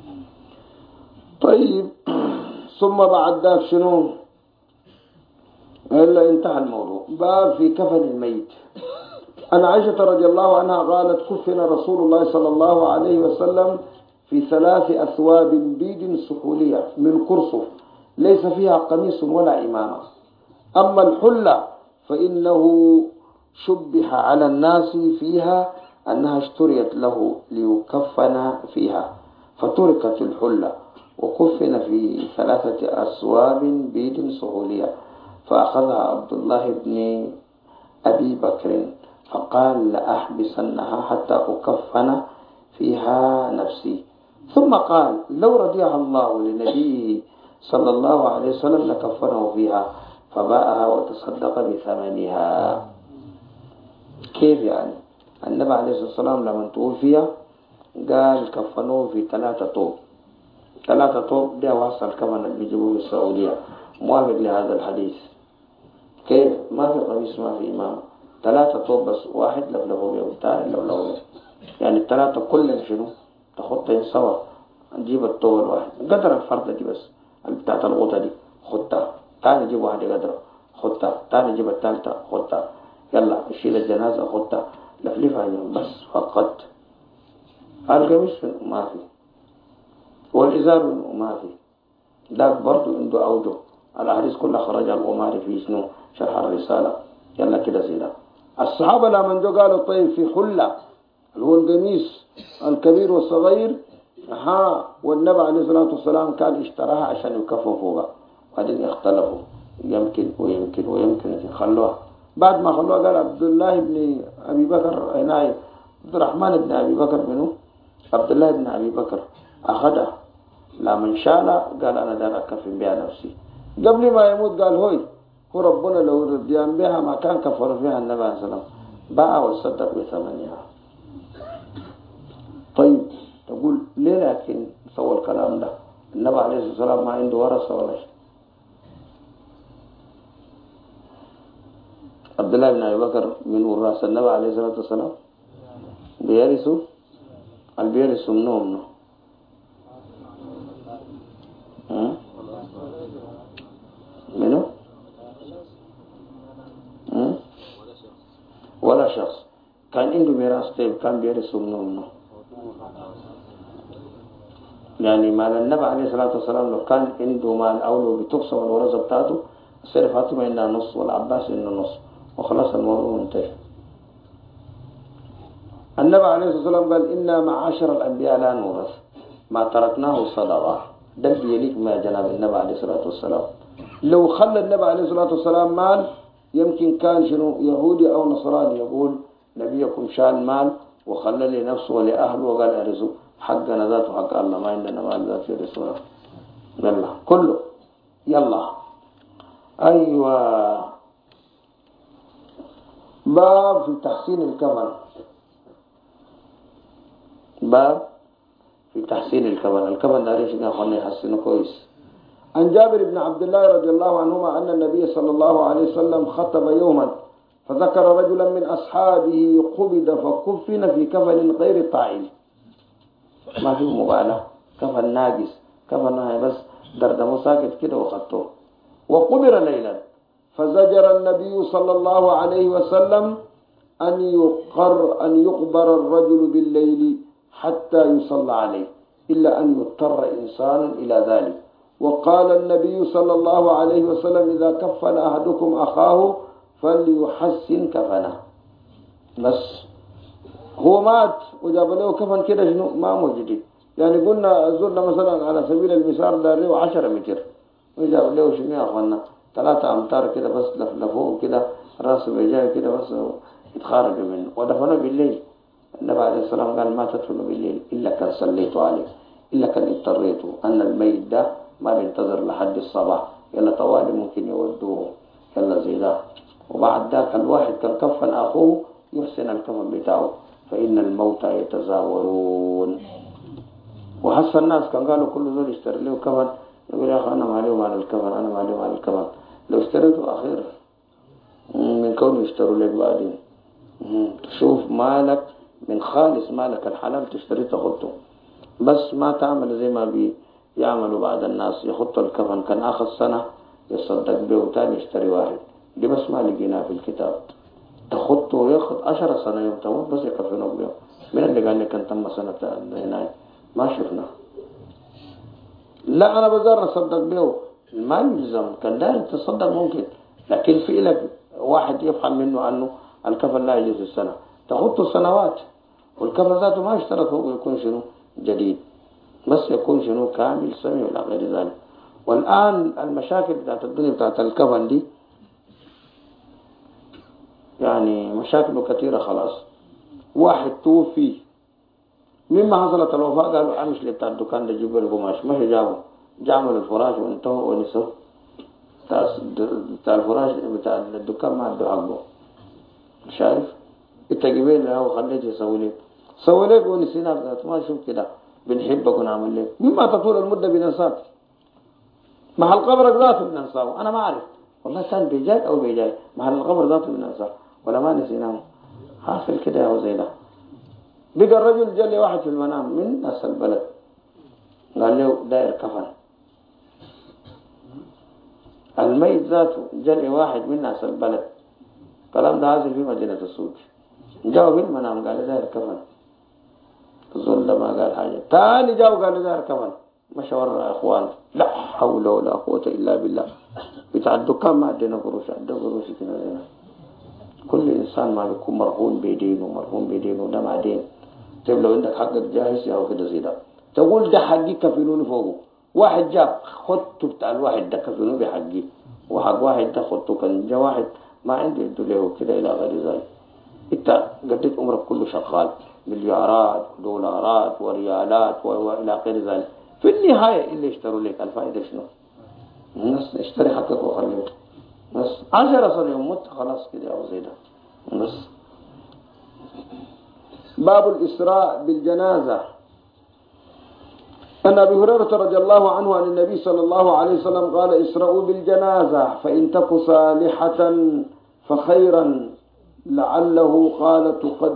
طيب ثم بعد ذلك شنو؟ إلا انتهى الموضوع. باب في كفن الميت. أن عائشة رضي الله عنها قالت كفن رسول الله صلى الله عليه وسلم في 3 أثواب بيض سحولية من قرصف ليس فيها قميص ولا إمامة. أما الحلة فإنه شبه على الناس فيها أنها اشتريت له ليكفن فيها فتركت الحلة وكفن في 3 أثواب بيض سحولية. فأخذها عبد الله بن أبي بكر فقال لأحبسنها حتى أكفن فيها نفسي. ثم قال لو رضيها الله لنبيه صلى الله عليه وسلم لكفنه فيها فباعها وتصدق بثمنها. كيف يعني؟ النبي عليه الصلاة والسلام لما توفي قال كفنوه في 3 طوب. 3 طوب ده وصل كمان اللي بيجيبوه في السعودية موافق لهذا الحديث. كيف؟ ما في قميص ما في إمام، 3 طوب بس، واحد لفلفه بيه والثاني لفلفه بيه، يعني ال3 كلهم شنو؟ تخطين سوا، نجيب الطوب الواحد قدر الفرد دي بس بتاعت الغوطة دي خدتها، تاني جيب واحد قدر خدتها، تاني جيب الثالثة خدتها، يلا شيل الجنازة خدتها لفلفها بس فقط. القميص ما في والإزار ما في. ذاك برضو عنده أوجه. الأحاديث كلها خرج الأماري في شنو؟ شرح الرسالة. يلا كده زينا. الصحابة لما جو قالوا طيب في حلة اللي هو القميص الكبير والصغير والنبي عليه الصلاة والسلام كان اشتراها عشان يكفوا فوقها، بعدين اختلفوا يمكن ويمكن ويمكن خلوها. بعد ما خلوها قال عبد الله بن أبي بكر عناية عبد الرحمن بن أبي بكر منه عبد الله بن أبي بكر أخذها لما شالها قال أنا دار أكفن بها نفسي. قبل ما يموت قال هو ربنا لو رديان بها ما كان كفر فيها النبي عليه الصلاة والسلام، باع وصدق بثمنها. طيب تقول ليه لكن سوى الكلام ده؟ النبي عليه الصلاة والسلام ما عنده ورثة ولا شيء. عبد الله بن أبي بكر من وراث النبي عليه الصلاة والسلام بيرثوا البيرثوا منهم منه ولا شخص كان عنده ميراث طيب كان بيرثوا منه. يعني مال النبي عليه الصلاة والسلام لو كان عنده مال أو لو بتقسم الورثة بتاعته يصير فاطمة عندها نص والعباس عنده نص وخلاص الموضوع منتهي. النبي عليه الصلاة والسلام قال إنا معاشر الأنبياء لا نورث ما تركناه صدقة. ده بيليك ما جناب النبي عليه الصلاة والسلام. لو خلى النبي عليه الصلاة والسلام مال يمكن كان شنو يهودي أو نصراني يقول نبيكم شال مال وخلى لنفسه ولأهله وقال أرزوا حقنا ذاته حق الله ما عندنا مال ذات يرسونا. يلا كله يلا أيوة. باب في تحسين الكفن. باب في تحسين الكفن. الكفن ده ليش ناخذ يحسنه كويس. عن جابر بن عبد الله رضي الله عنهما أن النبي صلى الله عليه وسلم خطب يوما فذكر رجلا من أصحابه قبض فكفن في كفن غير طائل. ما في مبالغة، كفن ناقص، كفن بس دردمه ساكت كده وخطوه. وقبر ليلا فزجر النبي صلى الله عليه وسلم أن يقبر الرجل بالليل حتى يصلى عليه إلا أن يضطر إنسان إلى ذلك. وقال النبي صلى الله عليه وسلم إذا كفن أحدكم أخاه فليحسن كفنه. بس هو مات وجاب له كفن كده شنو ما موجود. يعني قلنا زرنا مثلا على سبيل المثال داريه 10 متر وجاب له شنو يا أخوانا 3 أمتار كده بس لفوق كده راسه بيجاي كده بس يتخارج منه ودفنه بالليل. النبي عليه الصلاة والسلام قال ما تدفنوا بالليل إلا كان صليتوا عليه إلا كان اضطريتوا أن الميت ده ما بينتظر لحد الصباح يلا طوالي ممكن يودوه يلا زي ده. وبعد ذاك الواحد كان كفن أخوه يحسن الكفن بتاعه فإن الموتى يتزاورون. وحس الناس كان قالوا كل ذول اشتري له كفن يقول يا أخي أنا مالي مال الكفن أنا مالي مال الكفن. لو اشتريته أخير من كونه يشتروا لك بعدين تشوف مالك من خالص مالك الحلال تشتري تخطه بس ما تعمل زي ما بيعملوا بعد الناس يخط الكفن كان آخر سنة يصدق به وتاني يشتري واحد. دي بس ما لقيناه في الكتاب. تخطه وياخد 10 سنة يوم تموت بس يكفنوا به. من اللي قال لك أن تم سنة هنا ما شفنا. لا أنا بزار أصدق به ما يلزم كان داير تصدق ممكن لكن في لك واحد يفهم منه أنه الكفن لا يجوز السنة تخطه سنوات والكفن ذاته ما يشترط هو يكون شنو جديد بس يكون شنو كامل سمي ولا غير ذلك. والآن المشاكل بتاعت الدنيا بتاعت الكفن دي يعني مشاكله كثيرة خلاص. واحد توفي مما حصلت الوفاة قالوا أمش اللي بتاع الدكان ده جيبوا القماش ما هي جابوا الفراش وانتهوا ونسوا بتاع الفراش بتاع الدكان ما عنده حقه شايف انت جبين له وخليته يسوي لك ونسينا ما شوف كده بنحبك ونعمل لك مما تطول المدة بننساك محل قبرك ذاته بننساه. أنا ما أعرف والله كان بيجاي أو بيجاي محل القبر ذاته بننساه ولا ما نسيناه حاصل كده يا زي ده. بقى الرجل جاء لي واحد في المنام من ناس البلد قال له داير كفن. الميت ذاته جاء لي واحد من ناس البلد كلام ده حاصل في مدينة السوق جاء في المنام قال له داير كفن. الظل ما قال حاجة تاني جاء قال له داير كفن مشى ورا اخوان لا حول ولا قوة الا بالله بتاع الدكان ما عندنا قروش عندنا قروش كده. كل انسان ما بيكون مرهون بيدينه ده معدين. طيب لو عندك حقك جاهز يا كده زي ده تقول ده حقي كفلوني فوقه. واحد جاب خطه بتاع الواحد ده كفلوني بحقي وحق واحد ده خطه كان جا واحد ما عندي له كده الى غير ذلك. انت قضيت عمرك كله شغال مليارات ودولارات وريالات والى غير ذلك في النهاية اللي اشتروا لك الفائدة شنو؟ الناس اشتري حقك وخليه بس 10 سنة يوم مت خلاص كده أو زي ده بس. باب الإسراء بالجنازة. أن أبي هريرة رضي الله عنه عن النبي صلى الله عليه وسلم قال اسرعوا بالجنازة فإن تك صالحة فخيرا لعله قال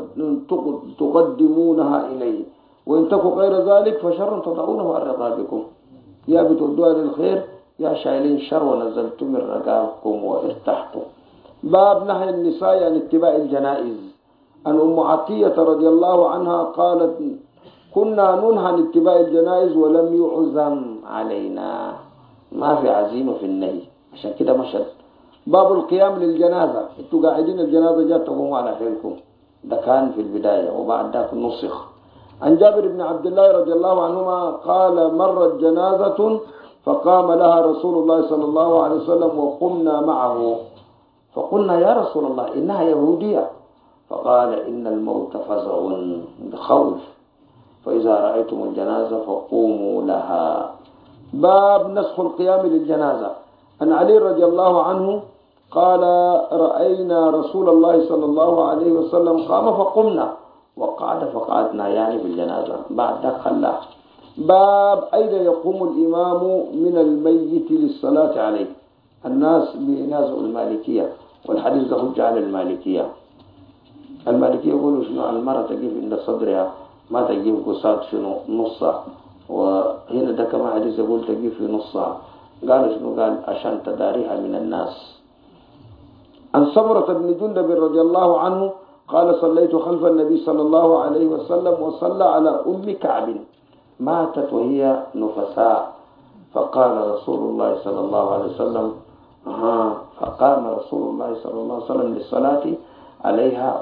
تقدمونها إليه وإن تك غير ذلك فشر تضعونه عن رقابكم. يا بتودوها للخير يا شايلين شر ونزلتم من رقابكم وارتحتم. باب نهي النساء عن اتباع الجنائز. أن أم عطية رضي الله عنها قالت كنا ننهى عن اتباع الجنائز ولم يعزم علينا ما في عزيمة في النهي عشان كده مشهد. باب القيام للجنازة انتوا قاعدين الجنازة جاء تقوموا على حيلكم ده كان في البداية وبعد ذاك نسخ. عن جابر بن عبد الله رضي الله عنهما قال مرت جنازة فقام لها رسول الله صلى الله عليه وسلم وقمنا معه فقلنا يا رسول الله إنها يهودية فقال إن الموت فزع بخوف فإذا رأيتم الجنازة فقوموا لها. باب نسخ القيام للجنازة. عن علي رضي الله عنه قال رأينا رسول الله صلى الله عليه وسلم قام فقمنا وقعد فقعدنا، يعني في الجنازة بعد خلاه. باب أين يقوم الإمام من الميت للصلاة عليه. الناس بينازعوا المالكية، والحديث ده حجة على المالكية. المالكية يقولوا شنو المرأة تجيب عند صدرها، ما تجيب قصاد شنو نصها، وهنا ده كما حديث يقول تجيب في نصها. قالوا شنو؟ قال عشان تداريها من الناس. عن سمرة بن جندب رضي الله عنه قال صليت خلف النبي صلى الله عليه وسلم وصلى على أم كعب ماتت وهي نفساء، فقال رسول الله صلى الله عليه وسلم فقام رسول الله صلى الله عليه وسلم للصلاة عليها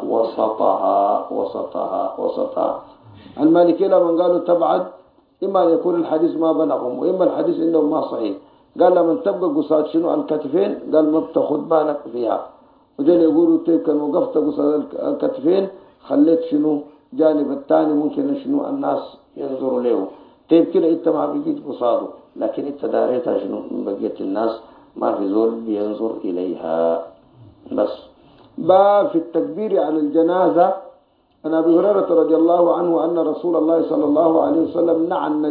وسطها. المالكية لما قالوا تبعد، إما أن يكون الحديث ما بلغهم، وإما الحديث عندهم ما صحيح. قال لما تبقى قصاد شنو الكتفين، قال ما بتاخد بالك فيها. ودول يقولوا طيب كان وقفت قصاد الكتفين خليت شنو جانب الثاني ممكن شنو الناس ينظروا له، طيب كده انت ما بقيت قصاده، لكن انت داريتها شنو من بقية الناس، ما في زول بينظر إليها بس. باب في التكبير على الجنازة. عن أبي هريرة رضي الله عنه أن رسول الله صلى الله عليه وسلم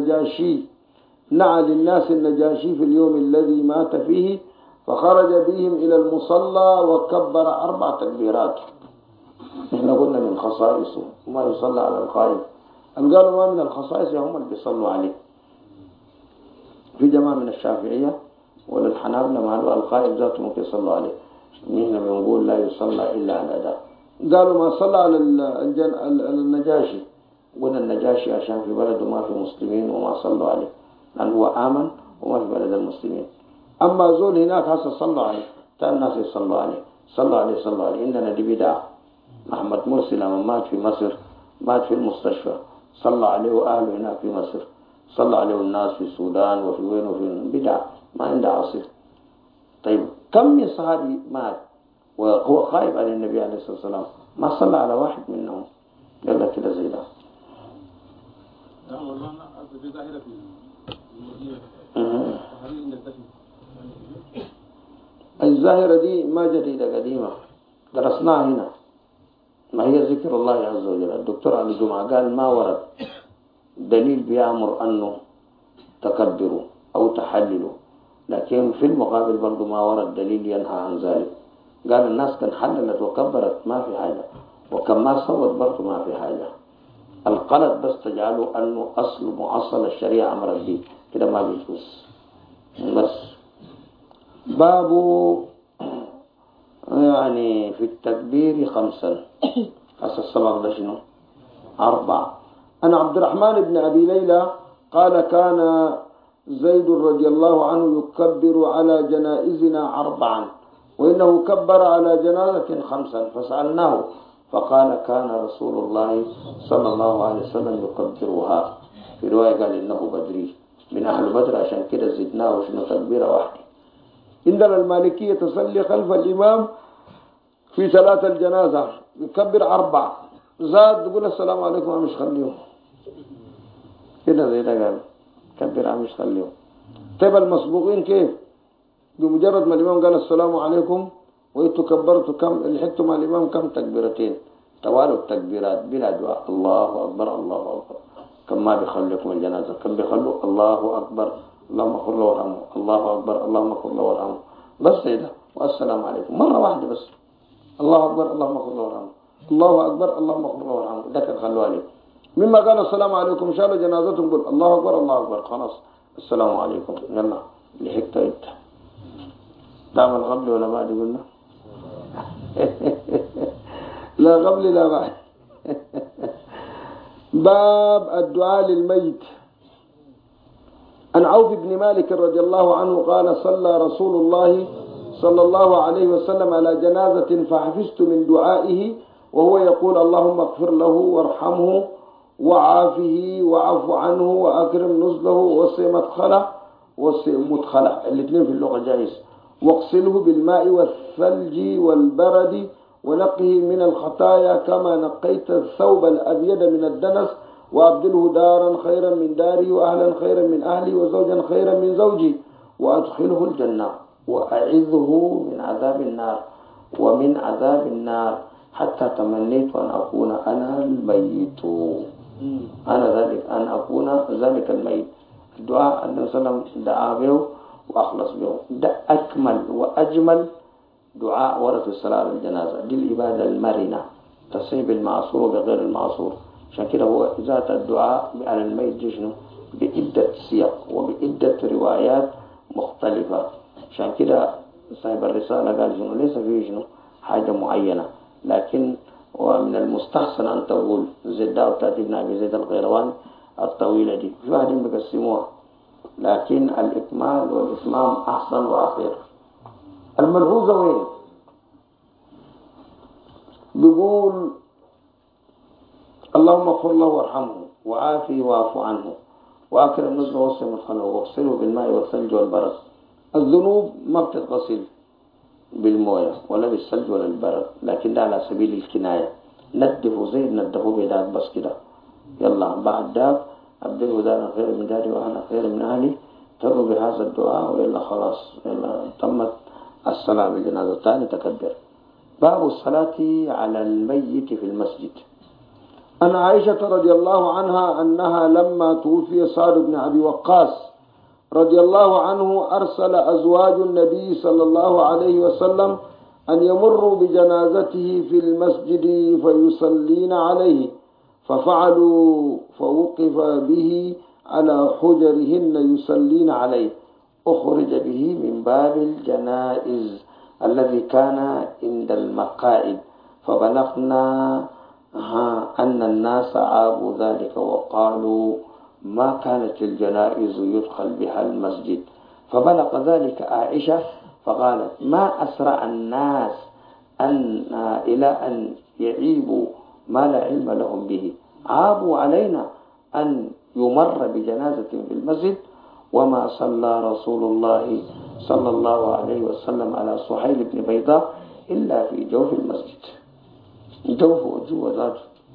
نعى للناس النجاشي في اليوم الذي مات فيه، فخرج بهم إلى المصلى وكبر 4 تكبيرات. احنا قلنا من خصائصه وما يصلى على القائم. قالوا ما من الخصائص هم اللي بيصلوا عليه. في جماعة من الشافعية وللحنابلة ما قالوا القائم ذاته ممكن يصلوا عليه. نحن بنقول لا يصلى إلا على ده. قالوا ما صلى على النجاشي، قلنا النجاشي عشان في بلده ما في مسلمين وما صلوا عليه، لأنه هو آمن وما في بلد المسلمين. أما زول هناك هسه صلوا عليه، تاني الناس يصلوا عليه، صلوا عليه. إننا دي بدعة. محمد مرسي لما مات في مصر مات في المستشفى، صلى عليه وأهله هناك في مصر، صلى عليه الناس في السودان وفي وين وفي بدعة ما عنده عصير. طيب كم من صحابي مات وهو خايف على النبي عليه الصلاة والسلام ما صلى على واحد منهم؟ يلا كده زي ده. الظاهرة دي ما جديدة، قديمة درسناها هنا، ما هي ذكر الله عز وجل. الدكتور علي جمعة قال ما ورد دليل بيأمر أنه تكبروا أو تحللوا، لكن في المقابل برضو ما ورد دليل ينهى عن ذلك. قال الناس كان حللت وكبرت ما في حاجة، وكان ما صوت برضو ما في حاجة. القلد بس تجعله أنه أصل معصل الشريعة أمرت به كده ما بيجوز بس. باب يعني في التكبير 5 السبق ده شنو 4. أنا عبد الرحمن بن أبي ليلى قال كان زيد رضي الله عنه يكبر على جنائزنا 4 وإنه كبر على جنازة 5 فسألناه فقال كان رسول الله صلى الله عليه وسلم يكبرها. في رواية قال إنه بدري من أهل بدر، عشان كده زدناه شنو تكبيرة واحدة. عندنا المالكية تصلي خلف الإمام في صلاة الجنازة يكبر 4 زاد تقول السلام عليكم مش خليه كده زي ده، قال كبر مش خليه. طيب المسبوقين كيف؟ بمجرد ما الإمام قال السلام عليكم وإنتوا كبرتوا كم لحقتوا مع الإمام كم تكبيرتين توالوا التكبيرات بلا دعاء الله أكبر الله أكبر. كم ما بيخليكم الجنازة كم بيخلوا الله أكبر اللهم اغفر له وارحمه الله أكبر اللهم اغفر له وارحمه بس كده والسلام عليكم مرة واحدة بس. الله أكبر اللهم اغفر له وارحمه الله أكبر اللهم اغفر له وارحمه ده كان خلوه عليه. مما قال السلام عليكم إن شاء الله جنازتهم قل الله أكبر الله أكبر خلاص السلام عليكم يلا لحقت انت. تعمل قبل ولا بعد قلنا؟ لا قبل لا بعد. باب الدعاء للميت. عن عوف بن مالك رضي الله عنه قال صلى رسول الله صلى الله عليه وسلم على جنازة فحفظت من دعائه وهو يقول اللهم اغفر له وارحمه وعافه وعف عنه وأكرم نزله وسع مدخله الاثنين في اللغة جائز واغسله بالماء والثلج والبرد ونقه من الخطايا كما نقيت الثوب الأبيض من الدنس وأبدله دارا خيرا من داري وأهلا خيرا من أهلي وزوجا خيرا من زوجي وأدخله الجنة. وأعذه من عذاب النار ومن عذاب النار حتى تمنيت أن أكون أنا الميت، أنا ذلك أن أكون ذلك الميت. الدعاء النبي صلى الله عليه وسلم دعا به وأخلص به، ده أكمل وأجمل دعاء ورد في الصلاة على الجنازة. دي العبادة المرنة تصيب المعصور بغير المعصور. عشان كده هو ذات الدعاء على الميت جشنه بعدة سياق وبعدة روايات مختلفة. عشان كده صاحب الرسالة قال شنو ليس فيه شنو حاجة معينة، لكن ومن المستحسن أن تقول زي داو تأتي ابن أبي زيد القيرواني الطويلة دي، في واحد بيقسموها، لكن الإكمال والإتمام أحسن وأخير. الملحوظة وين؟ بيقول اللهم اغفر له وارحمه وعافه واعف عنه وأكرم نزله ووسع مدخله واغسله بالماء والثلج والبرد. الذنوب ما بتتغسل بالمويه ولا بالثلج ولا البرد، لكن ده على سبيل الكناية، ندفه زي ندفه بيدات بس كده. يلا بعد ده أبدله دارا خير من داري وأنا خير من أهلي، تروا بهذا الدعاء وإلا خلاص يلا تمت الصلاة بالجنازة. الثاني تكبر. باب الصلاة على الميت في المسجد. أن عائشة رضي الله عنها أنها لما توفي سعد بن أبي وقاص رضي الله عنه أرسل أزواج النبي صلى الله عليه وسلم أن يمروا بجنازته في المسجد فيصلين عليه، ففعلوا فوقف به على حجرهن يصلين عليه. أخرج به من باب الجنائز الذي كان عند المقائد، فبلغنا أن الناس عابوا ذلك وقالوا ما كانت الجنائز يدخل بها المسجد. فبلغ ذلك عائشة فقالت ما أسرع الناس إلى أن يعيبوا ما لا علم لهم به، عابوا علينا أن يمر بجنازة في المسجد، وما صلى رسول الله صلى الله عليه وسلم على صهيل بن بيضاء إلا في جوف المسجد. جوه ذاته.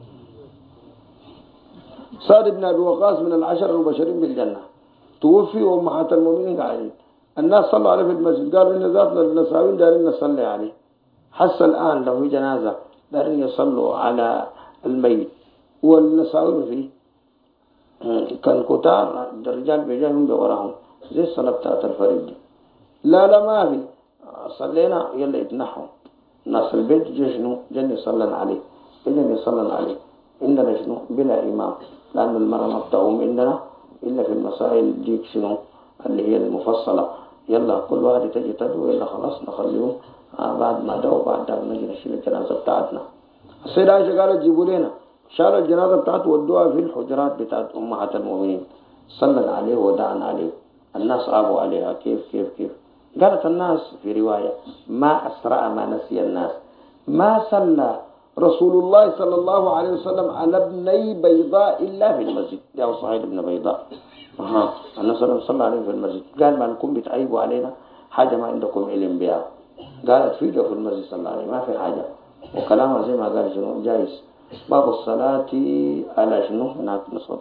سعد بن أبي وقاص من العشر المبشرين بالجنة، توفي وأمهات المؤمنين قاعدين، الناس صلوا عليه في المسجد، قالوا إن ذاتنا النساوين دارين نصلي عليه. حس الآن لو في جنازة دارين يصلوا على الميت والنساوين فيه كان كتار، الرجال بيجاهم بوراهم زي الصلاة بتاعت الفريد. لا ما في، صلينا يلا يتنحوا ناس البيت جشنو جن يصلن عليه، إذن يصلن عليه إننا شنو بلا إمام، لأن المرأة ما بتقوم عندنا إلا في المسائل ديك شنو اللي هي المفصلة. يلا كل واحد تجي تدعو يلا خلاص نخليهم بعد ما دعوا بعد ده نجي نشيل الجنازة بتاعتنا. السيدة عائشة قالت جيبوا لنا، شال الجنازة بتاعته ودوها في الحجرات بتاعت أمهات المؤمنين، صلى عليه ودعنا عليه. الناس عابوا عليها كيف قالت الناس في رواية ما أسرع ما نسي الناس، ما صلى رسول الله صلى الله عليه وسلم على ابني بيضاء إلا في المسجد. يا صهيل بن بيضاء النبي صلى عليه في المسجد. قال ما لكم بتعيبوا علينا حاجة ما عندكم علم بها، قالت في المسجد صلى الله عليه ما في حاجة. وكلامها زي ما قال شنو جايز. باب الصلاة على شنو هناك نصوت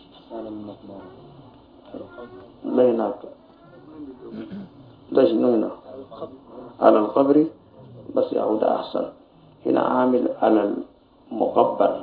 لا هناك ده شنو هنا على القبر بس يعود أحسن. هنا عامل على المقبر.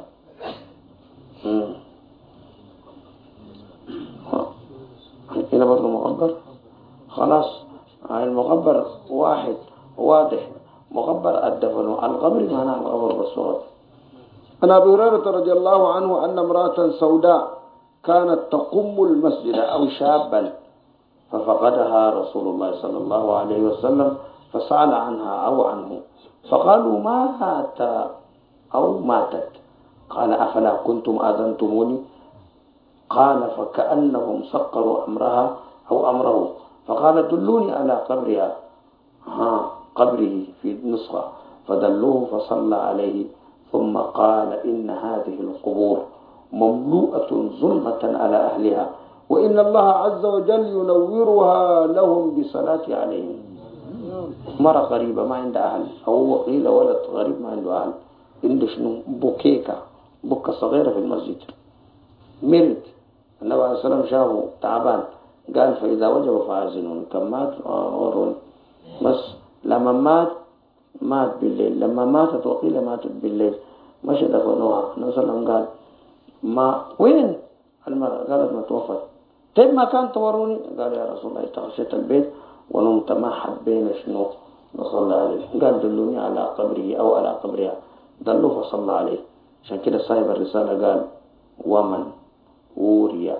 هنا برضه مقبر خلاص. المقبر واحد واضح، مقبر الدفن. القبر معناه القبر بالصوت. عن أبي هريرة رضي الله عنه أن امرأة سوداء كانت تقم المسجد أو شابا ففقدها رسول الله صلى الله عليه وسلم فسأل عنها أو عنه، فقالوا مات أو ماتت. قال أفلا كنتم آذنتموني؟ قال فكأنهم سقروا أمرها أو أمره، فقال دلوني على قبرها قبره في نسخة، فدلوه فصلى عليه، ثم قال إن هذه القبور مملوءة ظلمة على أهلها، وإن الله عز وجل ينورها لهم بصلاة عليهم. مرة غريبة ما عند أهل، أو قيل ولد غريب ما عنده أهل، عنده شنو بكة صغيرة في المسجد. مرض النبي عليه الصلاة والسلام شافه تعبان، قال فإذا وجب فأذنون، كان مات ورون. لما مات بالليل، لما ماتت وقيل ماتت بالليل، مشى دفنوها. النبي صلى الله عليه وسلم قال ما وين المرأة؟ قالت ما توفت. طيب ما كان توروني؟ قال يا رسول الله تغشيت البيت ونمت، ما حبينا شنو نصلى عليه. قال دلوني على قبره أو على قبرها، دلوه فصلى عليه. عشان كده صاحب الرسالة قال ومن أوري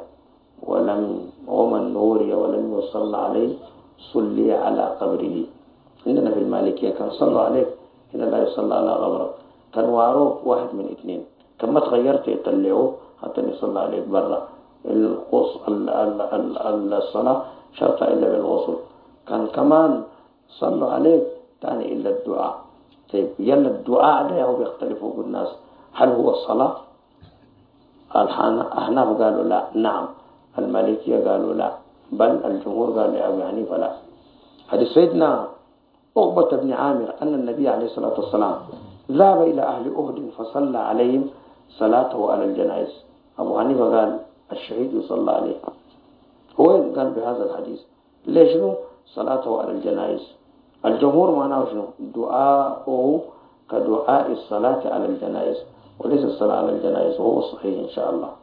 ولم يصلى عليه صلي على قبره. عندنا في المالكية كان صلوا عليك هنا لا يصلى على قبرك، كان واروك واحد من اثنين، كان ما تغيرت يطلعوه حتى يصلى عليك برا. الصلاة شرط إلا بالغسل، كان كمان صلوا عليك تاني إلا الدعاء. طيب يلا الدعاء ده هو بيختلفوا بالناس، هل هو الصلاة؟ الأحناف قالوا لا نعم، المالكية قالوا لا، بل الجمهور قال لأبي حنيفة لا. حديث سيدنا عقبة بن عامر أن النبي عليه الصلاة والسلام ذهب إلى أهل أحد فصلى عليهم صلاته على الجنائز. أبو حنيفة قال الشهيد يصلى عليه. هو قال بهذا الحديث ليش شنو صلاته على الجنائز؟ الجمهور معناه شنو؟ دعاءه كدعاء الصلاة على الجنائز وليس الصلاة على الجنائز، وهو الصحيح إن شاء الله.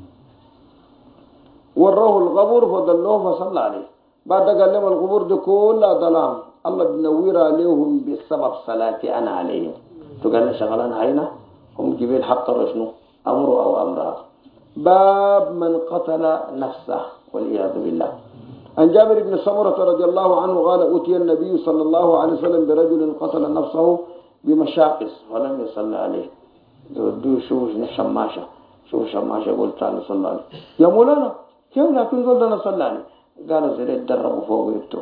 وروه القبر فضلوه فصلى عليه. بعد قال لهم القبور دي كلها ظلام، الله بنور عليهم بسبب صلاتي أنا عليهم. تقال شغلان هينا هم جبال حق رشنو أمره أو أمرها. باب من قتل نفسه والعياذ بالله. عن جابر بن سمرة رضي الله عنه قال أتي النبي صلى الله عليه وسلم برجل قتل نفسه بمشاقص ولم يصلى عليه. دو شوف شماشة، شوف شماشة قلت تعالى صلى عليه. يا مولانا كيف لكن قلنا صلى عليه؟ قالوا زي يتدربوا فوق يبتو،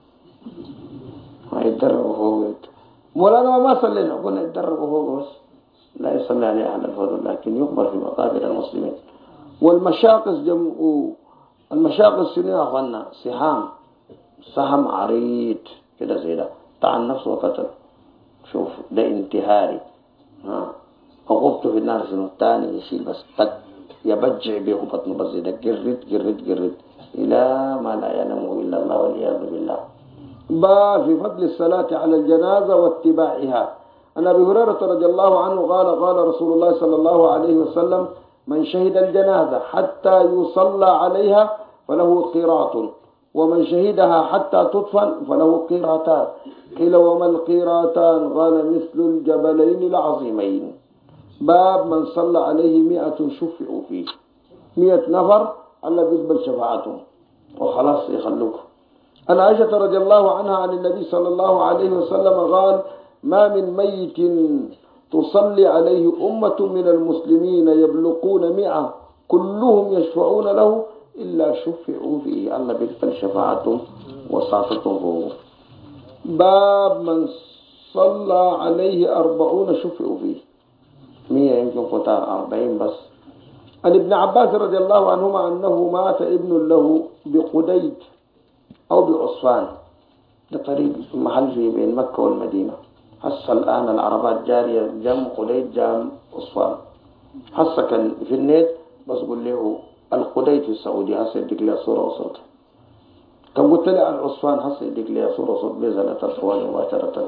ما يتدربوا فوق يبتو. مولانا ما صلينا، قلنا يتدربوا فوق بس لا يصلي عليه أهل الفضل، لكن يقبر في مقابر المسلمين. والمشاقص المشاقص شنو يا أخوانا؟ سهم عريض كده زي ده، طعن نفسه وقتل. شوف ده انتهاري. عقوبته في النار شنو؟ الثاني يشيل بس تك يبجع به بطنه بس ده جرد إلى ما لا ينمو إلا الله والعياذ بالله. باب في فضل الصلاة على الجنازة واتباعها. عن أبي هريرة رضي الله عنه قال رسول الله صلى الله عليه وسلم من شهد الجنازة حتى يصلى عليها فله قيراط، ومن شهدها حتى تدفن فله قيراطان. قيل وما القيراطان؟ قال مثل الجبلين العظيمين. باب من صلى عليه 100 شفعوا فيه، 100 نفر الله بيقبل شفاعتهم وخلاص يخلوك. عن عائشة رضي الله عنها عن النبي صلى الله عليه وسلم قال ما من ميت تصلي عليه أمة من المسلمين يبلغون 100 كلهم يشفعون له إلا شفعوا فيه، الله بيقبل شفاعتهم وصافتهم فوق. باب من صلى عليه 40 شفعوا فيه، 100 يمكن قطع 40 بس. عن ابن عباس رضي الله عنهما أنه مات ابن له بقديد أو بعصفان، ده طريق محل في بين مكة والمدينة. حس الآن العربات جارية جام قديد جام عصفان، حس كان في النت بس قل له القديد في السعودية هسه يديك لها صورة وصوت، كان قلت لي العصفان هسه يديك لها صورة وصوت بزلة الطوال مباشرة.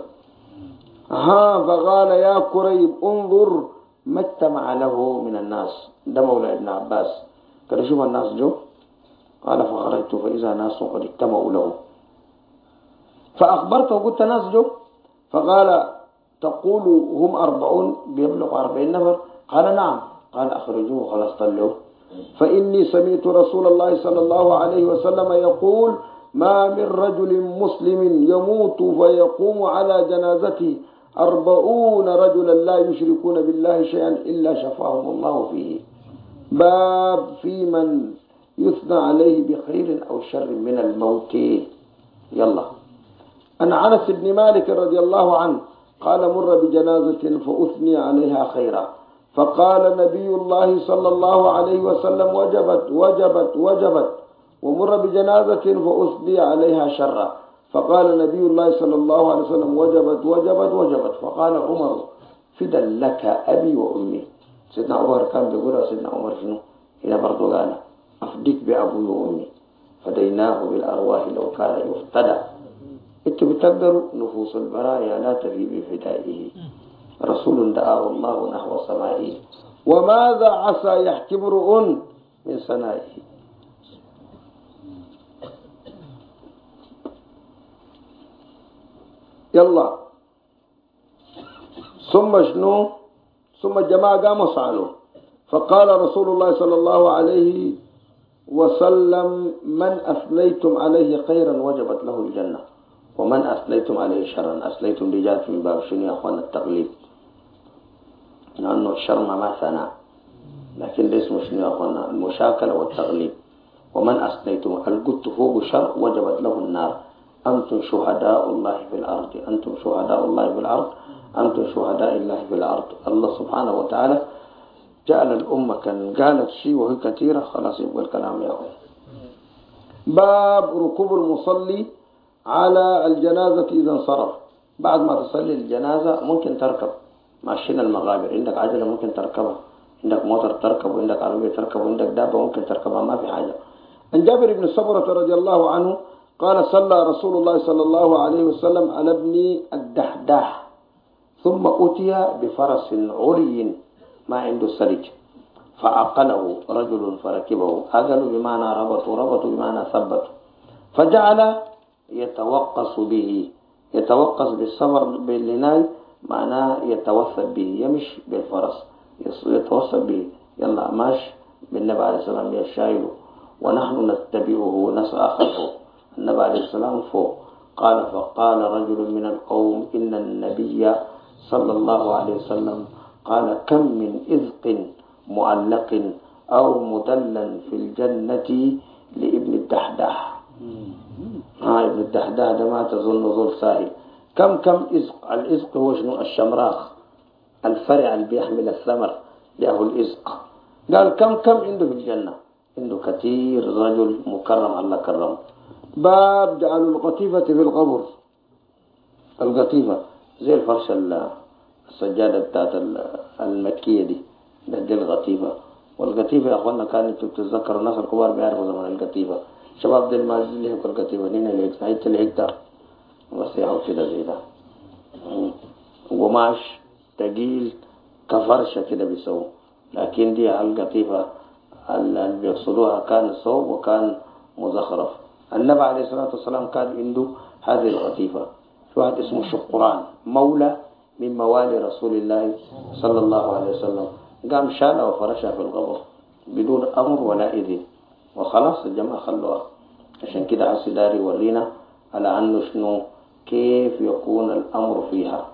فقال يا كريب انظر ما اجتمع له من الناس، ده مولى ابن عباس. قال شوف الناس جو، قال فخرجت فإذا ناس قد اجتمعوا له، فأخبرته قلت ناس جو، فقال تقول هم 40 بيبلغ 40 نفر؟ قال نعم. قال أخرجوه خلاص طلعوه، فإني سمعت رسول الله صلى الله عليه وسلم يقول ما من رجل مسلم يموت فيقوم على جنازته 40 رجلا لا يشركون بالله شيئا إلا شفاهم الله فيه. باب في من يثنى عليه بخير أو شر من الموت. يلا. عن أنس بن مالك رضي الله عنه قال مر بجنازة فأثني عليها خيرا، فقال نبي الله صلى الله عليه وسلم وجبت وجبت وجبت. ومر بجنازة فأثني عليها شرا، فقال نبي الله صلى الله عليه وسلم وجبت وجبت وجبت. فقال عمر فدا لك أبي وأمي. سيدنا عمر كان بيقول سيدنا عمر شنو هنا برضو قال أفديك بأبوي وأمي، فديناه بالأرواح لو كان يفتدى. انتوا بتقدروا نفوس البرايا لا تفي بفدائه رسول دعاه الله نحو سمائه وماذا عسى يحكي امرؤ من سنائه. يلا ثم شنو؟ ثم الجماعة قاموا صعلوا فقال رسول الله صلى الله عليه وسلم من أثنيتم عليه خيرا وجبت له الجنة ومن أثنيتم عليه شرا أثنيتم رجال من باب شنو يا أخوان التغليب لأنه الشر ما ثناء لكن ده اسمه شنو يا أخوان المشاكلة والتغليب. ومن أثنيتم القدت فوق شر وجبت له النار أنتم شهداء الله في الأرض أنتم شهداء الله في الأرض أنتم شهداء الله في الأرض. الله سبحانه وتعالى جعل الأمة كان قالت شيء وهي كثيرة خلاص يبقى الكلام يا أخوان. باب ركوب المصلي على الجنازة إذا انصرف. بعد ما تصلي الجنازة ممكن تركب ماشين المغابر عندك عجلة ممكن تركبها عندك موتر تركب وعندك عربية تركب وعندك دابة ممكن تركبها ما في حاجة. عن جابر بن سمرة رضي الله عنه قال صلى رسول الله صلى الله عليه وسلم على ابن الدحداح ثم أتي بفرس عري ما عنده سرج فعقله رجل فركبه عقلوا بمعنى ربطوا بمعنى ثبتوا فجعل يتوقص به يتوقص بالصبر باللناي معناه يتوثب به يمشي بالفرس يتوثب به يلا ماشي بالنبي عليه السلام يشايله ونحن نتبعه نسعى خلفه النبي عليه السلام فوق. قال فقال رجل من القوم إن النبي صلى الله عليه وسلم قال كم من إذق معلق أو مدلل في الجنة لابن الدحداح. ابن الدحداح ده ما تظن ظل سائل. كم إذق. الإذق هو شنو؟ الشمراخ الفرع اللي بيحمل الثمر له الإذق. قال كم عنده في الجنة عنده كثير رجل مكرم الله كرمه. باب جعلوا القطيفة في القبر. القطيفة زي الفرش السجادة بتاعت المكية دي القطيفة. والقطيفة يا أخوانا كانت تتذكر الناس الكبار بيعرفوا زمان القطيفة. شباب دي ما اللي هيك القطيفة نينا اللي هيك اللي هيك ده بس ياهو كده زي ده قماش تقيل كفرشة كده بيسووا. لكن دي القطيفة اللي بيقصدوها كان صوب وكان مزخرف. النبي عليه الصلاة والسلام كان عنده هذه القطيفة. في واحد اسمه شقران مولى من موالي رسول الله صلى الله عليه وسلم قام شالها وفرشها في القبر بدون أمر ولا إذن وخلاص الجماعة خلوها. عشان كده عسي داري ورينا على أنه شنو كيف يكون الأمر فيها.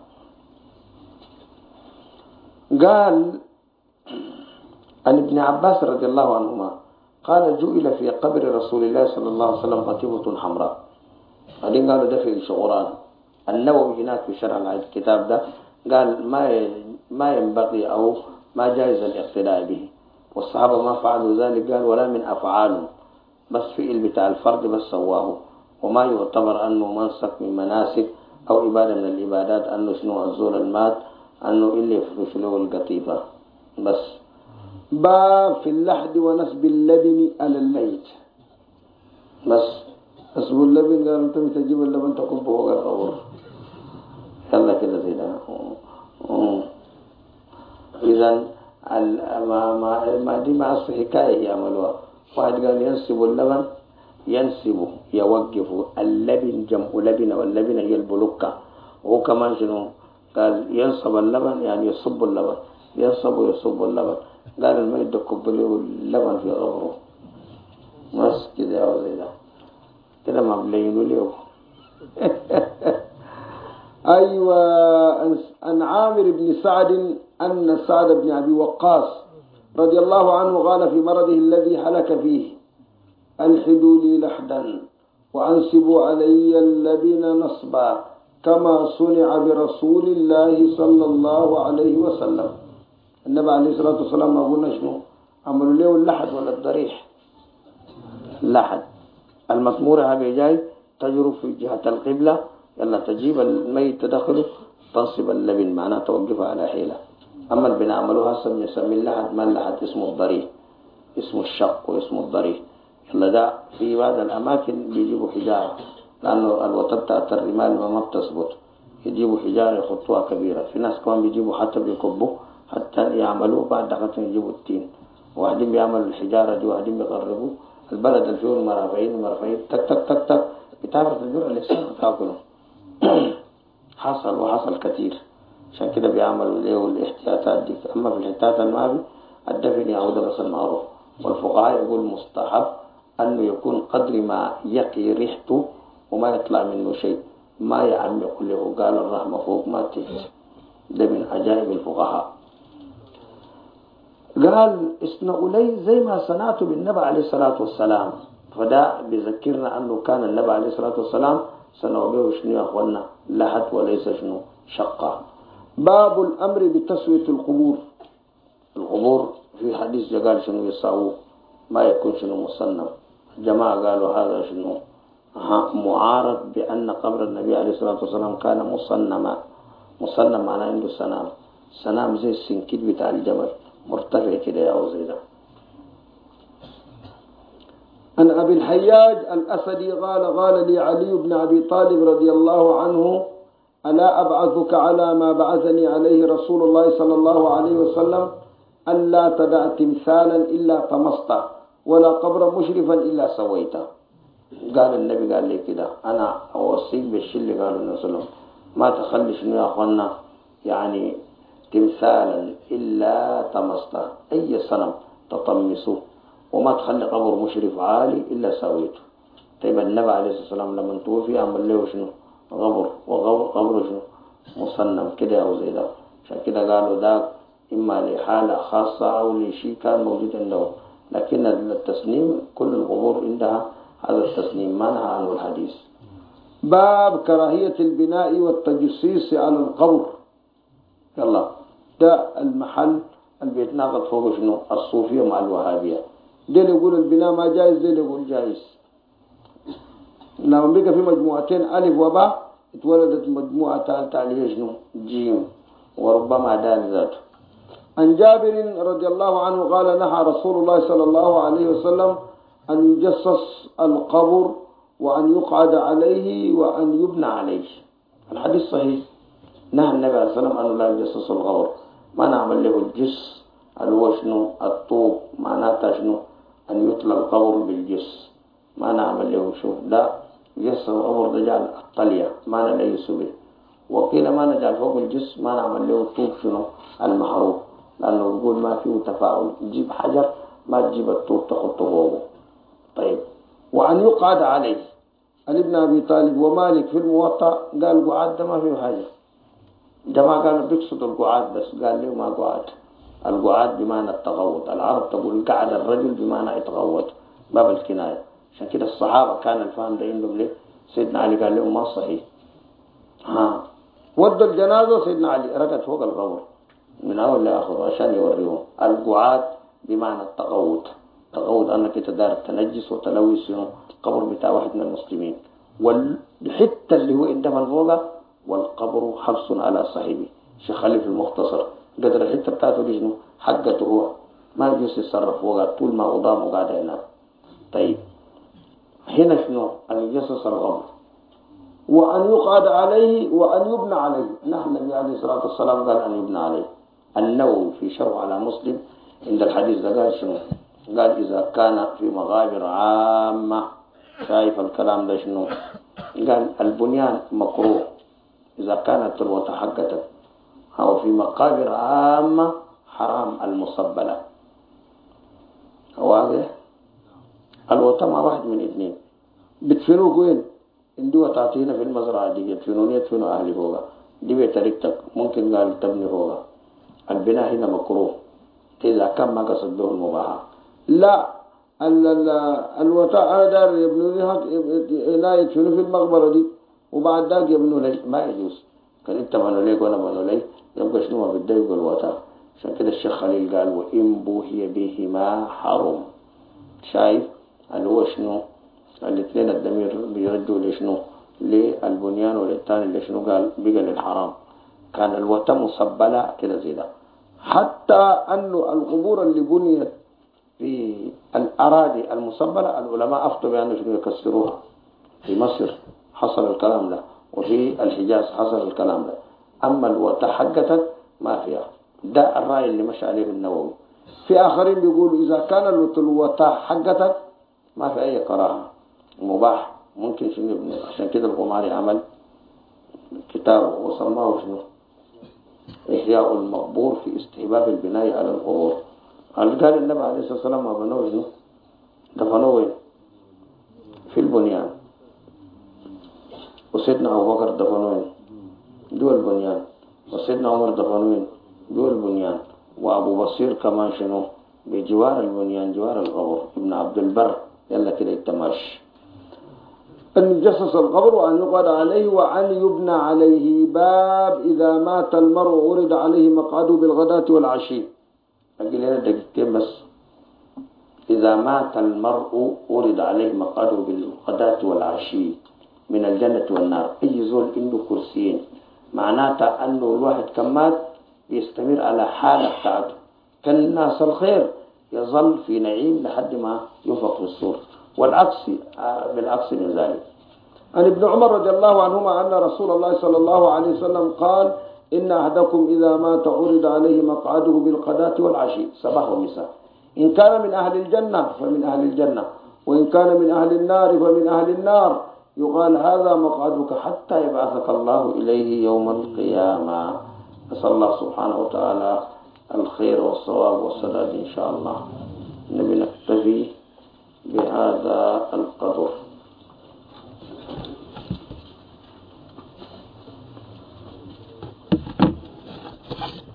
قال عن ابن عباس رضي الله عنهما قال جئل في قبر رسول الله صلى الله عليه وسلم قطيفة حمراء. بعدين قالوا ده في شعوران. النووي هناك في شرح الكتاب ده قال ما ينبغي أو ما جائز الاقتداء به والصحابة ما فعلوا ذلك. قال ولا من أفعاله بس فعل بتاع الفرد بس سواه وما يعتبر أنه منسك من مناسك أو عبادة من العبادات أنه شنو الزول المات أنه إلا يفرش له القطيفة بس. باب في اللحد ونسب اللبن على الميت. بس نسب اللبن قال أنت بتجيب اللبن تكبه فوق القبر يلا كده زي ده. إذن ما دي مع حكاية يعملوها. واحد قال ينسب اللبن ينسب يوقف اللبن جمع لبن واللبن هي البلوكة. وهو كمان شنو قال ينصب اللبن يعني يصب اللبن يصب اللبن. قال الميت ده كب له اللبن في غبره بس كده يا ولد كده ما بلينوا له. أيوة. عن عامر بن سعد أن سعد بن أبي وقاص رضي الله عنه قال في مرضه الذي هلك فيه ألحدوا لي لحدا وأنسبوا علي اللبن نصبا كما صنع برسول الله صلى الله عليه وسلم. النبي عليه الصلاة والسلام ما قلنا شنو عملوا له اللحد ولا الضريح. اللحد المثمورة هذه جاي تجرب في جهة القبلة يلا تجيب الميت تدخله تنصب اللبن معناه توقفها على حيلة. أما اللي بنعملوها هسه بنسمي اللحد ما اللحد اسمه الضريح اسمه الشق واسمه الضريح. يلا ده في بعض الأماكن بيجيبوا حجارة لأنه الوتد تأثر الرمال ما بتثبت، يجيبوا حجارة يحطوها كبيرة. في ناس كمان بيجيبوا حتى بيكبوا حتى يعملوا بعد دقيقة يجيبوا التين، واحدين بيعملوا الحجارة دي واحدين بيقربوا البلد اللي فيه المرافعين تك تك تك تك بتعرف الجرع اللي تاكله. حصل كتير، عشان كده بيعملوا له الاحتياطات دي. أما في الاحتياطات الماء الدفن يعود بس المعروف. والفقهاء يقول مستحب أنه يكون قدر ما يقي ريحته وما يطلع منه شيء، ما يعمق له. قال الرحمة فوق ما تحت، ده من عجائب الفقهاء. قال اصنعوا لي زي ما صنعت بالنبي عليه الصلاة والسلام. فده بيذكرنا أنه كان النبي عليه الصلاة والسلام صنعوا به شنو يا أخوانا؟ لحت وليس شنو شقة. باب الأمر بتسوية القبور. القبور في حديث قال شنو يساووا ما يكون شنو مصنم. جماعة قالوا هذا شنو معارض بأن قبر النبي عليه الصلاة والسلام كان مصنم معناه عنده سنام زي السنكيد بتاع الجبل مرتفع كده يا زيدا. عن أبي الحياج الأسدي قال لي علي بن أبي طالب رضي الله عنه: ألا أبعثك على ما بعثني عليه رسول الله صلى الله عليه وسلم ألا تدع تمثالا إلا طمسته ولا قبرا مشرفا إلا سويته. قال النبي قال لي كده أنا أوصيك بالشيء اللي قاله النبي صلى الله عليه وسلم، ما تخلي شنو يا أخوانا يعني تمثالا إلا طمسته، أي صنم تطمسه، وما تخلي قبر مشرف عالي إلا سويته. طيب النبي عليه الصلاة والسلام لما توفي عمل له شنو؟ قبر شنو؟ مصنم كده أو زي ده. عشان كده قالوا ذاك إما لحالة خاصة أو لشيء كان موجود عنده. لكن التسنيم كل القبور عندها هذا التسنيم، ما نهى عنه الحديث. باب كراهية البناء والتجسيس على القبر. يلا ده المحل اللي بيتناقض فوق شنو؟ الصوفية مع الوهابية. ده يقول البناء ما جائز، ده يقول جائز. لما بقى في مجموعتين ألف وباء اتولدت مجموعة ثالثة عليها شنو؟ جيم، وربما دال ذاته. عن جابر رضي الله عنه قال: نهى رسول الله صلى الله عليه وسلم أن يجسس القبر وأن يقعد عليه وأن يبنى عليه. الحديث صحيح. نهى النبي عليه الصلاة والسلام أنه لا يجسس القبر، ما نعمل له الجس اللي هو شنو؟ الطوب، معناتها شنو؟ أن يطلى القبر بالجس، ما نعمل له شوف لا جس القبر ده جعل الطلية ما نليس به. وقيل ما نجعل فوق الجس ما نعمل له الطوب شنو؟ المحروق، لأنه يقول ما فيه تفاعل، تجيب حجر ما تجيب الطوب تحطه فوقه. طيب وأن يقعد عليه. عن ابن أبي طالب ومالك في الموطأ قال قعاد ده ما فيه حاجة. جماعة قالوا بيقصد القعاد بس، قال له ما قعاد. القعاد بمعنى التغوط، العرب تقول قعد الرجل بمعنى يتغوط، باب الكناية. عشان كده الصحابة كان الفهم ده عندهم ليه؟ سيدنا علي قال لهم ما صحيح. ودوا الجنازة سيدنا علي ركض فوق القبر من أول لآخر عشان يوريهم. القعاد بمعنى التغوط، تغوط أنك تدار تنجس وتلوث قبر بتاع واحد من المسلمين. والحتة اللي هو عندما فوقه والقبر حرص على صاحبه. شيخ خليفة المختصر قدر الحتة بتاعته دي شنو؟ حقته هو، ما يجوز يتصرف فوقه طول ما قدامه قاعد هناك. طيب هنا شنو؟ أن يجسس القبر وأن يقعد عليه وأن يبنى عليه. نحن النبي عليه الصلاة والسلام قال أن يبنى عليه. النووي في شرح على مسلم عند الحديث ده قال شنو؟ قال إذا كان في مغابر عامة، شايف الكلام ده شنو؟ قال البنيان مكروه إذا كانت الوطة حقتك، أو في مقابر عامة حرام المصبلة. واضح؟ الوطة ما واحد من اثنين، بتفنوك وين؟ اندوا تعطينا في المزرعة دي يدفنوني يدفنوا أهلي فوقها دي بطريقتك، ممكن قال تبني فوقها. البناء هنا مكروه إذا كان ما قصد به المباحة. لا الوطاء دار يبنوني حق لا يدفنوا في المقبرة دي وبعد ذاك يبنوا لي، ما يجوز. كان انت بنوا ليك وانا بنوا لي يبقى شنو ما بده يقول الوطاء. عشان كده الشيخ خليل قال وإن بوهي بهما حرم. شايف اللي هو شنو؟ الاثنين الضمير بيردوا لشنو؟ للبنيان والثاني اللي شنو قال بقى للحرام. كان الوطا مصبلة كده زي ده. حتى أنه القبور اللي بنيت في الأراضي المصبلة العلماء أفتوا بأنه شنو يكسروها. في مصر حصل الكلام ده، وفي الحجاز حصل الكلام ده. أما الوطا حقتك ما فيها. ده الرأي اللي مشى عليه النووي. في آخرين بيقولوا إذا كان الوطا حقتك ما في أي كراهة، مباح ممكن شنو. عشان كده القماري عمل كتاب وسماه شنو؟ إحياء المقبور في استحباب البناء على القبور. قال النبي عليه الصلاة والسلام ما بنوه شنو؟ دفنوه في البنيان، وسيدنا أبو بكر دفنوه دول البنيان، وسيدنا عمر دفنوه دول البنيان، وأبو بصير كمان شنو بجوار البنيان جوار القبر. ابن عبد البر يلا كده التماش. أن يجسس القبر وأن يقعد عليه وأن يبنى عليه. باب إذا مات المرء ورد عليه مقعده بالغداة والعشي. أقول لنا دقيقتين بس. إذا مات المرء ورد عليه مقعده بالغداة والعشي من الجنة والنار. أي زول عنده كرسيين معناتها أنه الواحد كمات يستمر على حالة بتاعته، كالناس الخير يظل في نعيم لحد ما ينفخ في الصور، والعكس بالعكس من ذلك. عن ابن عمر رضي الله عنهما أن رسول الله صلى الله عليه وسلم قال إن أحدكم إذا مات عرض عليه مقعده بالغداة والعشي صباح ومساء، إن كان من أهل الجنة فمن أهل الجنة، وإن كان من أهل النار فمن أهل النار. يقال هذا مقعدك حتى يبعثك الله إليه يوم القيامة. نسأل الله سبحانه وتعالى الخير والصواب والسداد إن شاء الله. نبي نكتفي بهذا القدر.